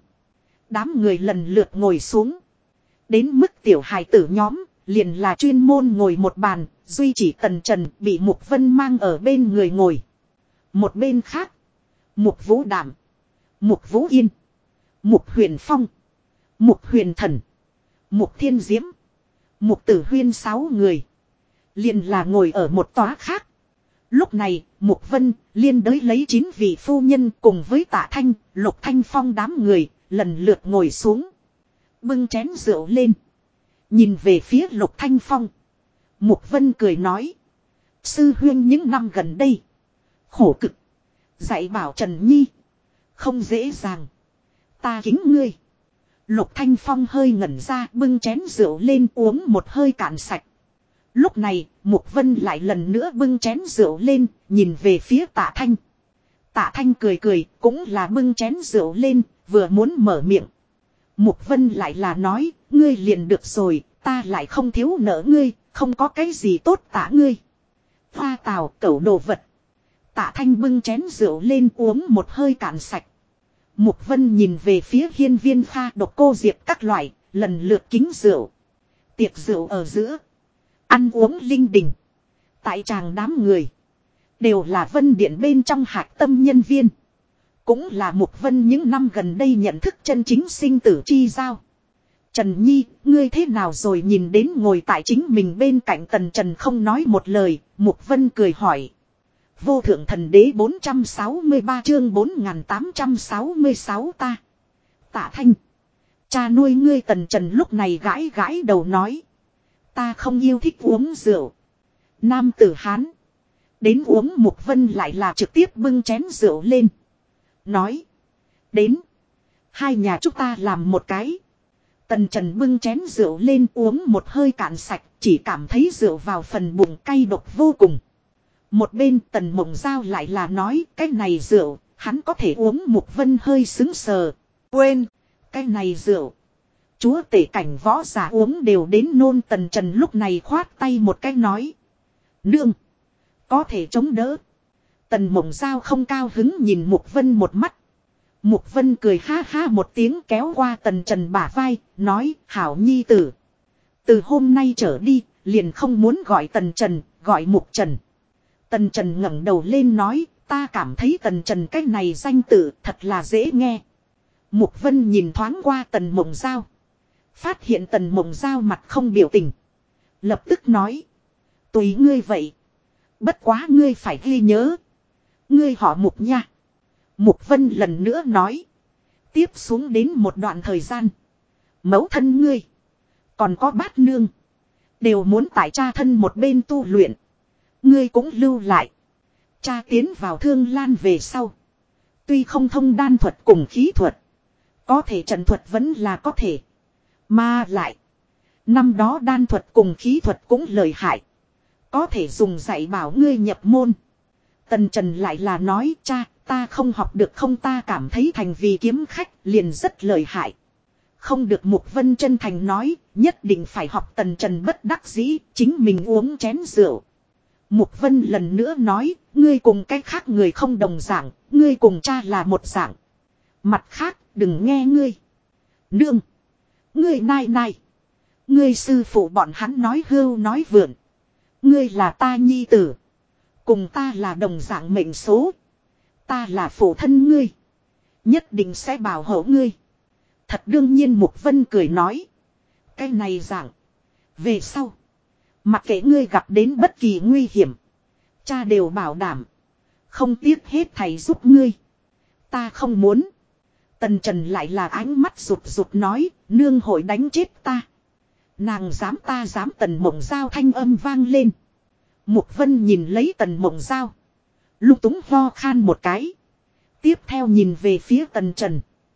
Speaker 1: Đám người lần lượt ngồi xuống. Đến mức tiểu hài tử nhóm, liền là chuyên môn ngồi một bàn, duy chỉ Tần Trần bị Mục Vân mang ở bên người ngồi. Một bên khác, Mục Vũ Đảm, Mục Vũ Yên, Mục Huyền Phong, Mục Huyền Thần, Mục Thiên Diễm, Mục Tử Huyên sáu người. Liền là ngồi ở một tòa khác. Lúc này, Mục Vân liên đới lấy chín vị phu nhân cùng với Tạ Thanh, Lục Thanh Phong đám người, lần lượt ngồi xuống. Bưng chén rượu lên. Nhìn về phía Lục Thanh Phong. Mục Vân cười nói. Sư huynh những năm gần đây. Khổ cực. Dạy bảo Trần Nhi. Không dễ dàng. Ta kính ngươi. Lục Thanh Phong hơi ngẩn ra bưng chén rượu lên uống một hơi cạn sạch. Lúc này, Mục Vân lại lần nữa bưng chén rượu lên, nhìn về phía Tạ Thanh. Tạ Thanh cười cười, cũng là bưng chén rượu lên, vừa muốn mở miệng. Mục Vân lại là nói, ngươi liền được rồi, ta lại không thiếu nợ ngươi, không có cái gì tốt tạ ngươi. Hoa tào cẩu đồ vật. Tạ Thanh bưng chén rượu lên uống một hơi cạn sạch. Mục Vân nhìn về phía hiên viên pha độc cô diệp các loại, lần lượt kính rượu. Tiệc rượu ở giữa. Ăn uống linh đình. Tại tràng đám người. Đều là Vân Điện bên trong hạc tâm nhân viên. Cũng là Mục Vân những năm gần đây nhận thức chân chính sinh tử chi giao. Trần Nhi, ngươi thế nào rồi nhìn đến ngồi tại chính mình bên cạnh Tần Trần không nói một lời, Mục Vân cười hỏi. Vô thượng thần đế bốn trăm sáu mươi ba chương bốn nghìn tám trăm sáu mươi sáu ta. Tạ Thanh. Cha nuôi ngươi Tần Trần lúc này gãi gãi đầu nói. Ta không yêu thích uống rượu. Nam tử Hán. Đến uống Mục Vân lại là trực tiếp bưng chén rượu lên. Nói. Đến. Hai nhà chúng ta làm một cái. Tần Trần bưng chén rượu lên uống một hơi cạn sạch. Chỉ cảm thấy rượu vào phần bụng cay độc vô cùng. Một bên Tần Mộng Giao lại là nói. Cái này rượu. Hắn có thể uống. Mục Vân hơi xứng sờ. Quên. Cái này rượu. Chúa tể cảnh võ giả uống đều đến nôn. Tần Trần lúc này khoát tay một cái nói. Nương. Có thể chống đỡ. Tần Mộng Giao không cao hứng nhìn Mục Vân một mắt. Mục Vân cười ha ha một tiếng kéo qua Tần Trần bả vai, nói, hảo nhi tử. Từ hôm nay trở đi, liền không muốn gọi Tần Trần, gọi Mục Trần. Tần Trần ngẩng đầu lên nói, ta cảm thấy Tần Trần cái này danh tự thật là dễ nghe. Mục Vân nhìn thoáng qua Tần Mộng Giao. Phát hiện Tần Mộng Giao mặt không biểu tình. Lập tức nói, tùy ngươi vậy. Bất quá ngươi phải ghi nhớ. Ngươi họ Mục nha. Mục Vân lần nữa nói. Tiếp xuống đến một đoạn thời gian. Mẫu thân ngươi. Còn có bát nương. Đều muốn tại cha thân một bên tu luyện. Ngươi cũng lưu lại. Cha tiến vào Thương Lan về sau. Tuy không thông đan thuật cùng khí thuật. Có thể trận thuật vẫn là có thể. Mà lại. Năm đó đan thuật cùng khí thuật cũng lợi hại. Có thể dùng dạy bảo ngươi nhập môn. Tần Trần lại là nói cha ta không học được không ta cảm thấy thành vì kiếm khách liền rất lợi hại. Không được Mục Vân chân thành nói nhất định phải học. Tần Trần bất đắc dĩ chính mình uống chén rượu. Mục Vân lần nữa nói ngươi cùng cái khác người không đồng dạng. Ngươi cùng cha là một dạng. Mặt khác đừng nghe ngươi. Nương. Ngươi nai nai. Ngươi sư phụ bọn hắn nói hưu nói vượn. Ngươi là ta nhi tử. Cùng ta là đồng dạng mệnh số. Ta là phụ thân ngươi. Nhất định sẽ bảo hộ ngươi. Thật đương nhiên Mục Vân cười nói. Cái này dạng. Về sau. Mặc kệ ngươi gặp đến bất kỳ nguy hiểm. Cha đều bảo đảm. Không tiếc hết thầy giúp ngươi. Ta không muốn. Tần Trần lại là ánh mắt rụt rụt nói. Nương hội đánh chết ta. Nàng dám ta dám. Tần Mộng Giao thanh âm vang lên. Mục Vân nhìn lấy Tần Mộng Giao. Lung túng ho khan một cái. Tiếp theo nhìn về phía Tần Trần.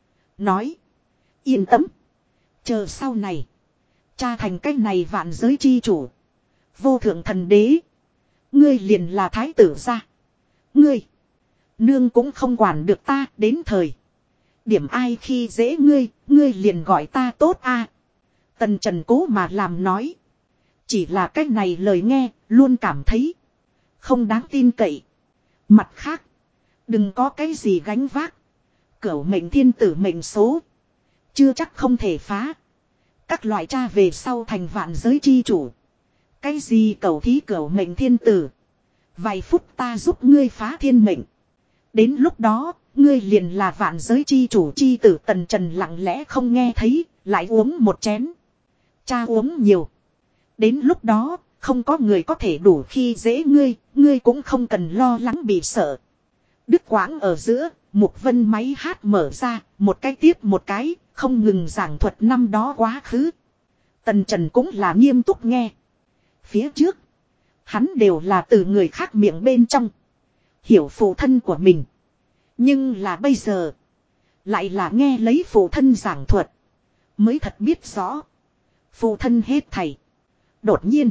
Speaker 1: Nói. Yên tâm. Chờ sau này. Cha thành cách này vạn giới chi chủ. Vô thượng thần đế. Ngươi liền là thái tử gia. Ngươi. Nương cũng không quản được ta đến thời. Điểm ai khi dễ ngươi. Ngươi liền gọi ta tốt a. À. Tần Trần cố mà làm nói. Chỉ là cách này lời nghe. Luôn cảm thấy. Không đáng tin cậy. Mặt khác. Đừng có cái gì gánh vác. Cửu mệnh thiên tử mệnh số. Chưa chắc không thể phá. Các loại cha về sau thành vạn giới chi chủ. Cái gì cầu thí cửu mệnh thiên tử. Vài phút ta giúp ngươi phá thiên mệnh. Đến lúc đó, ngươi liền là vạn giới chi chủ chi tử. Tần Trần lặng lẽ không nghe thấy, lại uống một chén. Cha uống nhiều. Đến lúc đó, Không có người có thể đủ khi dễ ngươi, ngươi cũng không cần lo lắng bị sợ. Đứt quãng ở giữa, Mục Vân máy hát mở ra, một cái tiếp một cái, không ngừng giảng thuật năm đó quá khứ. Tần Trần cũng là nghiêm túc nghe. Phía trước, hắn đều là từ người khác miệng bên trong. Hiểu phụ thân của mình. Nhưng là bây giờ, lại là nghe lấy phụ thân giảng thuật. Mới thật biết rõ. Phụ thân hết thảy. Đột nhiên,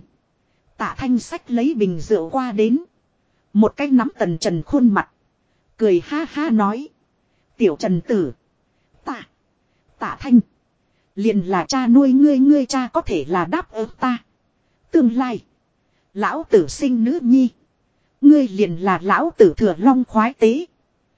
Speaker 1: Tạ Thanh xách lấy bình rượu qua đến. Một cái nắm Tần Trần khuôn mặt. Cười ha ha nói. Tiểu Trần tử. Tạ. Tạ Thanh. Liền là cha nuôi ngươi, ngươi cha có thể là đáp ứng ta. Tương lai. Lão tử sinh nữ nhi. Ngươi liền là lão tử thừa long khoái tế.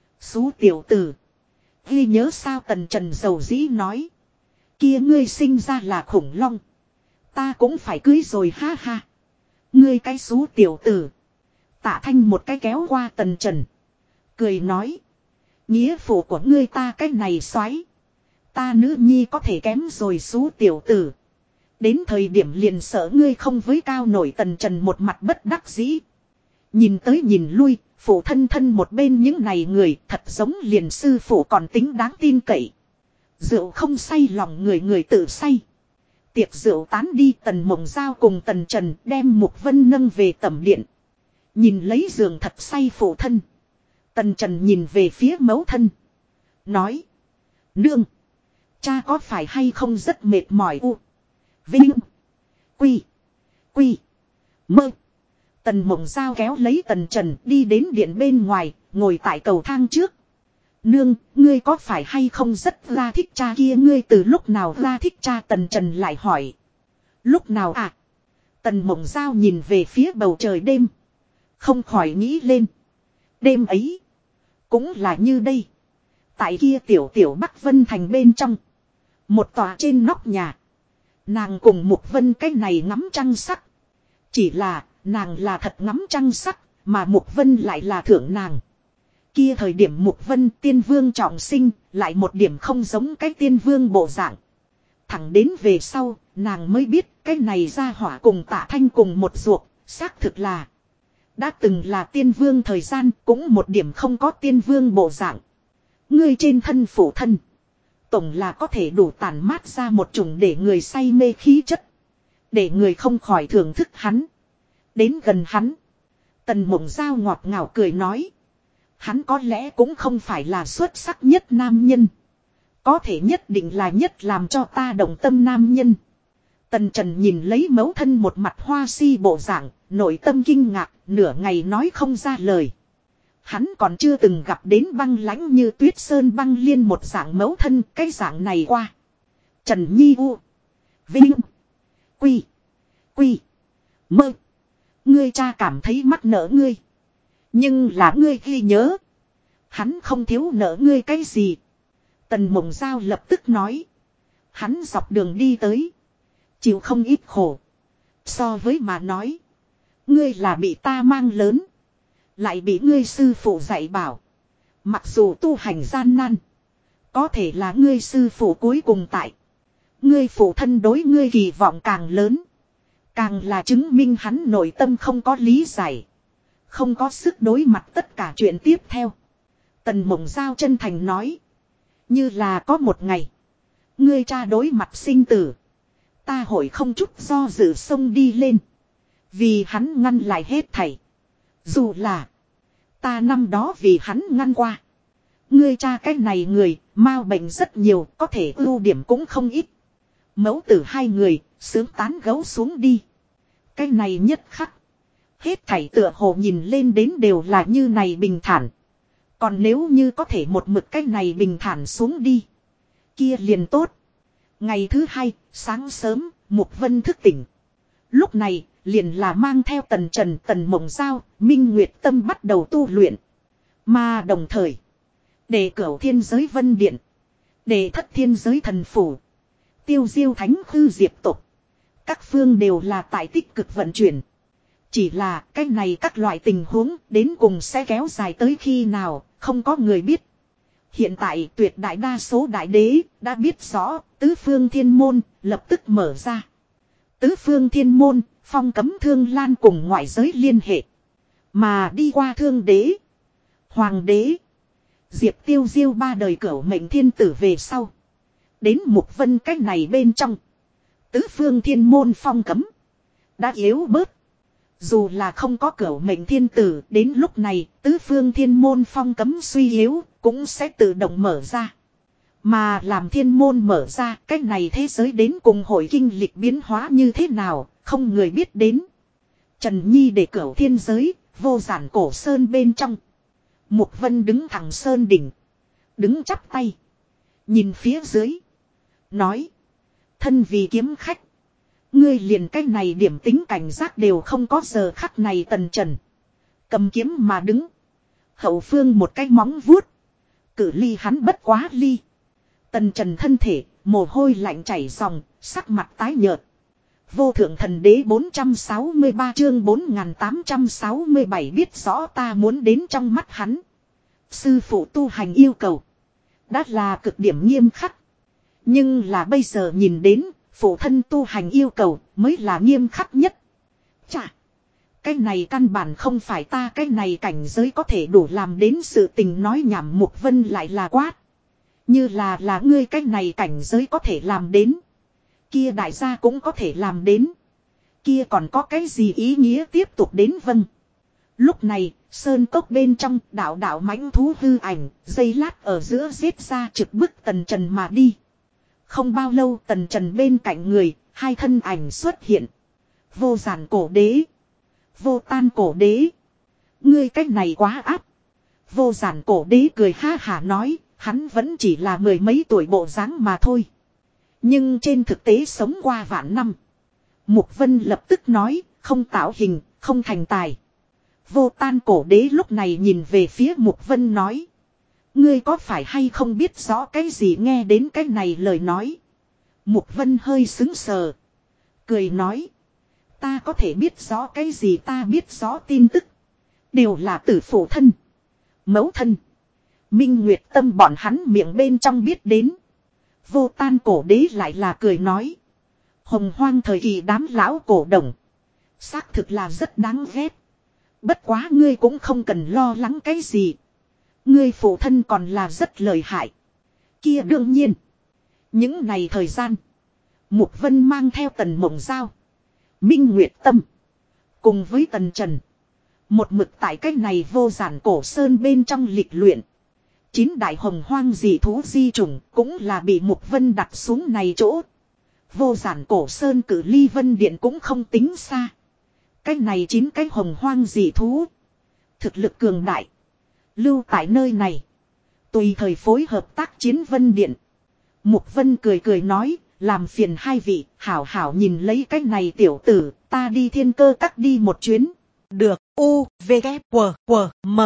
Speaker 1: Xú tiểu tử. Ghi nhớ sao Tần Trần dầu dĩ nói. Kia ngươi sinh ra là khủng long. Ta cũng phải cưới rồi ha ha. Ngươi cái xú tiểu tử. Tạ Thanh một cái kéo qua Tần Trần. Cười nói. Nghĩa phụ của ngươi ta cái này xoáy. Ta nữ nhi có thể kém rồi xú tiểu tử. Đến thời điểm liền sợ ngươi không với cao nổi. Tần Trần một mặt bất đắc dĩ. Nhìn tới nhìn lui, phụ thân thân một bên những này người thật giống liền sư phụ còn tính đáng tin cậy. Rượu không say lòng người, người tự say. Tiệc rượu tán đi, Tần Mộng Giao cùng Tần Trần đem Mục Vân nâng về tẩm điện. Nhìn lấy giường thật say phụ thân. Tần Trần nhìn về phía mẫu thân. Nói. Nương. Cha có phải hay không rất mệt mỏi u. Vinh. Quy. Quy. Mơ. Tần Mộng Giao kéo lấy Tần Trần đi đến điện bên ngoài, ngồi tại cầu thang trước. Nương, ngươi có phải hay không rất ra thích cha kia, ngươi từ lúc nào ra thích cha? Tần Trần lại hỏi. Lúc nào à? Tần Mộng Giao nhìn về phía bầu trời đêm. Không khỏi nghĩ lên. Đêm ấy. Cũng là như đây. Tại kia tiểu tiểu Bắc Vân Thành bên trong. Một tòa trên nóc nhà. Nàng cùng Mục Vân cái này ngắm trăng sắc. Chỉ là nàng là thật ngắm trăng sắc. Mà Mục Vân lại là thưởng nàng. Kia thời điểm Mục Vân tiên vương trọng sinh. Lại một điểm không giống cái tiên vương bộ dạng. Thẳng đến về sau. Nàng mới biết cái này ra hỏa cùng Tạ Thanh cùng một ruột. Xác thực là. Đã từng là tiên vương thời gian. Cũng một điểm không có tiên vương bộ dạng. Ngươi trên thân phụ thân. Tổng là có thể đủ tản mát ra một chủng để người say mê khí chất. Để người không khỏi thưởng thức hắn. Đến gần hắn. Tần Mộng Giao ngọt ngào cười nói. Hắn có lẽ cũng không phải là xuất sắc nhất nam nhân. Có thể nhất định là nhất làm cho ta động tâm nam nhân. Tần Trần nhìn lấy mẫu thân một mặt hoa si bộ dạng. Nội tâm kinh ngạc, nửa ngày nói không ra lời. Hắn còn chưa từng gặp đến băng lãnh như tuyết sơn băng liên một dạng mẫu thân, cái dạng này qua. Trần Nhi U. Vinh. Quy. Quy. Mơ. Ngươi cha cảm thấy mắc nợ ngươi. Nhưng là ngươi ghi nhớ. Hắn không thiếu nợ ngươi cái gì. Tần Mộng Giao lập tức nói. Hắn dọc đường đi tới. Chịu không ít khổ. So với mà nói. Ngươi là bị ta mang lớn. Lại bị ngươi sư phụ dạy bảo. Mặc dù tu hành gian nan. Có thể là ngươi sư phụ cuối cùng tại. Ngươi phụ thân đối ngươi kỳ vọng càng lớn. Càng là chứng minh hắn nội tâm không có lý giải. Không có sức đối mặt tất cả chuyện tiếp theo. Tần Mộng Giao chân thành nói. Như là có một ngày. Ngươi cha đối mặt sinh tử. Ta hội không chút do dự xông đi lên. Vì hắn ngăn lại hết thảy. Dù là. Ta năm đó vì hắn ngăn qua. Ngươi cha cái này người. Mau bệnh rất nhiều. Có thể ưu điểm cũng không ít. Mẫu tử hai người. Sướng tán gấu xuống đi. Cái này nhất khắc. Hết thảy tựa hồ nhìn lên đến đều là như này bình thản. Còn nếu như có thể một mực cái này bình thản xuống đi. Kia liền tốt. Ngày thứ hai. Sáng sớm. Mục Vân thức tỉnh. Lúc này. Liền là mang theo Tần Trần, Tần Mộng Giao, Minh Nguyệt Tâm bắt đầu tu luyện. Mà đồng thời. Để cửu thiên giới vân điện. Để thất thiên giới thần phủ. Tiêu diêu thánh khư diệp tục. Các phương đều là tại tích cực vận chuyển. Chỉ là cái này các loại tình huống đến cùng sẽ kéo dài tới khi nào, không có người biết. Hiện tại tuyệt đại đa số đại đế đã biết rõ tứ phương thiên môn lập tức mở ra. Tứ phương thiên môn phong cấm thương lan cùng ngoại giới liên hệ. Mà đi qua thương đế, hoàng đế, Diệp Tiêu Diêu ba đời cửu mệnh thiên tử về sau. Đến Mục Vân cách này bên trong. Tứ phương thiên môn phong cấm đã yếu bớt. Dù là không có cửu mệnh thiên tử, đến lúc này tứ phương thiên môn phong cấm suy yếu cũng sẽ tự động mở ra. Mà làm thiên môn mở ra, cách này thế giới đến cùng hội kinh lịch biến hóa như thế nào, không người biết đến. Trần Nhi để cửu thiên giới, vô giản cổ sơn bên trong. Mục Vân đứng thẳng sơn đỉnh, đứng chắp tay, nhìn phía dưới, nói: thân vì kiếm khách, ngươi liền cái này điểm tính cảnh giác đều không có. Giờ khắc này Tần Trần cầm kiếm mà đứng, hậu phương một cái móng vuốt, cự ly hắn bất quá ly. Tần Trần thân thể, mồ hôi lạnh chảy ròng, sắc mặt tái nhợt. Vô thượng thần đế bốn trăm sáu mươi ba chương bốn nghìn tám trăm sáu mươi bảy biết rõ ta muốn đến trong mắt hắn. Sư phụ tu hành yêu cầu đã là cực điểm nghiêm khắc. Nhưng là bây giờ nhìn đến, phụ thân tu hành yêu cầu mới là nghiêm khắc nhất. Chà, cái này căn bản không phải ta cái này cảnh giới có thể đủ làm đến sự tình. Nói nhảm Mục Vân lại là quát. Như là là ngươi cái này cảnh giới có thể làm đến, kia đại gia cũng có thể làm đến, kia còn có cái gì ý nghĩa tiếp tục đến. Vâng. Lúc này sơn cốc bên trong đạo đạo mãnh thú hư ảnh, giây lát ở giữa giết ra trực bức Tần Trần mà đi. Không bao lâu Tần Trần bên cạnh người, hai thân ảnh xuất hiện. Vô giản cổ đế, vô tan cổ đế. Ngươi cách này quá áp. Vô giản cổ đế cười ha hả nói, hắn vẫn chỉ là mười mấy tuổi bộ dáng mà thôi. Nhưng trên thực tế sống qua vạn năm. Mục Vân lập tức nói, không tạo hình, không thành tài. Vô tan cổ đế lúc này nhìn về phía Mục Vân nói: ngươi có phải hay không biết rõ cái gì? Nghe đến cái này lời nói, Mục Vân hơi sững sờ, cười nói: ta có thể biết rõ cái gì? Ta biết rõ tin tức đều là từ phụ thân, mẫu thân, Minh Nguyệt Tâm bọn hắn miệng bên trong biết đến. Vô tan cổ đế lại là cười nói: hồng hoang thời kỳ đám lão cổ đồng xác thực là rất đáng ghét. Bất quá ngươi cũng không cần lo lắng cái gì. Ngươi phụ thân còn là rất lợi hại. Kia đương nhiên. Những này thời gian, Mục Vân mang theo Tần Mộng Giao, Minh Nguyệt Tâm, cùng với Tần Trần, một mực tại cái này vô giản cổ sơn bên trong lịch luyện. Chín đại hồng hoang dị thú di trùng cũng là bị Mục Vân đặt xuống này chỗ. Vô giản cổ sơn cử ly Vân Điện cũng không tính xa. Cái này chín cái hồng hoang dị thú, thực lực cường đại, lưu tại nơi này, tùy thời phối hợp tác chiến Vân Điện. Mục Vân cười cười nói, làm phiền hai vị, hảo hảo nhìn lấy cái này tiểu tử, ta đi Thiên Cơ Các đi một chuyến. Được. U, V, K, W, W, M.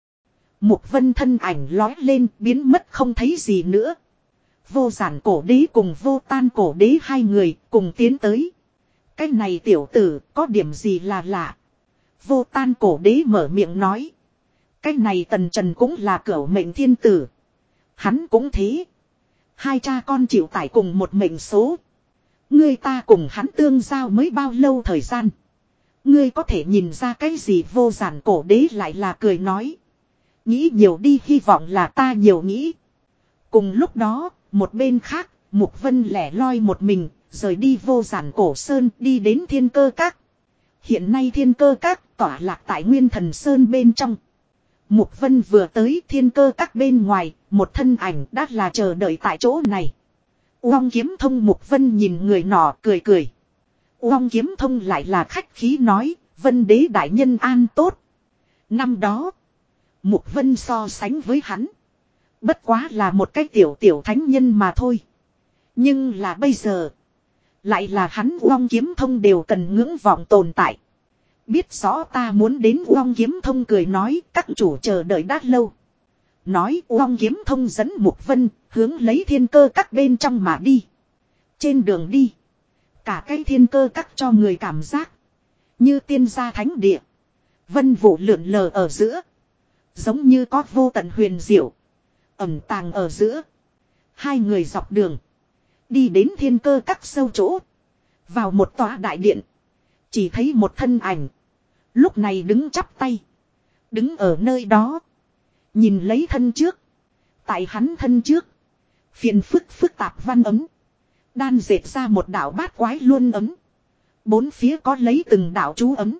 Speaker 1: Mục Vân thân ảnh lói lên, biến mất không thấy gì nữa. Vô giản cổ đế cùng vô tan cổ đế hai người cùng tiến tới. Cái này tiểu tử có điểm gì là lạ? Vô tan cổ đế mở miệng nói. Cái này Tần Trần cũng là cửu mệnh thiên tử. Hắn cũng thế. Hai cha con chịu tải cùng một mệnh số. Ngươi ta cùng hắn tương giao mới bao lâu thời gian? Ngươi có thể nhìn ra cái gì? Vô giản cổ đế lại là cười nói. Nghĩ nhiều đi, hy vọng là ta nhiều nghĩ. Cùng lúc đó, một bên khác, Mục Vân lẻ loi một mình, rời đi vô giản cổ sơn đi đến Thiên Cơ Các. Hiện nay Thiên Cơ Các tỏa lạc tại Nguyên Thần Sơn bên trong. Mục Vân vừa tới Thiên Cơ Các bên ngoài, một thân ảnh đã là chờ đợi tại chỗ này. Uông Kiếm Thông. Mục Vân nhìn người nọ cười cười. Uông Kiếm Thông lại là khách khí nói, Vân đế đại nhân an tốt. Năm đó, Mục Vân so sánh với hắn, bất quá là một cái tiểu tiểu thánh nhân mà thôi. Nhưng là bây giờ, lại là hắn Uông Kiếm Thông đều cần ngưỡng vọng tồn tại. Biết rõ ta muốn đến. Uông Kiếm Thông cười nói, các chủ chờ đợi đã lâu. Nói Uông Kiếm Thông dẫn Mục Vân hướng lấy Thiên Cơ Các bên trong mà đi. Trên đường đi, cả cái Thiên Cơ Các cho người cảm giác như tiên gia thánh địa. Vân vụ lượn lờ ở giữa, giống như có vô tận huyền diệu ẩn tàng ở giữa. Hai người dọc đường đi đến Thiên Cơ Các sâu chỗ, vào một tòa đại điện. Chỉ thấy một thân ảnh. Lúc này đứng chắp tay. Đứng ở nơi đó. Nhìn lấy thân trước. Tại hắn thân trước. Phiền phức phức tạp văn ấm. Đan dệt ra một đạo bát quái luôn ấm. Bốn phía có lấy từng đạo chú ấm.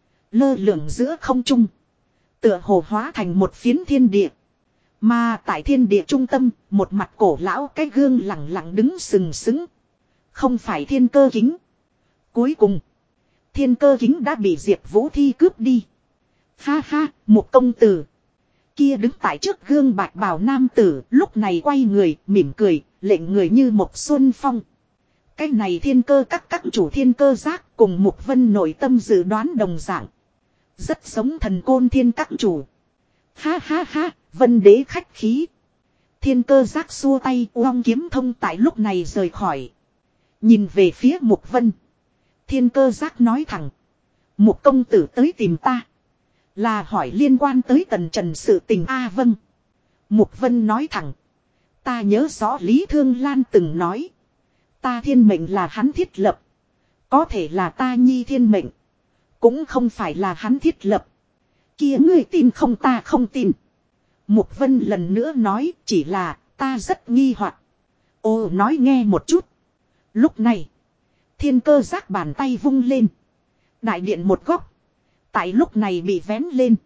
Speaker 1: Lơ lửng giữa không trung. Tựa hồ hóa thành một phiến thiên địa. Mà tại thiên địa trung tâm. Một mặt cổ lão cái gương lẳng lặng đứng sừng sững. Không phải thiên cơ kính. Cuối cùng. Thiên cơ kính đã bị Diệp Vũ Thi cướp đi. Ha ha, một công tử. Kia đứng tại trước gương bạch bào nam tử, lúc này quay người, mỉm cười, lệnh người như một xuân phong. Cái này thiên cơ các các chủ thiên cơ giác cùng Mục Vân nội tâm dự đoán đồng dạng. Rất giống thần côn thiên các chủ. Ha ha ha, Vân đế khách khí. Thiên cơ giác xua tay, uong kiếm thông tại lúc này rời khỏi. Nhìn về phía Mục Vân. Thiên cơ giác nói thẳng. Mục công tử tới tìm ta. Là hỏi liên quan tới tần trần sự tình A vâng. Mục Vân nói thẳng. Ta nhớ rõ Lý Thương Lan từng nói. Ta thiên mệnh là hắn thiết lập. Có thể là ta nhi thiên mệnh. Cũng không phải là hắn thiết lập. Kia ngươi tin không ta không tin. Mục Vân lần nữa nói chỉ là ta rất nghi hoặc. Ô nói nghe một chút. Lúc này. Thiên cơ giác bàn tay vung lên. Đại điện một góc. Tại lúc này bị vén lên.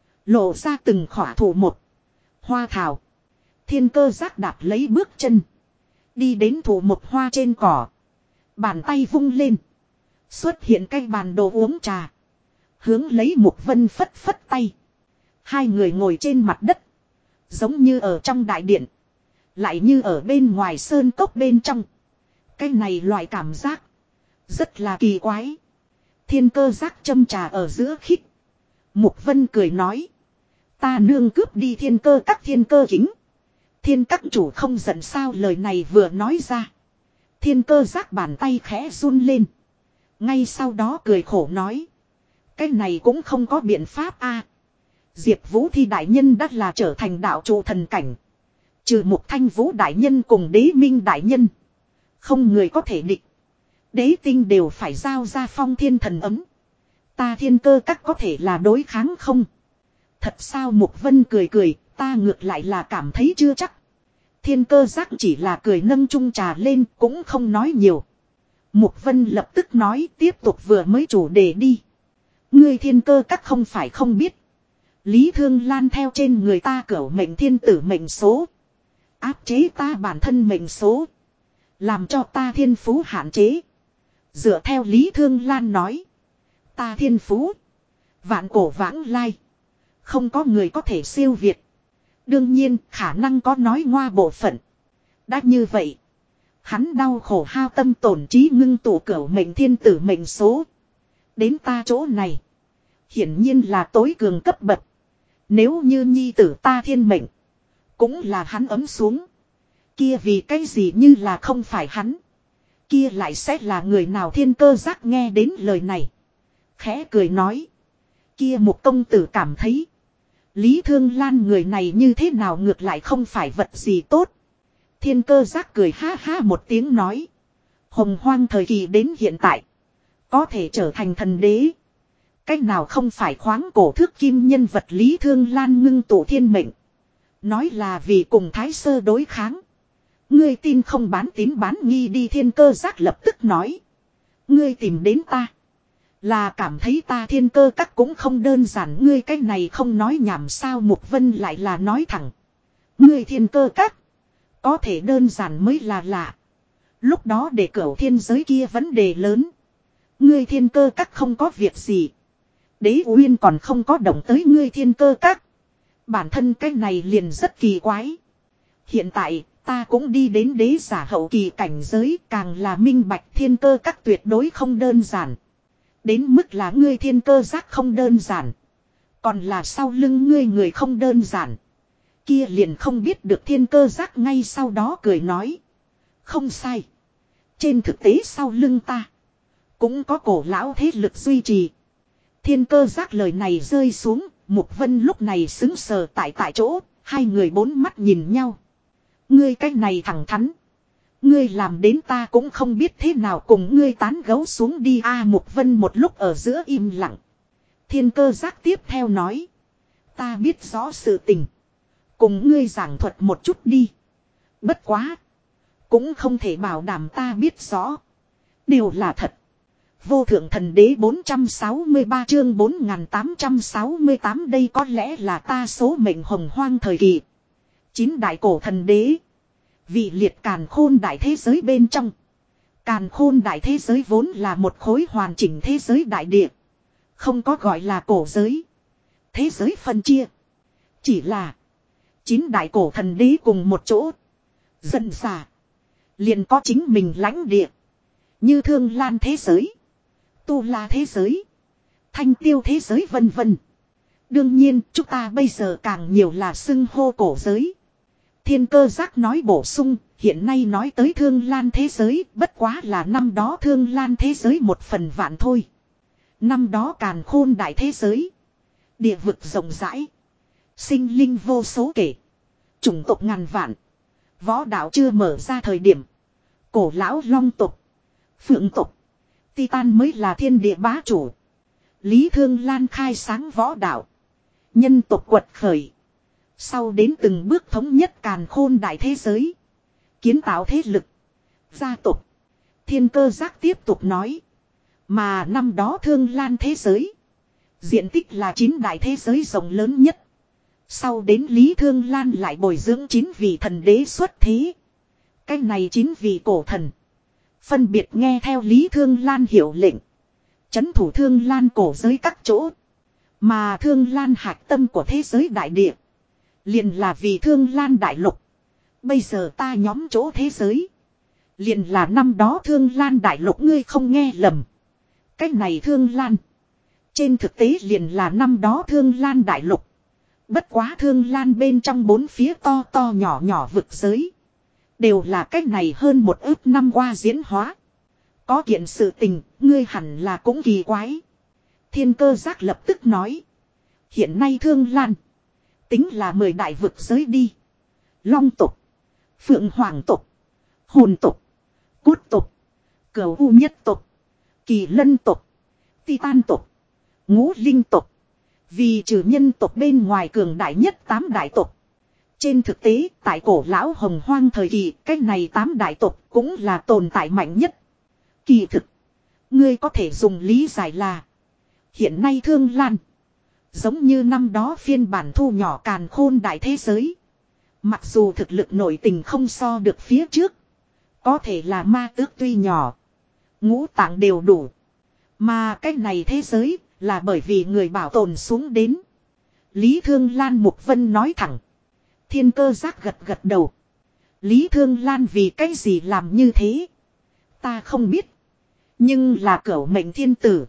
Speaker 1: Lộ ra từng khỏa thủ một. Hoa thảo. Thiên cơ giác đạp lấy bước chân. Đi đến thủ một hoa trên cỏ. Bàn tay vung lên. Xuất hiện cái bàn đồ uống trà. Hướng lấy Mục Vân phất phất tay. Hai người ngồi trên mặt đất. Giống như ở trong đại điện. Lại như ở bên ngoài sơn cốc bên trong. Cái này loại cảm giác. Rất là kỳ quái. Thiên cơ giác châm trà ở giữa khích. Mục Vân cười nói. Ta nương cướp đi thiên cơ các thiên cơ kính. Thiên các chủ không giận sao lời này vừa nói ra. Thiên cơ giác bàn tay khẽ run lên. Ngay sau đó cười khổ nói. Cái này cũng không có biện pháp a. Diệp Vũ Thi đại nhân đã là trở thành đạo trụ thần cảnh. Trừ Mục Thanh Vũ đại nhân cùng Đế Minh đại nhân. Không người có thể địch. Đế tinh đều phải giao ra phong thiên thần ấm. Ta thiên cơ các có thể là đối kháng không? Thật sao Mục Vân cười cười, ta ngược lại là cảm thấy chưa chắc. Thiên cơ giác chỉ là cười nâng chung trà lên cũng không nói nhiều. Mục Vân lập tức nói tiếp tục vừa mới chủ đề đi. Ngươi thiên cơ các không phải không biết. Lý Thương Lan theo trên người ta cửu mệnh thiên tử mệnh số. Áp chế ta bản thân mệnh số. Làm cho ta thiên phú hạn chế. Dựa theo Lý Thương Lan nói. Ta thiên phú. Vạn cổ vãng lai. Không có người có thể siêu việt. Đương nhiên khả năng có nói ngoa bộ phận. Đã như vậy. Hắn đau khổ hao tâm tổn trí ngưng tụ cửu mệnh thiên tử mệnh số. Đến ta chỗ này. Hiển nhiên là tối cường cấp bậc. Nếu như nhi tử ta thiên mệnh. Cũng là hắn ấm xuống. Kia vì cái gì như là không phải hắn. Kia lại sẽ là người nào thiên cơ giác nghe đến lời này. Khẽ cười nói. Kia một công tử cảm thấy. Lý Thương Lan người này như thế nào ngược lại không phải vật gì tốt. Thiên cơ giác cười ha ha một tiếng nói. Hồng hoang thời kỳ đến hiện tại. Có thể trở thành thần đế. Cách nào không phải khoáng cổ thước kim nhân vật Lý Thương Lan ngưng tụ thiên mệnh. Nói là vì cùng Thái Sơ đối kháng. Ngươi tin không bán tín bán nghi đi thiên cơ giác lập tức nói. Ngươi tìm đến ta. Là cảm thấy ta thiên cơ các cũng không đơn giản ngươi cái này không nói nhảm sao Mục Vân lại là nói thẳng. Ngươi thiên cơ các. Có thể đơn giản mới là lạ. Lúc đó để cửu thiên giới kia vấn đề lớn. Ngươi thiên cơ các không có việc gì. Đế Uyên còn không có động tới ngươi thiên cơ các. Bản thân cái này liền rất kỳ quái. Hiện tại ta cũng đi đến đế giả hậu kỳ cảnh giới càng là minh bạch thiên cơ các tuyệt đối không đơn giản. Đến mức là ngươi thiên cơ giác không đơn giản. Còn là sau lưng ngươi người không đơn giản. Kia liền không biết được thiên cơ giác ngay sau đó cười nói. Không sai. Trên thực tế sau lưng ta. Cũng có cổ lão thế lực duy trì. Thiên cơ giác lời này rơi xuống. Mục Vân lúc này xứng sờ tại tại chỗ. Hai người bốn mắt nhìn nhau. Ngươi cái này thẳng thắn. Ngươi làm đến ta cũng không biết thế nào cùng ngươi tán gấu xuống đi a. Mục Vân một lúc ở giữa im lặng. Thiên Cơ Giác tiếp theo nói. Ta biết rõ sự tình. Cùng ngươi giảng thuật một chút đi. Bất quá. Cũng không thể bảo đảm ta biết rõ. Đều là thật. Vô thượng thần đế bốn trăm sáu mươi ba chương bốn nghìn tám trăm sáu mươi tám đây có lẽ là ta số mệnh hồng hoang thời kỳ. Chín đại cổ thần đế. Vị liệt càn khôn đại thế giới bên trong. Càn khôn đại thế giới vốn là một khối hoàn chỉnh thế giới đại địa. Không có gọi là cổ giới. Thế giới phân chia. Chỉ là. Chín đại cổ thần đế cùng một chỗ. Dần xả. Liền có chính mình lãnh địa. Như Thương Lan thế giới. Tu La thế giới. Thanh Tiêu thế giới vân vân. Đương nhiên chúng ta bây giờ càng nhiều là xưng hô cổ giới. Thiên Cơ Giác nói bổ sung. Hiện nay nói tới Thương Lan thế giới. Bất quá là năm đó Thương Lan thế giới một phần vạn thôi. Năm đó càn khôn đại thế giới. Địa vực rộng rãi. Sinh linh vô số kể. Chủng tộc ngàn vạn. Võ đạo chưa mở ra thời điểm. Cổ lão long tộc. Phượng tộc. Titan mới là thiên địa bá chủ. Lý Thương Lan khai sáng võ đạo. Nhân tộc quật khởi. Sau đến từng bước thống nhất càn khôn đại thế giới. Kiến tạo thế lực. Gia tộc. Thiên Cơ Giác tiếp tục nói. Mà năm đó Thương Lan thế giới. Diện tích là chín đại thế giới rộng lớn nhất. Sau đến Lý Thương Lan lại bồi dưỡng chín vị thần đế xuất thế. Cái này chín vị cổ thần. Phân biệt nghe theo Lý Thương Lan hiệu lệnh. Chấn thủ Thương Lan cổ giới các chỗ. Mà Thương Lan hạch tâm của thế giới đại địa. Liền là vì Thương Lan đại lục. Bây giờ ta nhóm chỗ thế giới. Liền là năm đó Thương Lan đại lục ngươi không nghe lầm. Cái này Thương Lan. Trên thực tế liền là năm đó Thương Lan đại lục. Bất quá Thương Lan bên trong bốn phía to to nhỏ nhỏ vực giới. Đều là cách này hơn một ước năm qua diễn hóa. Có kiện sự tình, ngươi hẳn là cũng kỳ quái. Thiên Cơ Giác lập tức nói. Hiện nay Thương Lan. Tính là mười đại vực giới đi. Long tộc. Phượng Hoàng tộc. Hồn tộc. Cốt tộc. Cửu U nhất tộc. Kỳ Lân tộc. Titan tộc. Ngũ Linh tộc. Vì trừ nhân tộc bên ngoài cường đại nhất tám đại tộc. Trên thực tế, tại cổ lão hồng hoang thời kỳ, cái này tám đại tộc cũng là tồn tại mạnh nhất. Kỳ thực, ngươi có thể dùng lý giải là hiện nay Thương Lan, giống như năm đó phiên bản thu nhỏ càn khôn đại thế giới. Mặc dù thực lực nội tình không so được phía trước, có thể là ma tước tuy nhỏ, ngũ tạng đều đủ. Mà cái này thế giới là bởi vì người bảo tồn xuống đến. Lý Thương Lan Mục Vân nói thẳng. Thiên Cơ Giác gật gật đầu. Lý Thương Lan vì cái gì làm như thế? Ta không biết. Nhưng là cửu mệnh thiên tử.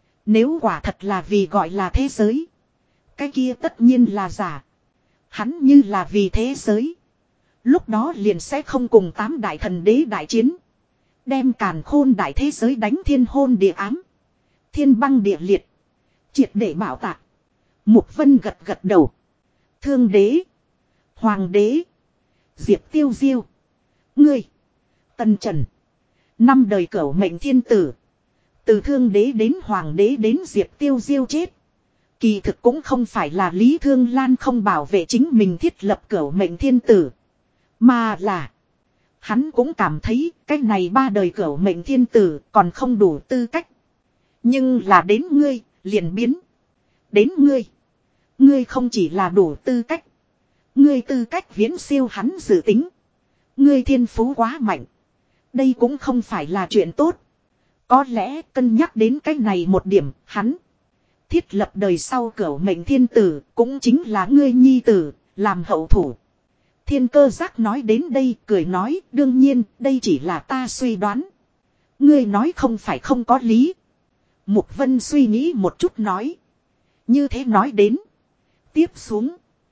Speaker 1: Nếu quả thật là vì gọi là thế giới. Cái kia tất nhiên là giả. Hắn như là vì thế giới. Lúc đó liền sẽ không cùng tám đại thần đế đại chiến. Đem càn khôn đại thế giới đánh thiên hôn địa ám. Thiên băng địa liệt. Triệt để bảo tạc. Mục Vân gật gật đầu. Thương đế. Hoàng đế. Diệp Tiêu Diêu. Ngươi. Tần Trần. Năm đời cửu mệnh thiên tử. Từ thương đế đến hoàng đế đến Diệp Tiêu Diêu chết. Kỳ thực cũng không phải là Lý Thương Lan không bảo vệ chính mình thiết lập cửu mệnh thiên tử. Mà là. Hắn cũng cảm thấy cái này ba đời cửu mệnh thiên tử còn không đủ tư cách. Nhưng là đến ngươi, liền biến. Đến ngươi. Ngươi không chỉ là đủ tư cách. Ngươi tư cách viễn siêu hắn dự tính. Ngươi thiên phú quá mạnh. Đây cũng không phải là chuyện tốt. Có lẽ cân nhắc đến cái này một điểm, hắn thiết lập đời sau cửu mệnh thiên tử, cũng chính là ngươi nhi tử, làm hậu thủ. Thiên Cơ Giác nói đến đây, cười nói, đương nhiên, đây chỉ là ta suy đoán. Ngươi nói không phải không có lý. Mục Vân suy nghĩ một chút nói. Như thế nói đến. Tiếp xuống.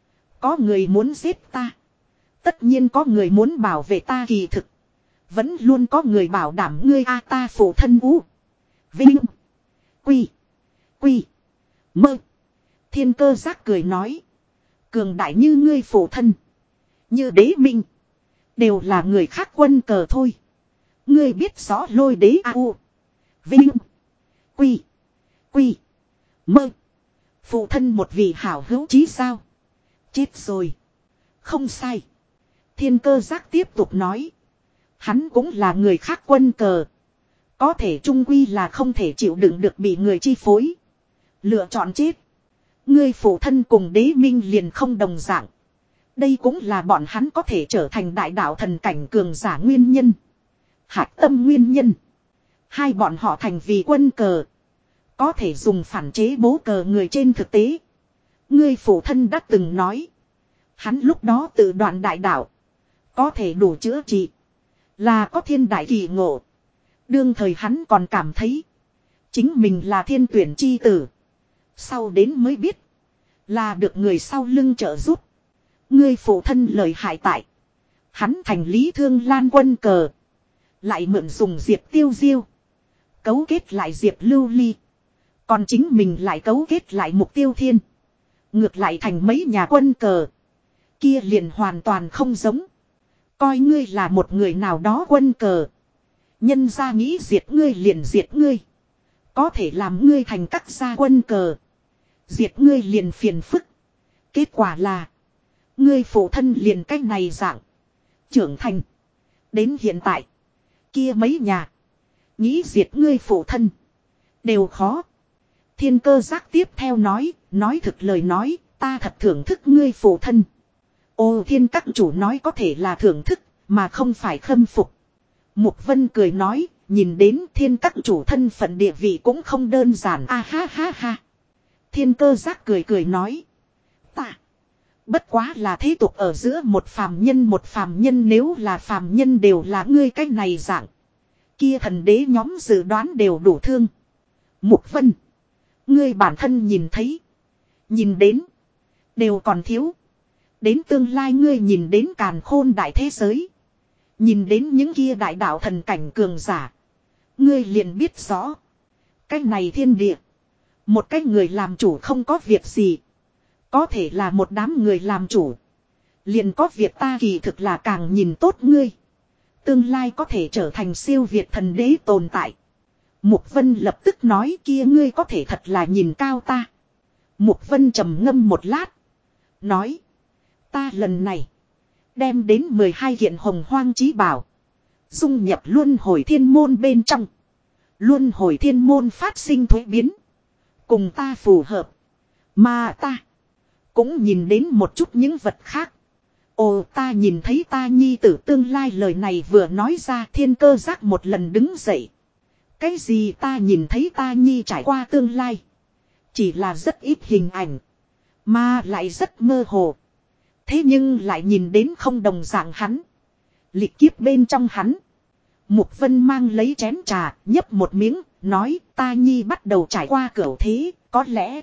Speaker 1: Có người muốn giết ta. Tất nhiên có người muốn bảo vệ ta kỳ thực. Vẫn luôn có người bảo đảm ngươi a ta phụ thân u. Vinh. Quy. Quy. Mơ. Thiên Cơ Giác cười nói. Cường đại như ngươi phụ thân. Như đế minh. Đều là người khác quân cờ thôi. Ngươi biết rõ lôi đế a u. Vinh. Quy. Quy. Mơ. Phụ thân một vị hảo hữu chí sao. Chết rồi. Không sai. Thiên Cơ Giác tiếp tục nói. Hắn cũng là người khác quân cờ. Có thể trung quy là không thể chịu đựng được bị người chi phối. Lựa chọn chết. Ngươi phụ thân cùng đế minh liền không đồng dạng. Đây cũng là bọn hắn có thể trở thành đại đạo thần cảnh cường giả nguyên nhân. Hạc tâm nguyên nhân. Hai bọn họ thành vì quân cờ. Có thể dùng phản chế bố cờ người trên thực tế. Ngươi phụ thân đã từng nói. Hắn lúc đó tự đoạn đại đạo. Có thể đủ chữa trị. Là có thiên đại kỳ ngộ. Đương thời hắn còn cảm thấy. Chính mình là thiên tuyển chi tử. Sau đến mới biết. Là được người sau lưng trợ giúp. Ngươi phụ thân lời hại tại. Hắn thành Lý Thương Lan quân cờ. Lại mượn dùng Diệp Tiêu Diêu. Cấu kết lại Diệp Lưu Ly. Còn chính mình lại cấu kết lại Mục Tiêu Thiên. Ngược lại thành mấy nhà quân cờ. Kia liền hoàn toàn không giống. Coi ngươi là một người nào đó quân cờ. Nhân ra nghĩ diệt ngươi liền diệt ngươi. Có thể làm ngươi thành các gia quân cờ. Diệt ngươi liền phiền phức. Kết quả là. Ngươi phụ thân liền cách này dạng. Trưởng thành. Đến hiện tại. Kia mấy nhà. Nghĩ diệt ngươi phụ thân. Đều khó. Thiên Cơ Giác tiếp theo nói. Nói thực lời nói. Ta thật thưởng thức ngươi phụ thân. Ô thiên các chủ nói có thể là thưởng thức. Mà không phải khâm phục. Mục Vân cười nói. Nhìn đến thiên các chủ thân phận địa vị cũng không đơn giản. A ha ha ha. Thiên Cơ Giác cười cười nói. Ta. Bất quá là thế tục ở giữa một phàm nhân một phàm nhân, nếu là phàm nhân đều là ngươi cách này dạng. Kia thần đế nhóm dự đoán đều đủ thương. Mục Vân. Ngươi bản thân nhìn thấy. Nhìn đến. Đều còn thiếu. Đến tương lai ngươi nhìn đến càn khôn đại thế giới. Nhìn đến những kia đại đạo thần cảnh cường giả. Ngươi liền biết rõ. Cách này thiên địa. Một cái người làm chủ không có việc gì. Có thể là một đám người làm chủ. Liền có việc ta kỳ thực là càng nhìn tốt ngươi. Tương lai có thể trở thành siêu việt thần đế tồn tại. Mục Vân lập tức nói kia ngươi có thể thật là nhìn cao ta. Mục Vân trầm ngâm một lát. Nói. Ta lần này. Đem đến mười hai kiện hồng hoang chí bảo. Dung nhập luân hồi thiên môn bên trong. Luân hồi thiên môn phát sinh thuế biến. Cùng ta phù hợp. Mà ta. Cũng nhìn đến một chút những vật khác. Ồ, ta nhìn thấy ta nhi tử tương lai, lời này vừa nói ra Thiên Cơ Giác một lần đứng dậy. Cái gì ta nhìn thấy ta nhi trải qua tương lai. Chỉ là rất ít hình ảnh. Mà lại rất mơ hồ. Thế nhưng lại nhìn đến không đồng dạng hắn. Lịch kiếp bên trong hắn. Mục Vân mang lấy chén trà, nhấp một miếng, nói ta nhi bắt đầu trải qua cửu thế, có lẽ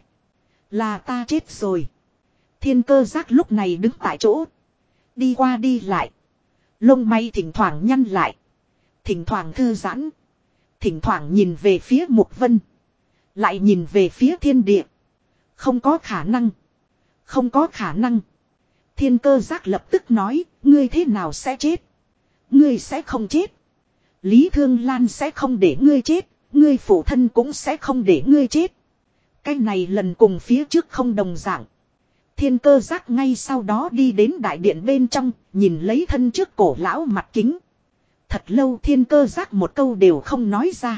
Speaker 1: là ta chết rồi. Thiên Cơ Giác lúc này đứng tại chỗ. Đi qua đi lại. Lông mày thỉnh thoảng nhăn lại. Thỉnh thoảng thư giãn. Thỉnh thoảng nhìn về phía Mục Vân. Lại nhìn về phía thiên địa. Không có khả năng. Không có khả năng. Thiên Cơ Giác lập tức nói, ngươi thế nào sẽ chết? Ngươi sẽ không chết. Lý Thương Lan sẽ không để ngươi chết. Ngươi phụ thân cũng sẽ không để ngươi chết. Cái này lần cùng phía trước không đồng dạng. Thiên Cơ Giác ngay sau đó đi đến đại điện bên trong, nhìn lấy thân trước cổ lão mặt kính. Thật lâu Thiên Cơ Giác một câu đều không nói ra.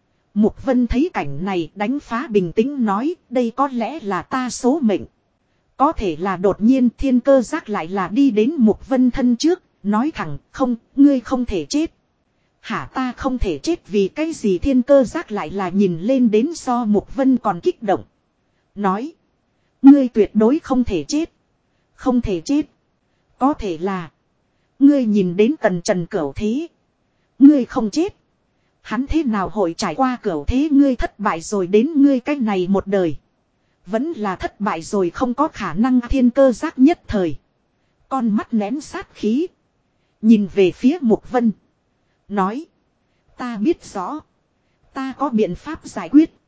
Speaker 1: Mục Vân thấy cảnh này đánh phá bình tĩnh nói, đây có lẽ là ta số mệnh. Có thể là đột nhiên Thiên Cơ Giác lại là đi đến Mục Vân thân trước, nói thẳng, không, ngươi không thể chết. Hả, ta không thể chết vì cái gì? Thiên Cơ Giác lại là nhìn lên đến so Mục Vân còn kích động. Nói. Ngươi tuyệt đối không thể chết. Không thể chết. Có thể là. Ngươi nhìn đến tần trần cửu thế. Ngươi không chết. Hắn thế nào hội trải qua cửu thế? Ngươi thất bại rồi, đến ngươi cách này một đời. Vẫn là thất bại rồi, không có khả năng. Thiên Cơ Giác nhất thời. Con mắt nén sát khí. Nhìn về phía Mục Vân. Nói. Ta biết rõ. Ta có biện pháp giải quyết.